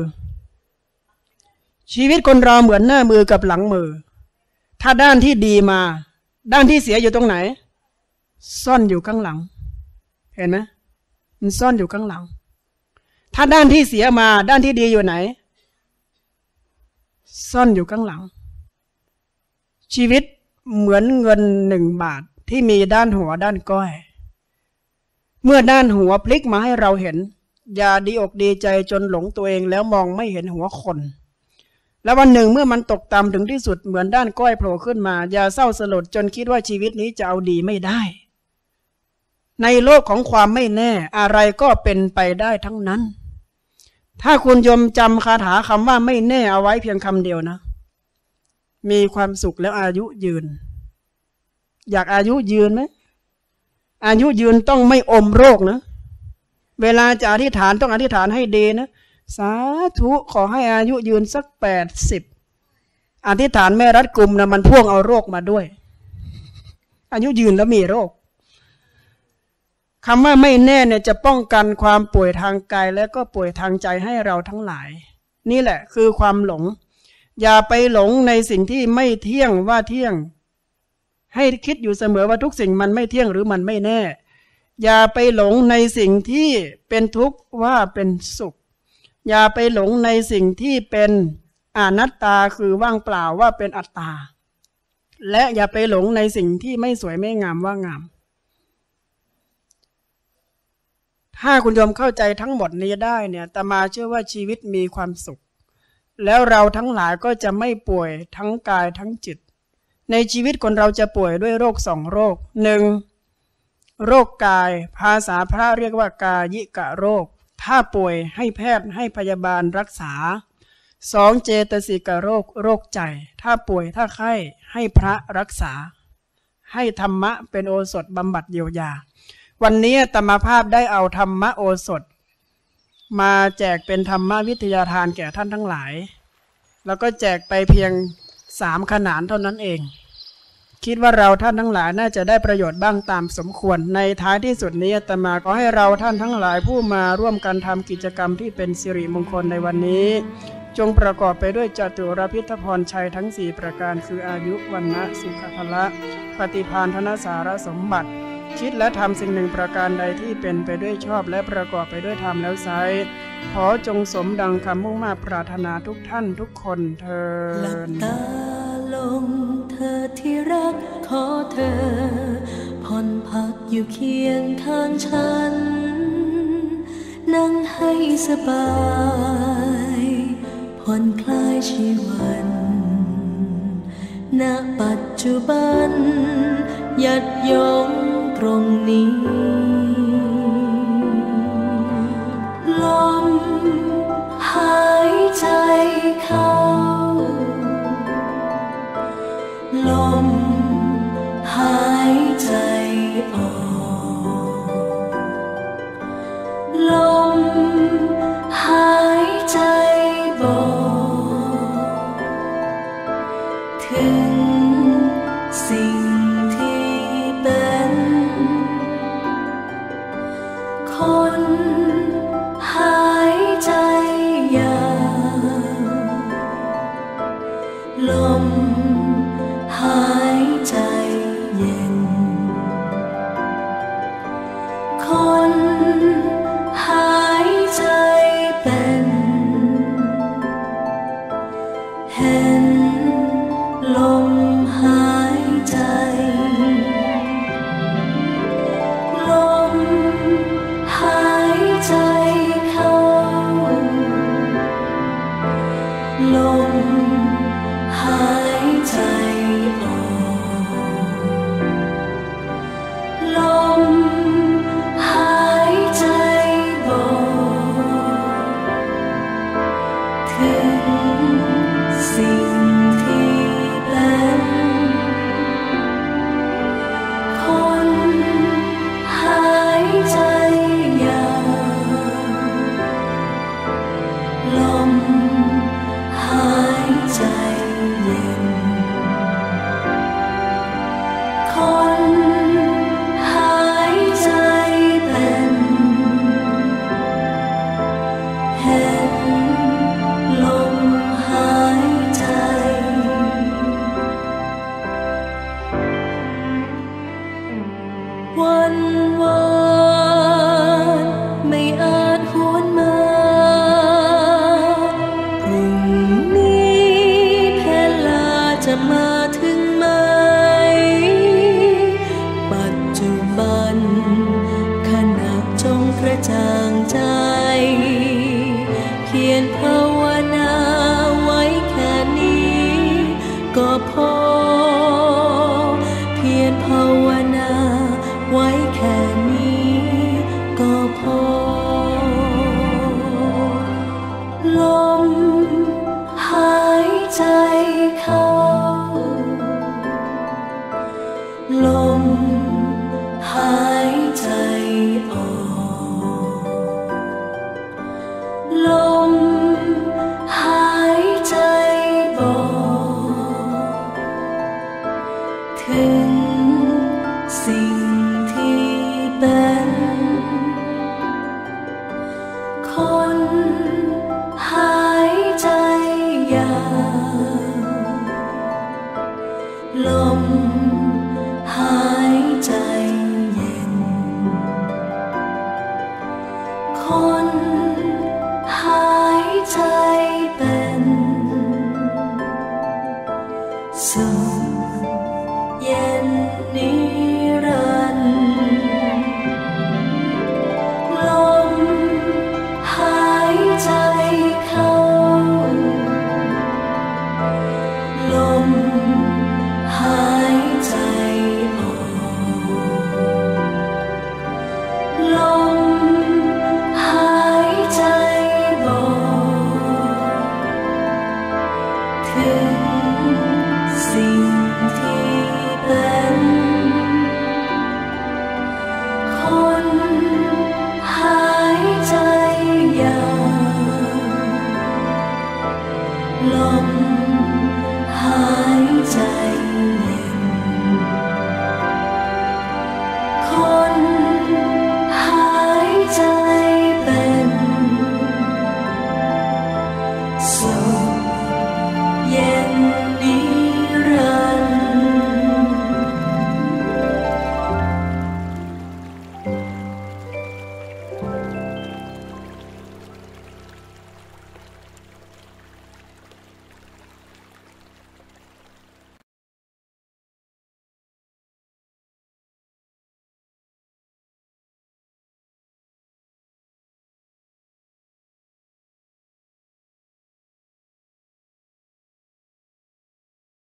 ชีวิตคนเราเหมือนหน้ามือกับหลังมือถ้าด้านที่ดีมาด้านที่เสียอยู่ตรงไหนซ่อนอยู่ข้างหลังเห็นไหมมันซ่อนอยู่ข้างหลังถ้าด้านที่เสียมาด้านที่ดีอยู่ไหนซ่อนอยู่ข้างหลังชีวิตเหมือนเงินหนึ่งบาทที่มีด้านหัวด้านก้อยเมื่อด้านหัวพลิกมาให้เราเห็นอย่าดีอกดีใจจนหลงตัวเองแล้วมองไม่เห็นหัวคนแล้ววันหนึ่งเมื่อมันตกต่ำถึงที่สุดเหมือนด้านก้อยโผล่ขึ้นมาอย่าเศร้าสลดจนคิดว่าชีวิตนี้จะเอาดีไม่ได้ในโลกของความไม่แน่อะไรก็เป็นไปได้ทั้งนั้นถ้าคุณยมจำคาถาคำว่าไม่แน่เอาไว้เพียงคำเดียวนะมีความสุขแล้วอายุยืนอยากอายุยืนไหมอายุยืนต้องไม่อมโรคนะเวลาจะอธิษฐานต้องอธิษฐานให้ดีนะสาธุขอให้อายุยืนสักแปดสิบอธิษฐานไม่รัดกุมนะมันพ่วงเอาโรคมาด้วยอายุยืนแล้วมีโรคคำว่าไม่แน่เนี่ยจะป้องกันความป่วยทางกายและก็ป่วยทางใจให้เราทั้งหลายนี่แหละคือความหลงอย่าไปหลงในสิ่งที่ไม่เที่ยงว่าเที่ยงให้คิดอยู่เสมอว่าทุกสิ่งมันไม่เที่ยงหรือมันไม่แน่อย่าไปหลงในสิ่งที่เป็นทุกข์ว่าเป็นสุขอย่าไปหลงในสิ่งที่เป็นอนัตตาคือว่างเปล่าว่าเป็นอัตตาและอย่าไปหลงในสิ่งที่ไม่สวยไม่งามว่างามถ้าคุณโยมเข้าใจทั้งหมดนี้ได้เนี่ยอาตมาเชื่อว่าชีวิตมีความสุขแล้วเราทั้งหลายก็จะไม่ป่วยทั้งกายทั้งจิตในชีวิตคนเราจะป่วยด้วยโรคสองโรคหนึ่งโรคกายภาษาพระเรียกว่ากายิกะโรคถ้าป่วยให้แพทย์ให้พยาบาลรักษาสองเจตสิกโรคโรคใจถ้าป่วยถ้าไข้ให้พระรักษาให้ธรรมะเป็นโอสถบำบัดเยียวยาวันนี้อาตมาภาพได้เอาธรรมะโอสถมาแจกเป็นธรรมวิทยาทานแก่ท่านทั้งหลายแล้วก็แจกไปเพียงสามขนานเท่านั้นเองคิดว่าเราท่านทั้งหลายน่าจะได้ประโยชน์บ้างตามสมควรในท้ายที่สุดนี้อาตมาขอให้เราท่านทั้งหลายผู้มาร่วมกันทำกิจกรรมที่เป็นสิริมงคลในวันนี้จงประกอบไปด้วยจตุรพิทพรชัยทั้งสี่ประการคืออายุวันนะสุขภละปฏิภาณธนสารสมบัติคิดและทำสิ่งหนึ่งประการใดที่เป็นไปด้วยชอบและประกอบไปด้วยธรรมแล้วไซขอจงสมดังคำมุ่งมาปรารถนาทุกท่านทุกคนเถิดหลับตาลงเธอที่รักขอเธอผ่อนพักอยู่เคียงข้างฉันนั่งให้สบายผ่อนคลายชีวันณปัจจุบันยัดยงตรงนี้ลมหายใจเข้าลมหายใจออกลมหายใจบอกถึงสิ่งที่เป็นคนหายใจยาวลมหายใจเย็นคนหายใจเป็นเห็นลมหายใจลมหายใจเข้าลมหายใจออกลมหายใจบอกถึงสิ่งที่เป็นคนหายใจยาวลมหายใจเย็นคนหายใจเป็นเห็นลมหายใจวันวานไม่อาจหวนมาพรุ่งนี้เพลาจะมาถึงไหมปัจจุบันขณะจงกระจ่างใจเพียรภาวนาไว้แค่นี้ก็พอเพียรภาวนาไว้แค่นี้ก็พอลมหายใจเข้าลมหายใจออกลมหายใจบอกถึงสิ่งที่เป็นคนหายใจยาวลมหายใจเย็นคน